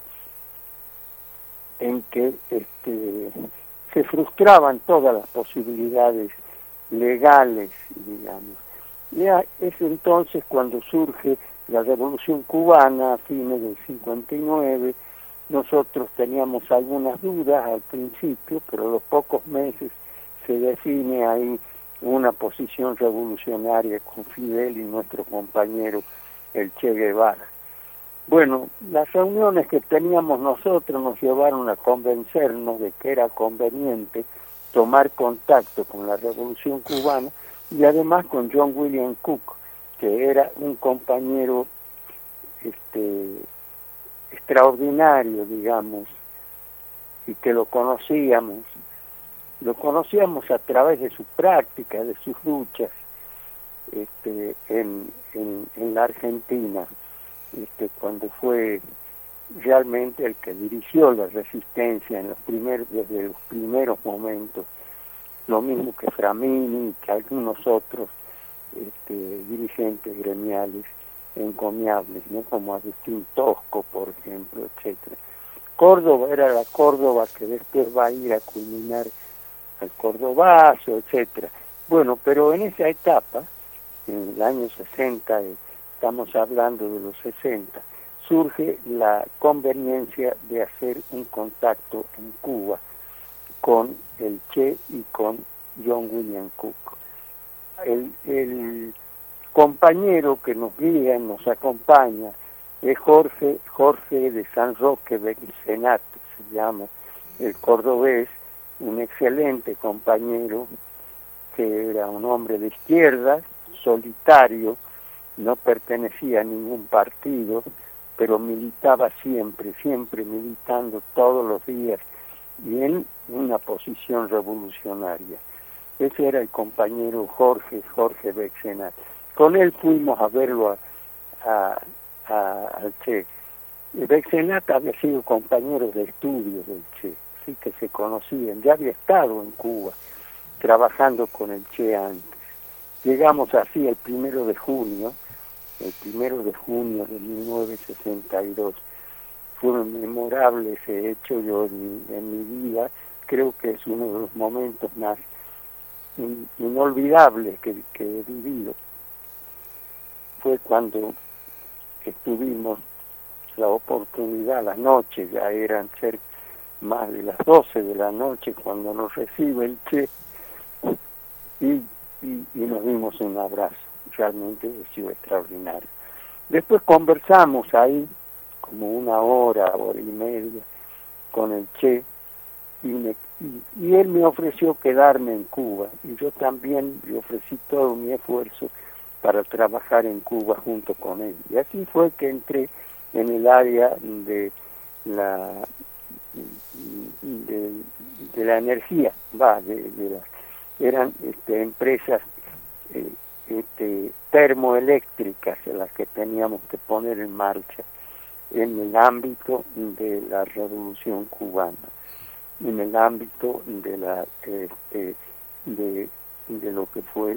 en que se frustraban todas las posibilidades legales, digamos. Y es entonces cuando surge la Revolución Cubana a fines del 59. Nosotros teníamos algunas dudas al principio, pero a los pocos meses se define ahí una posición revolucionaria con Fidel y nuestro compañero el Che Guevara. Bueno, las reuniones que teníamos nosotros nos llevaron a convencernos de que era conveniente tomar contacto con la Revolución Cubana y además con John William Cook, que era un compañero extraordinario, digamos, y que lo conocíamos a través de su práctica, de sus luchas en la Argentina, cuando fue realmente el que dirigió la resistencia desde los primeros momentos, lo mismo que Framini, que algunos otros dirigentes gremiales encomiables, ¿no? Como Agustín Tosco, por ejemplo, etcétera. Córdoba era la Córdoba que después va a ir a culminar al Cordobazo, etcétera. Bueno, pero en esa etapa, en el año 60, estamos hablando de los 60, surge la conveniencia de hacer un contacto en Cuba con el Che y con John William Cook. El compañero que nos guía, nos acompaña, es Jorge de San Roque Becenat, se llama, el cordobés, un excelente compañero, que era un hombre de izquierda, solitario, no pertenecía a ningún partido, pero militaba siempre militando todos los días y en una posición revolucionaria. Ese era el compañero Jorge Becenat. Con él fuimos a verlo al Che. Becenat había sido compañero de estudio del Che, así que se conocían, ya había estado en Cuba trabajando con el Che antes. Llegamos así el 1 de junio de 1962. Fue memorable ese hecho. Yo en mi vida creo que es uno de los momentos más inolvidables que he vivido. Fue cuando tuvimos la oportunidad, la noche, ya eran más de las 12 de la noche cuando nos recibe el Che, y nos dimos un abrazo. Realmente ha sido extraordinario. Después conversamos ahí como una hora y media con el Che, y él me ofreció quedarme en Cuba, y yo también le ofrecí todo mi esfuerzo para trabajar en Cuba junto con él. Y así fue que entré en el área de la energía, eran empresas termoeléctricas en las que teníamos que poner en marcha en el ámbito de la Revolución Cubana, en el ámbito de la de lo que fue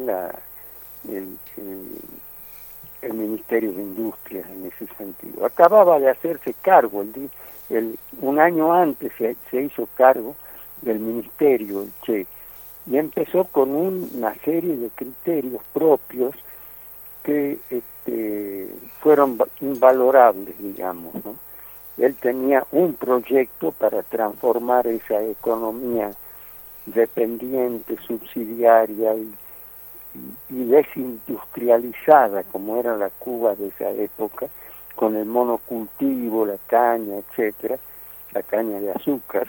el Ministerio de Industria en ese sentido. Acababa de hacerse cargo, un año antes se hizo cargo del Ministerio, el Che, y empezó con una serie de criterios propios que fueron invalorables, digamos, ¿no? Él tenía un proyecto para transformar esa economía dependiente, subsidiaria y desindustrializada, como era la Cuba de esa época, con el monocultivo, la caña, etcétera, la caña de azúcar,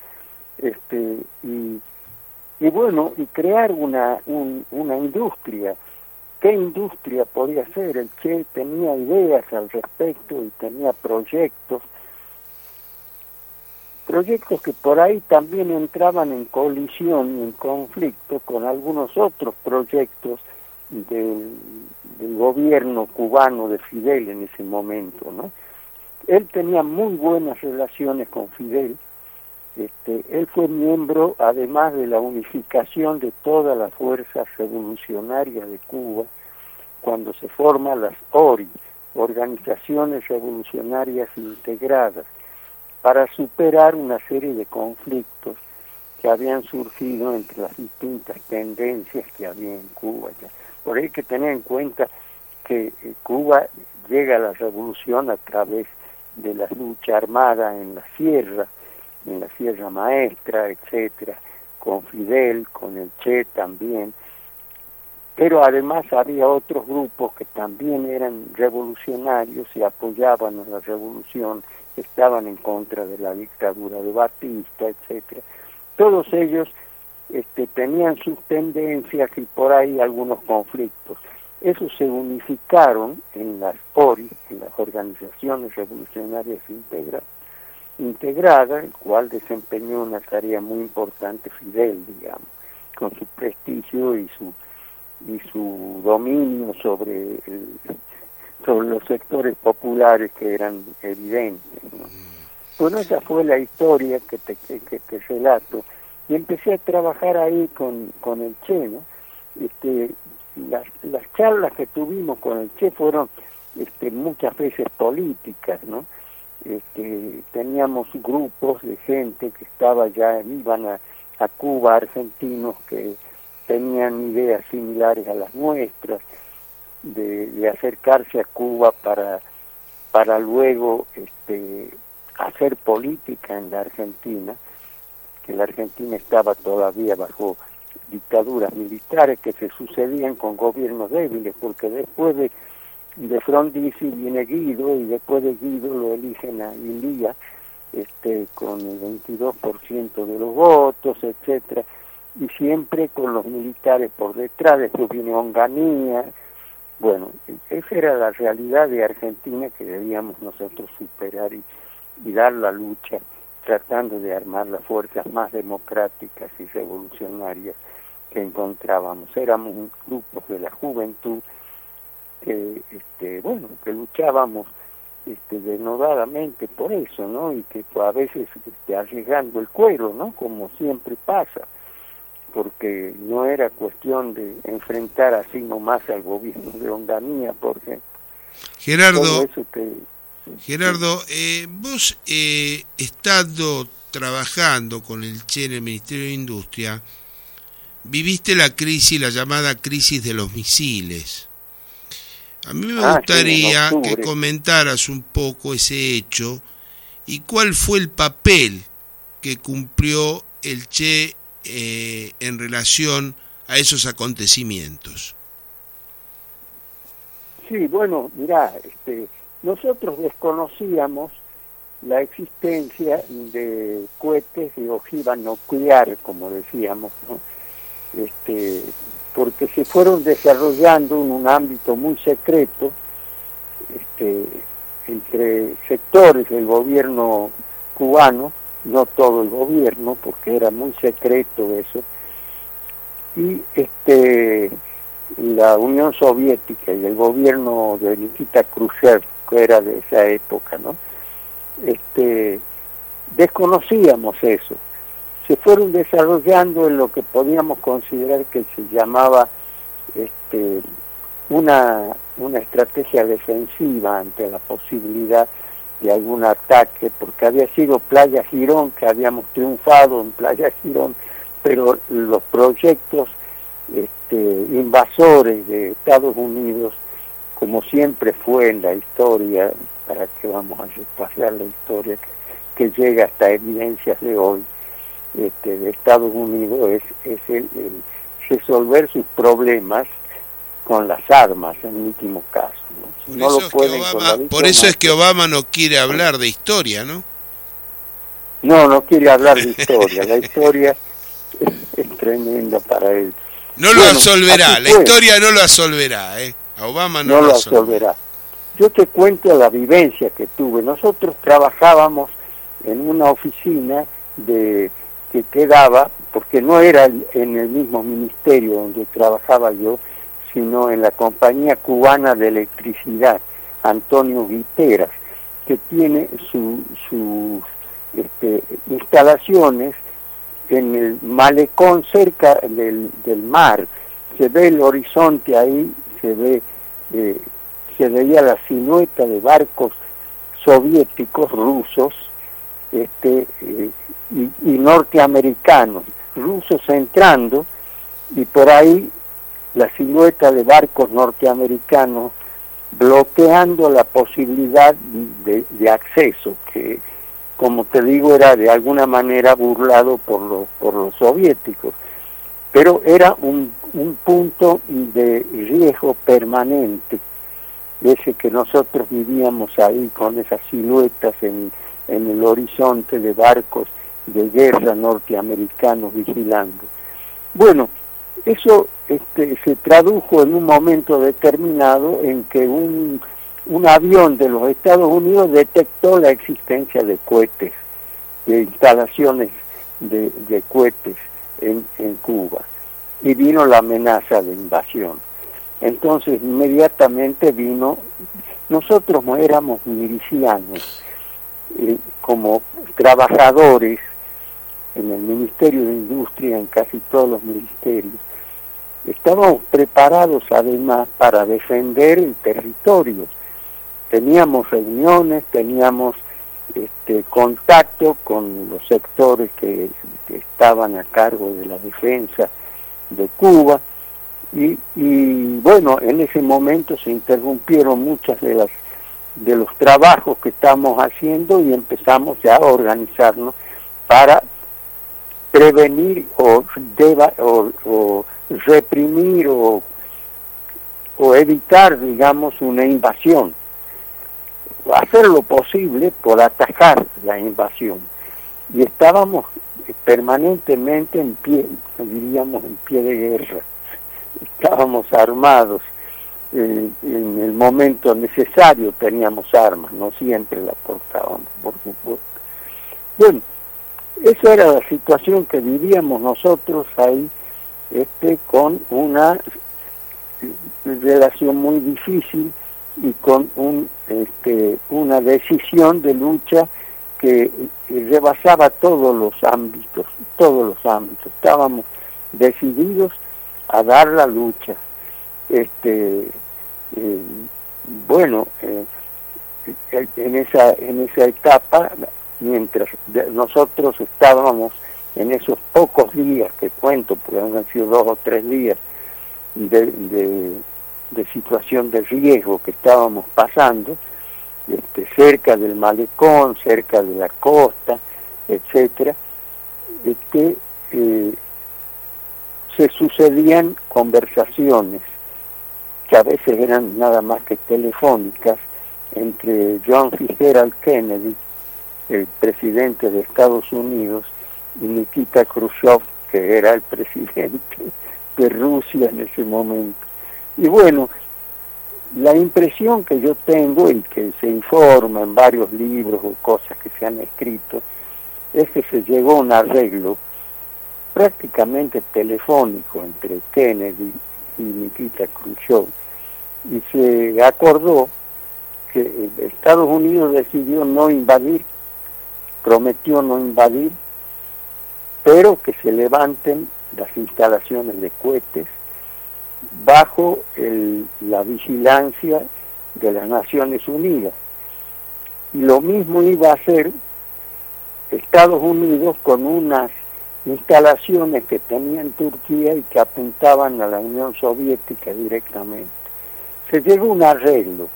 y bueno, y crear una industria. ¿Qué industria podía ser? El Che tenía ideas al respecto y tenía proyectos proyectos que por ahí también entraban en colisión y en conflicto con algunos otros proyectos del gobierno cubano de Fidel en ese momento, ¿no? Él tenía muy buenas relaciones con Fidel. Él fue miembro, además de la unificación de todas las fuerzas revolucionarias de Cuba, cuando se forman las ORI, Organizaciones Revolucionarias Integradas, para superar una serie de conflictos que habían surgido entre las distintas tendencias que había en Cuba. Por ahí hay que tener en cuenta que Cuba llega a la revolución a través de la lucha armada en la Sierra Maestra, etcétera, con Fidel, con el Che también, pero además había otros grupos que también eran revolucionarios y apoyaban a la revolución, estaban en contra de la dictadura de Batista, etcétera. Todos ellos tenían sus tendencias y por ahí algunos conflictos. Esos se unificaron en las ORI, en las Organizaciones Revolucionarias Integradas, el cual desempeñó una tarea muy importante Fidel, digamos, con su prestigio y su dominio sobre los sectores populares que eran evidentes, ¿no? Bueno, esa fue la historia que te relato, y empecé a trabajar ahí con el Che, ¿no? Las charlas que tuvimos con el Che fueron muchas veces políticas, ¿no? Teníamos grupos de gente que iban a Cuba, argentinos que tenían ideas similares a las nuestras, de acercarse a Cuba para luego hacer política en la Argentina, que la Argentina estaba todavía bajo dictaduras militares que se sucedían con gobiernos débiles, porque después de Frondizi viene Guido, y después de Guido lo eligen a Ilía, con el 22% de los votos, etcétera, y siempre con los militares por detrás. Después viene Onganía. Bueno, esa era la realidad de Argentina que debíamos nosotros superar y dar la lucha, tratando de armar las fuerzas más democráticas y revolucionarias que encontrábamos. Éramos un grupo de la juventud que luchábamos denodadamente por eso, ¿no? Y que a veces arriesgando el cuero, ¿no? Como siempre pasa, porque no era cuestión de enfrentar así nomás al gobierno de Onganía, por ejemplo. Gerardo, vos estando trabajando con el Che en el Ministerio de Industria, viviste la llamada crisis de los misiles. A mí me gustaría que comentaras un poco ese hecho y cuál fue el papel que cumplió el Che en relación a esos acontecimientos. Sí, bueno, mirá, nosotros desconocíamos la existencia de cohetes de ojiva nuclear, como decíamos, ¿no? Porque se fueron desarrollando en un ámbito muy secreto, entre sectores del gobierno cubano, no todo el gobierno, porque era muy secreto eso, y la Unión Soviética y el gobierno de Nikita Khrushchev, que era de esa época, ¿no? Desconocíamos eso. Se fueron desarrollando en lo que podíamos considerar que se llamaba una estrategia defensiva ante la posibilidad de algún ataque, porque había sido Playa Girón, que habíamos triunfado en Playa Girón, pero los proyectos invasores de Estados Unidos, como siempre fue en la historia, para que vamos a repasar la historia que llega hasta evidencias de hoy, de Estados Unidos, es el resolver sus problemas con las armas, en último caso, ¿no? Si no lo pueden con la diplomacia. Por eso es que Obama no quiere hablar de historia, ¿no? No quiere hablar de historia. La historia es tremenda para él. No lo absolverá, la historia no lo absolverá, A Obama no lo absolverá. Yo te cuento la vivencia que tuve. Nosotros trabajábamos en una oficina que quedaba, porque no era en el mismo ministerio donde trabajaba yo, sino en la Compañía Cubana de Electricidad, Antonio Guiteras, que tiene sus instalaciones en el malecón cerca del mar. Se ve el horizonte ahí, se veía la silueta de barcos soviéticos, rusos, y norteamericanos, rusos entrando, y por ahí la silueta de barcos norteamericanos bloqueando la posibilidad de acceso, que, como te digo, era de alguna manera burlado por los soviéticos, pero era un punto de riesgo permanente, ese que nosotros vivíamos ahí con esas siluetas en el horizonte de barcos de guerra norteamericanos vigilando. Bueno, eso se tradujo en un momento determinado en que un avión de los Estados Unidos detectó la existencia de cohetes, de instalaciones de cohetes en Cuba, y vino la amenaza de invasión. Entonces inmediatamente vino, nosotros no éramos milicianos, como trabajadores en el Ministerio de Industria, en casi todos los ministerios, estábamos preparados además para defender el territorio. Teníamos reuniones, teníamos contacto con los sectores que estaban a cargo de la defensa de Cuba, y bueno, en ese momento se interrumpieron muchas de los trabajos que estamos haciendo y empezamos ya a organizarnos para prevenir o reprimir o evitar, digamos, una invasión, hacer lo posible por atajar la invasión. Y estábamos permanentemente en pie, diríamos en pie de guerra, estábamos armados. En el momento necesario teníamos armas, no siempre las portábamos, por supuesto. Bueno, esa era la situación que vivíamos nosotros ahí, con una relación muy difícil y con una decisión de lucha que rebasaba todos los ámbitos. Estábamos decididos a dar la lucha. Bueno, en esa etapa, mientras nosotros estábamos en esos pocos días que cuento, porque han sido 2 o 3 días de situación de riesgo que estábamos pasando, cerca del malecón, cerca de la costa, etcétera, se sucedían conversaciones que a veces eran nada más que telefónicas entre John Fitzgerald Kennedy, el presidente de Estados Unidos, y Nikita Khrushchev, que era el presidente de Rusia en ese momento. Y bueno, la impresión que yo tengo, y que se informa en varios libros o cosas que se han escrito, es que se llegó a un arreglo prácticamente telefónico entre Kennedy y Nikita Khrushchev, y se acordó que Estados Unidos decidió no invadir, prometió no invadir, pero que se levanten las instalaciones de cohetes bajo la vigilancia de las Naciones Unidas. Y lo mismo iba a hacer Estados Unidos con unas instalaciones que tenía en Turquía y que apuntaban a la Unión Soviética directamente. Se llegó a un arreglo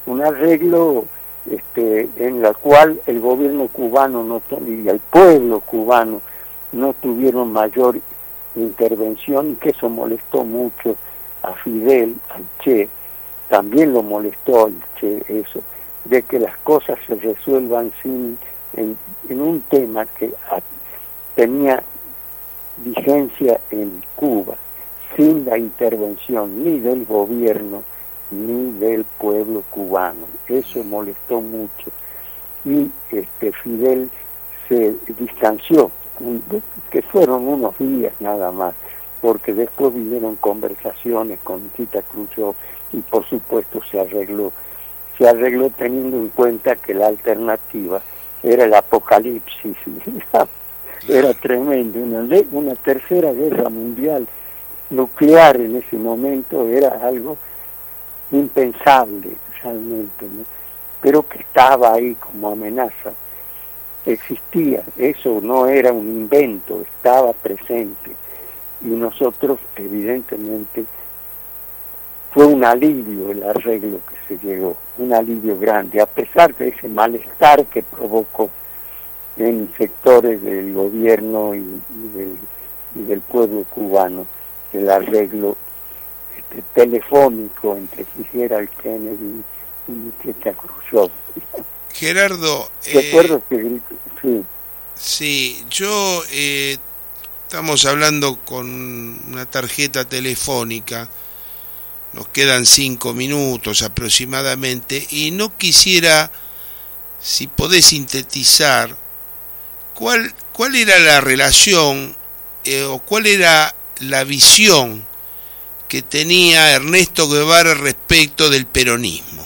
en la cual el gobierno cubano y el pueblo cubano no tuvieron mayor intervención, y que eso molestó mucho a Fidel, al Che, también lo molestó al Che eso, de que las cosas se resuelvan en un tema que tenía vigencia en Cuba, sin la intervención ni del gobierno ni del pueblo cubano. Eso molestó mucho, y Fidel se distanció, que fueron unos días nada más, porque después vinieron conversaciones con Tita Khrushchev y por supuesto se arregló teniendo en cuenta que la alternativa era el apocalipsis. Era tremendo, una tercera guerra mundial nuclear en ese momento era algo impensable realmente, ¿no? Pero que estaba ahí como amenaza, existía, eso no era un invento, estaba presente, y nosotros evidentemente fue un alivio el arreglo que se llegó, un alivio grande, a pesar de ese malestar que provocó en sectores del gobierno y del pueblo cubano, el arreglo telefónico entre Fitzgerald Kennedy y Tita Khrushchev. Gerardo, recuerdo que sí, yo estamos hablando con una tarjeta telefónica, nos quedan 5 minutos aproximadamente, y no quisiera, si podés sintetizar, ¿cuál era la relación o cuál era la visión que tenía Ernesto Guevara respecto del peronismo?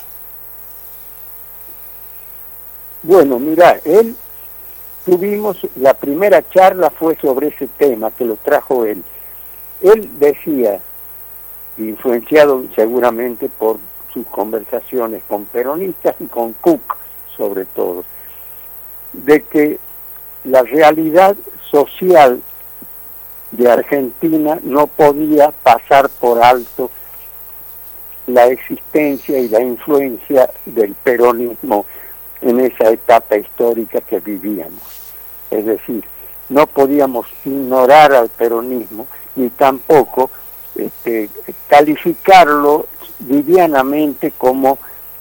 Bueno, mira, tuvimos, la primera charla fue sobre ese tema, que lo trajo él. Él decía, influenciado seguramente por sus conversaciones con peronistas y con Cook, sobre todo, de que la realidad social de Argentina no podía pasar por alto la existencia y la influencia del peronismo en esa etapa histórica que vivíamos. Es decir, no podíamos ignorar al peronismo ni tampoco calificarlo livianamente como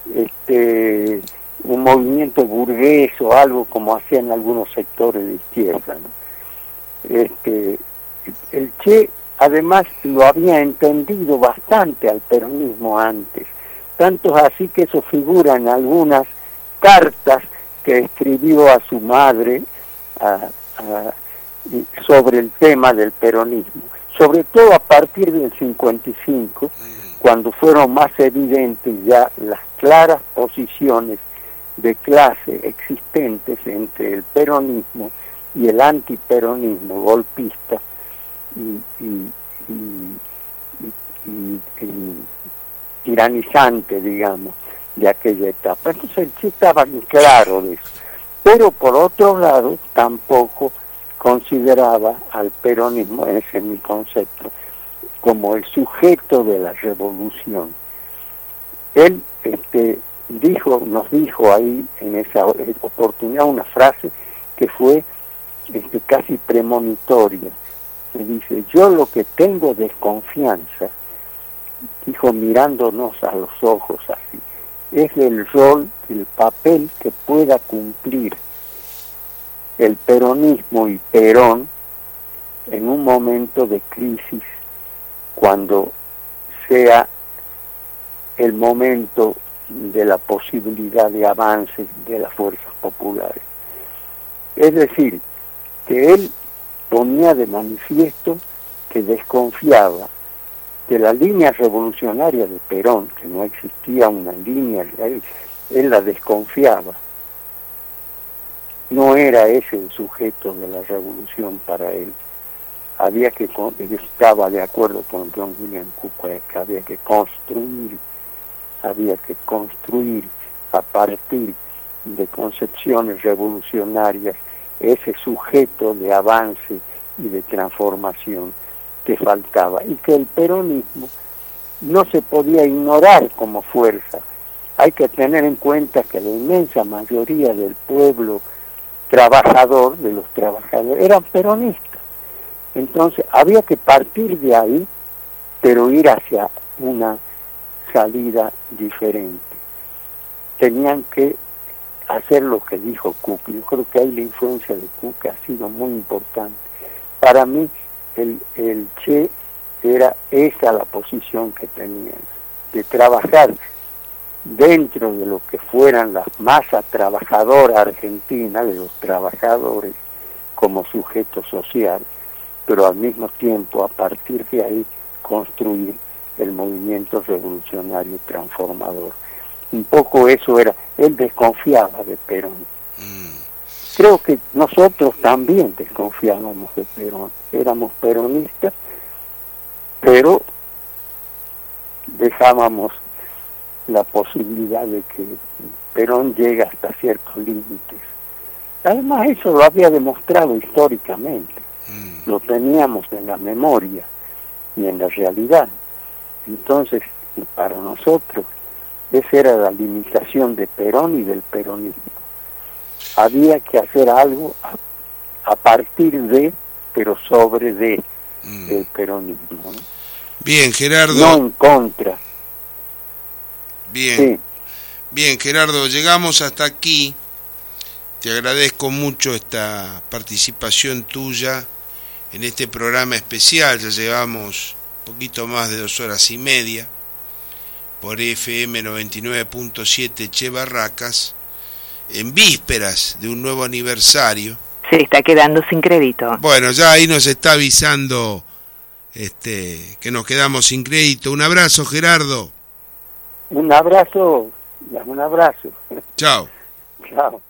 un movimiento burgués o algo como hacían algunos sectores de izquierda, ¿no? El Che además lo había entendido bastante al peronismo antes, tanto así que eso figura en algunas cartas que escribió a su madre sobre el tema del peronismo, sobre todo a partir del 55, cuando fueron más evidentes ya las claras posiciones de clase existentes entre el peronismo y el antiperonismo golpista y tiranizante, digamos, de aquella etapa. Entonces el Che estaba claro de eso, pero por otro lado tampoco consideraba al peronismo, ese es mi concepto, como el sujeto de la revolución. Él nos dijo ahí en esa oportunidad una frase que fue casi premonitoria, que dice: yo lo que tengo desconfianza, dijo mirándonos a los ojos así, es el rol, el papel que pueda cumplir el peronismo y Perón en un momento de crisis, cuando sea el momento de la posibilidad de avance de las fuerzas populares. Es decir, que él ponía de manifiesto que desconfiaba de la línea revolucionaria de Perón, que no existía una línea, él la desconfiaba. No era ese el sujeto de la revolución para él. Estaba de acuerdo con John William Cook, que había que construir a partir de concepciones revolucionarias ese sujeto de avance y de transformación que faltaba, y que el peronismo no se podía ignorar como fuerza. Hay que tener en cuenta que la inmensa mayoría del pueblo trabajador, de los trabajadores, eran peronistas. Entonces había que partir de ahí, pero ir hacia una salida diferente. Tenían que hacer lo que dijo Cook. Yo creo que ahí la influencia de Cook ha sido muy importante. Para mí el Che era esa la posición que tenía, de trabajar dentro de lo que fueran las masas trabajadoras argentinas, de los trabajadores como sujeto social, pero al mismo tiempo a partir de ahí construir el movimiento revolucionario transformador. Un poco eso era, él desconfiaba de Perón. Creo que nosotros también desconfiábamos de Perón, éramos peronistas, pero dejábamos la posibilidad de que Perón llegue hasta ciertos límites. Además eso lo había demostrado históricamente, lo teníamos en la memoria y en la realidad. Entonces, para nosotros, esa era la limitación de Perón y del peronismo. Había que hacer algo a partir de, pero sobre el peronismo, ¿no? Bien, Gerardo. No en contra. Bien. Sí. Bien, Gerardo, llegamos hasta aquí. Te agradezco mucho esta participación tuya en este programa especial. Ya llevamos un poquito más de 2 horas y media por FM 99.7 Che Barracas, en vísperas de un nuevo aniversario. Se está quedando sin crédito. Bueno, ya ahí nos está avisando que nos quedamos sin crédito. Un abrazo, Gerardo. Un abrazo. Chao. Chao.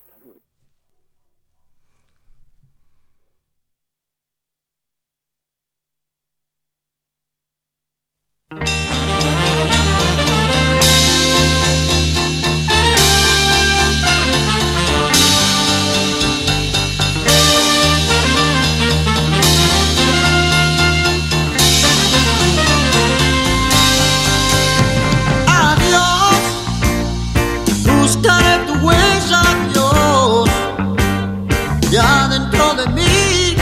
Buscaré tu huella, Dios, ya dentro de mí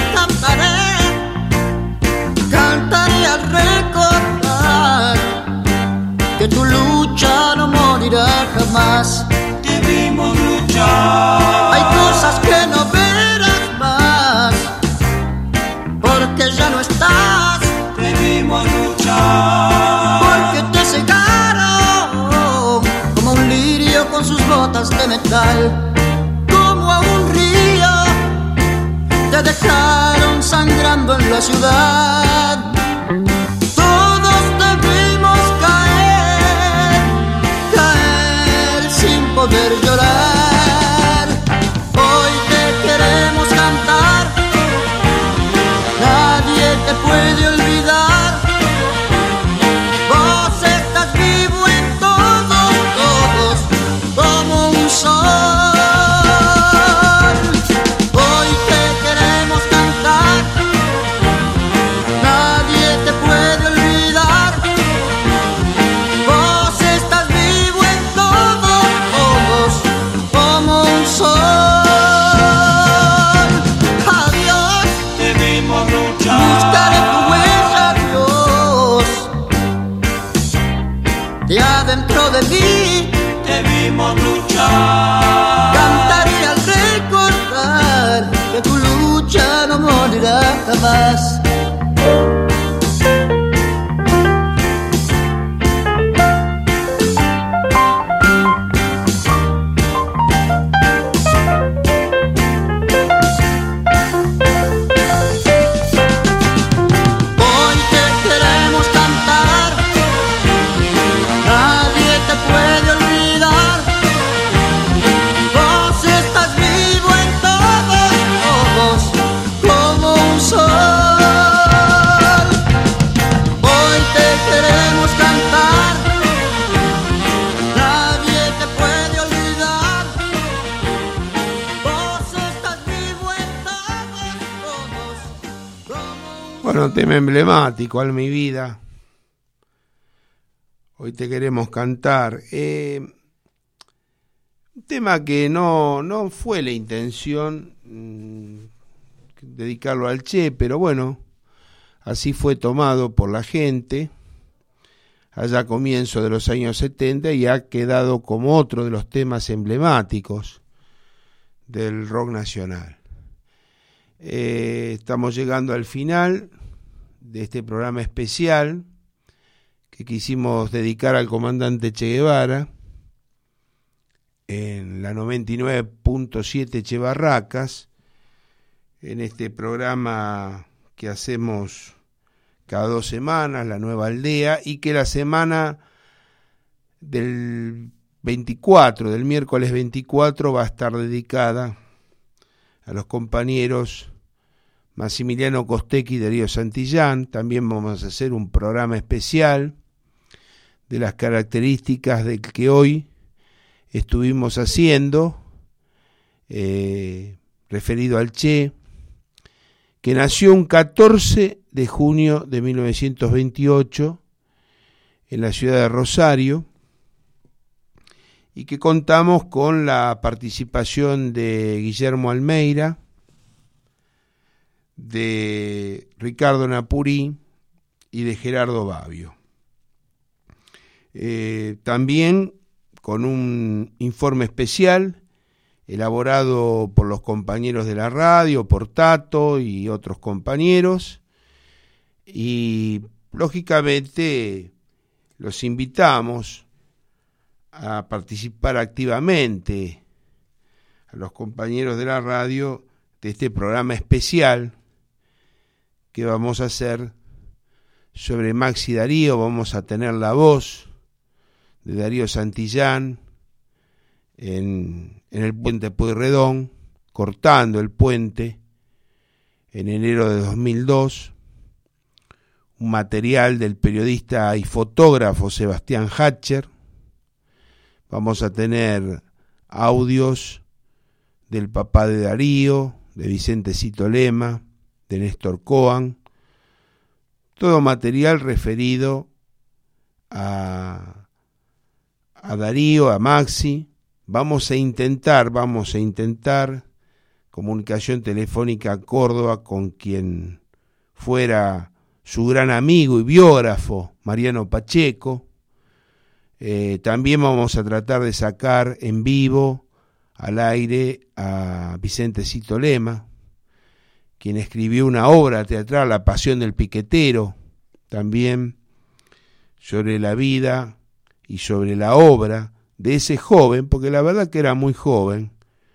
cantaré al recordar que tu lucha no morirá jamás. Te vimos luchar. Hay cosas que no verás más, porque ya no estás. Te vimos luchar. Porque te cegaron como un lirio con sus botas de metal, como a un río te dejaron sangrando en la ciudad. Todos debimos caer sin poder llorar. Hoy te queremos cantar, nadie te puede olvidar. Vos estás vivo en todos, como un sol. Hoy te queremos cantar, nadie te puede olvidar. Vos estás vivo en todos, como un sol. Adiós, te vimos luchar. Buscaré tu huella, Dios, ya dentro de mí. Te vimos luchar. Cantaré al recordar que tu lucha no morirá jamás. Hoy te queremos cantar, nadie te puede olvidar. Vos estás vivo en todos, como un sol. Hoy te queremos cantar, nadie te puede olvidar. Vos estás vivo en todos, como un Bueno, tema emblemático, Alma y Vida. Hoy te queremos cantar. Un tema que no fue la intención dedicarlo al Che, pero bueno, así fue tomado por la gente allá a comienzos de los años 70 y ha quedado como otro de los temas emblemáticos del rock nacional. Estamos llegando al final de este programa especial que quisimos dedicar al comandante Che Guevara, en la 99.7 Che Barracas, en este programa que hacemos cada 2 semanas, La Nueva Aldea, y que la semana del miércoles 24, va a estar dedicada a los compañeros Massimiliano Costecchi y Darío Santillán. También vamos a hacer un programa especial de las características del que hoy estuvimos haciendo, referido al Che, que nació un 14 de junio de 1928 en la ciudad de Rosario, y que contamos con la participación de Guillermo Almeida, de Ricardo Napurí y de Gerardo Babbio. También con un informe especial elaborado por los compañeros de la radio, por Tato y otros compañeros, y lógicamente los invitamos a participar activamente a los compañeros de la radio de este programa especial que vamos a hacer sobre Maxi Darío. Vamos a tener la voz de Darío Santillán en el puente Pueyrredón, cortando el puente en enero de 2002, un material del periodista y fotógrafo Sebastián Hatcher. Vamos a tener audios del papá de Darío, de Vicente Cito Lema, de Néstor Coan, todo material referido a Darío, a Maxi. Vamos a intentar comunicación telefónica a Córdoba con quien fuera su gran amigo y biógrafo, Mariano Pacheco. También vamos a tratar de sacar en vivo al aire a Vicente Cito Lema, quien escribió una obra teatral, La Pasión del Piquetero, también sobre la vida y sobre la obra de ese joven, porque la verdad que era muy joven,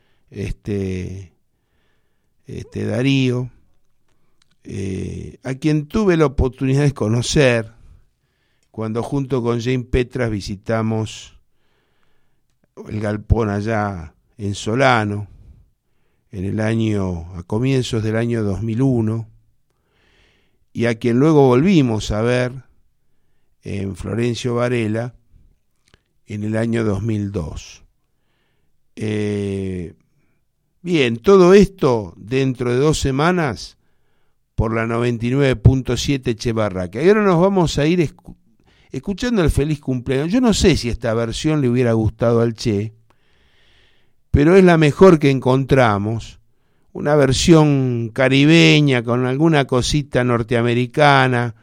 Darío, a quien tuve la oportunidad de conocer cuando junto con Jane Petras visitamos el galpón allá en Solano, a comienzos del año 2001, y a quien luego volvimos a ver en Florencio Varela en el año 2002. Bien, todo esto dentro de 2 semanas por la 99.7 Che Barraca. Y ahora nos vamos a ir escuchando el feliz cumpleaños. Yo no sé si esta versión le hubiera gustado al Che, pero es la mejor que encontramos, una versión caribeña con alguna cosita norteamericana.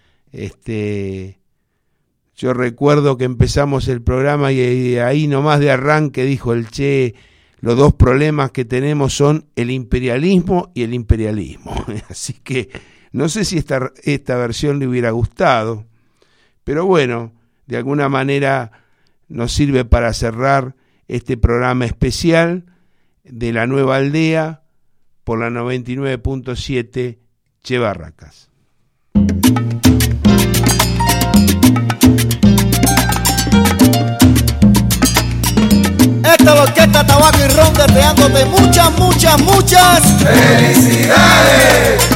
Yo recuerdo que empezamos el programa y ahí nomás de arranque dijo el Che, los 2 problemas que tenemos son el imperialismo y el imperialismo. Así que no sé si esta versión le hubiera gustado, pero bueno, de alguna manera nos sirve para cerrar este programa especial de La Nueva Aldea por la 99.7 Che Barracas. Esta orquesta Tabaco y Ron deseándote muchas felicidades.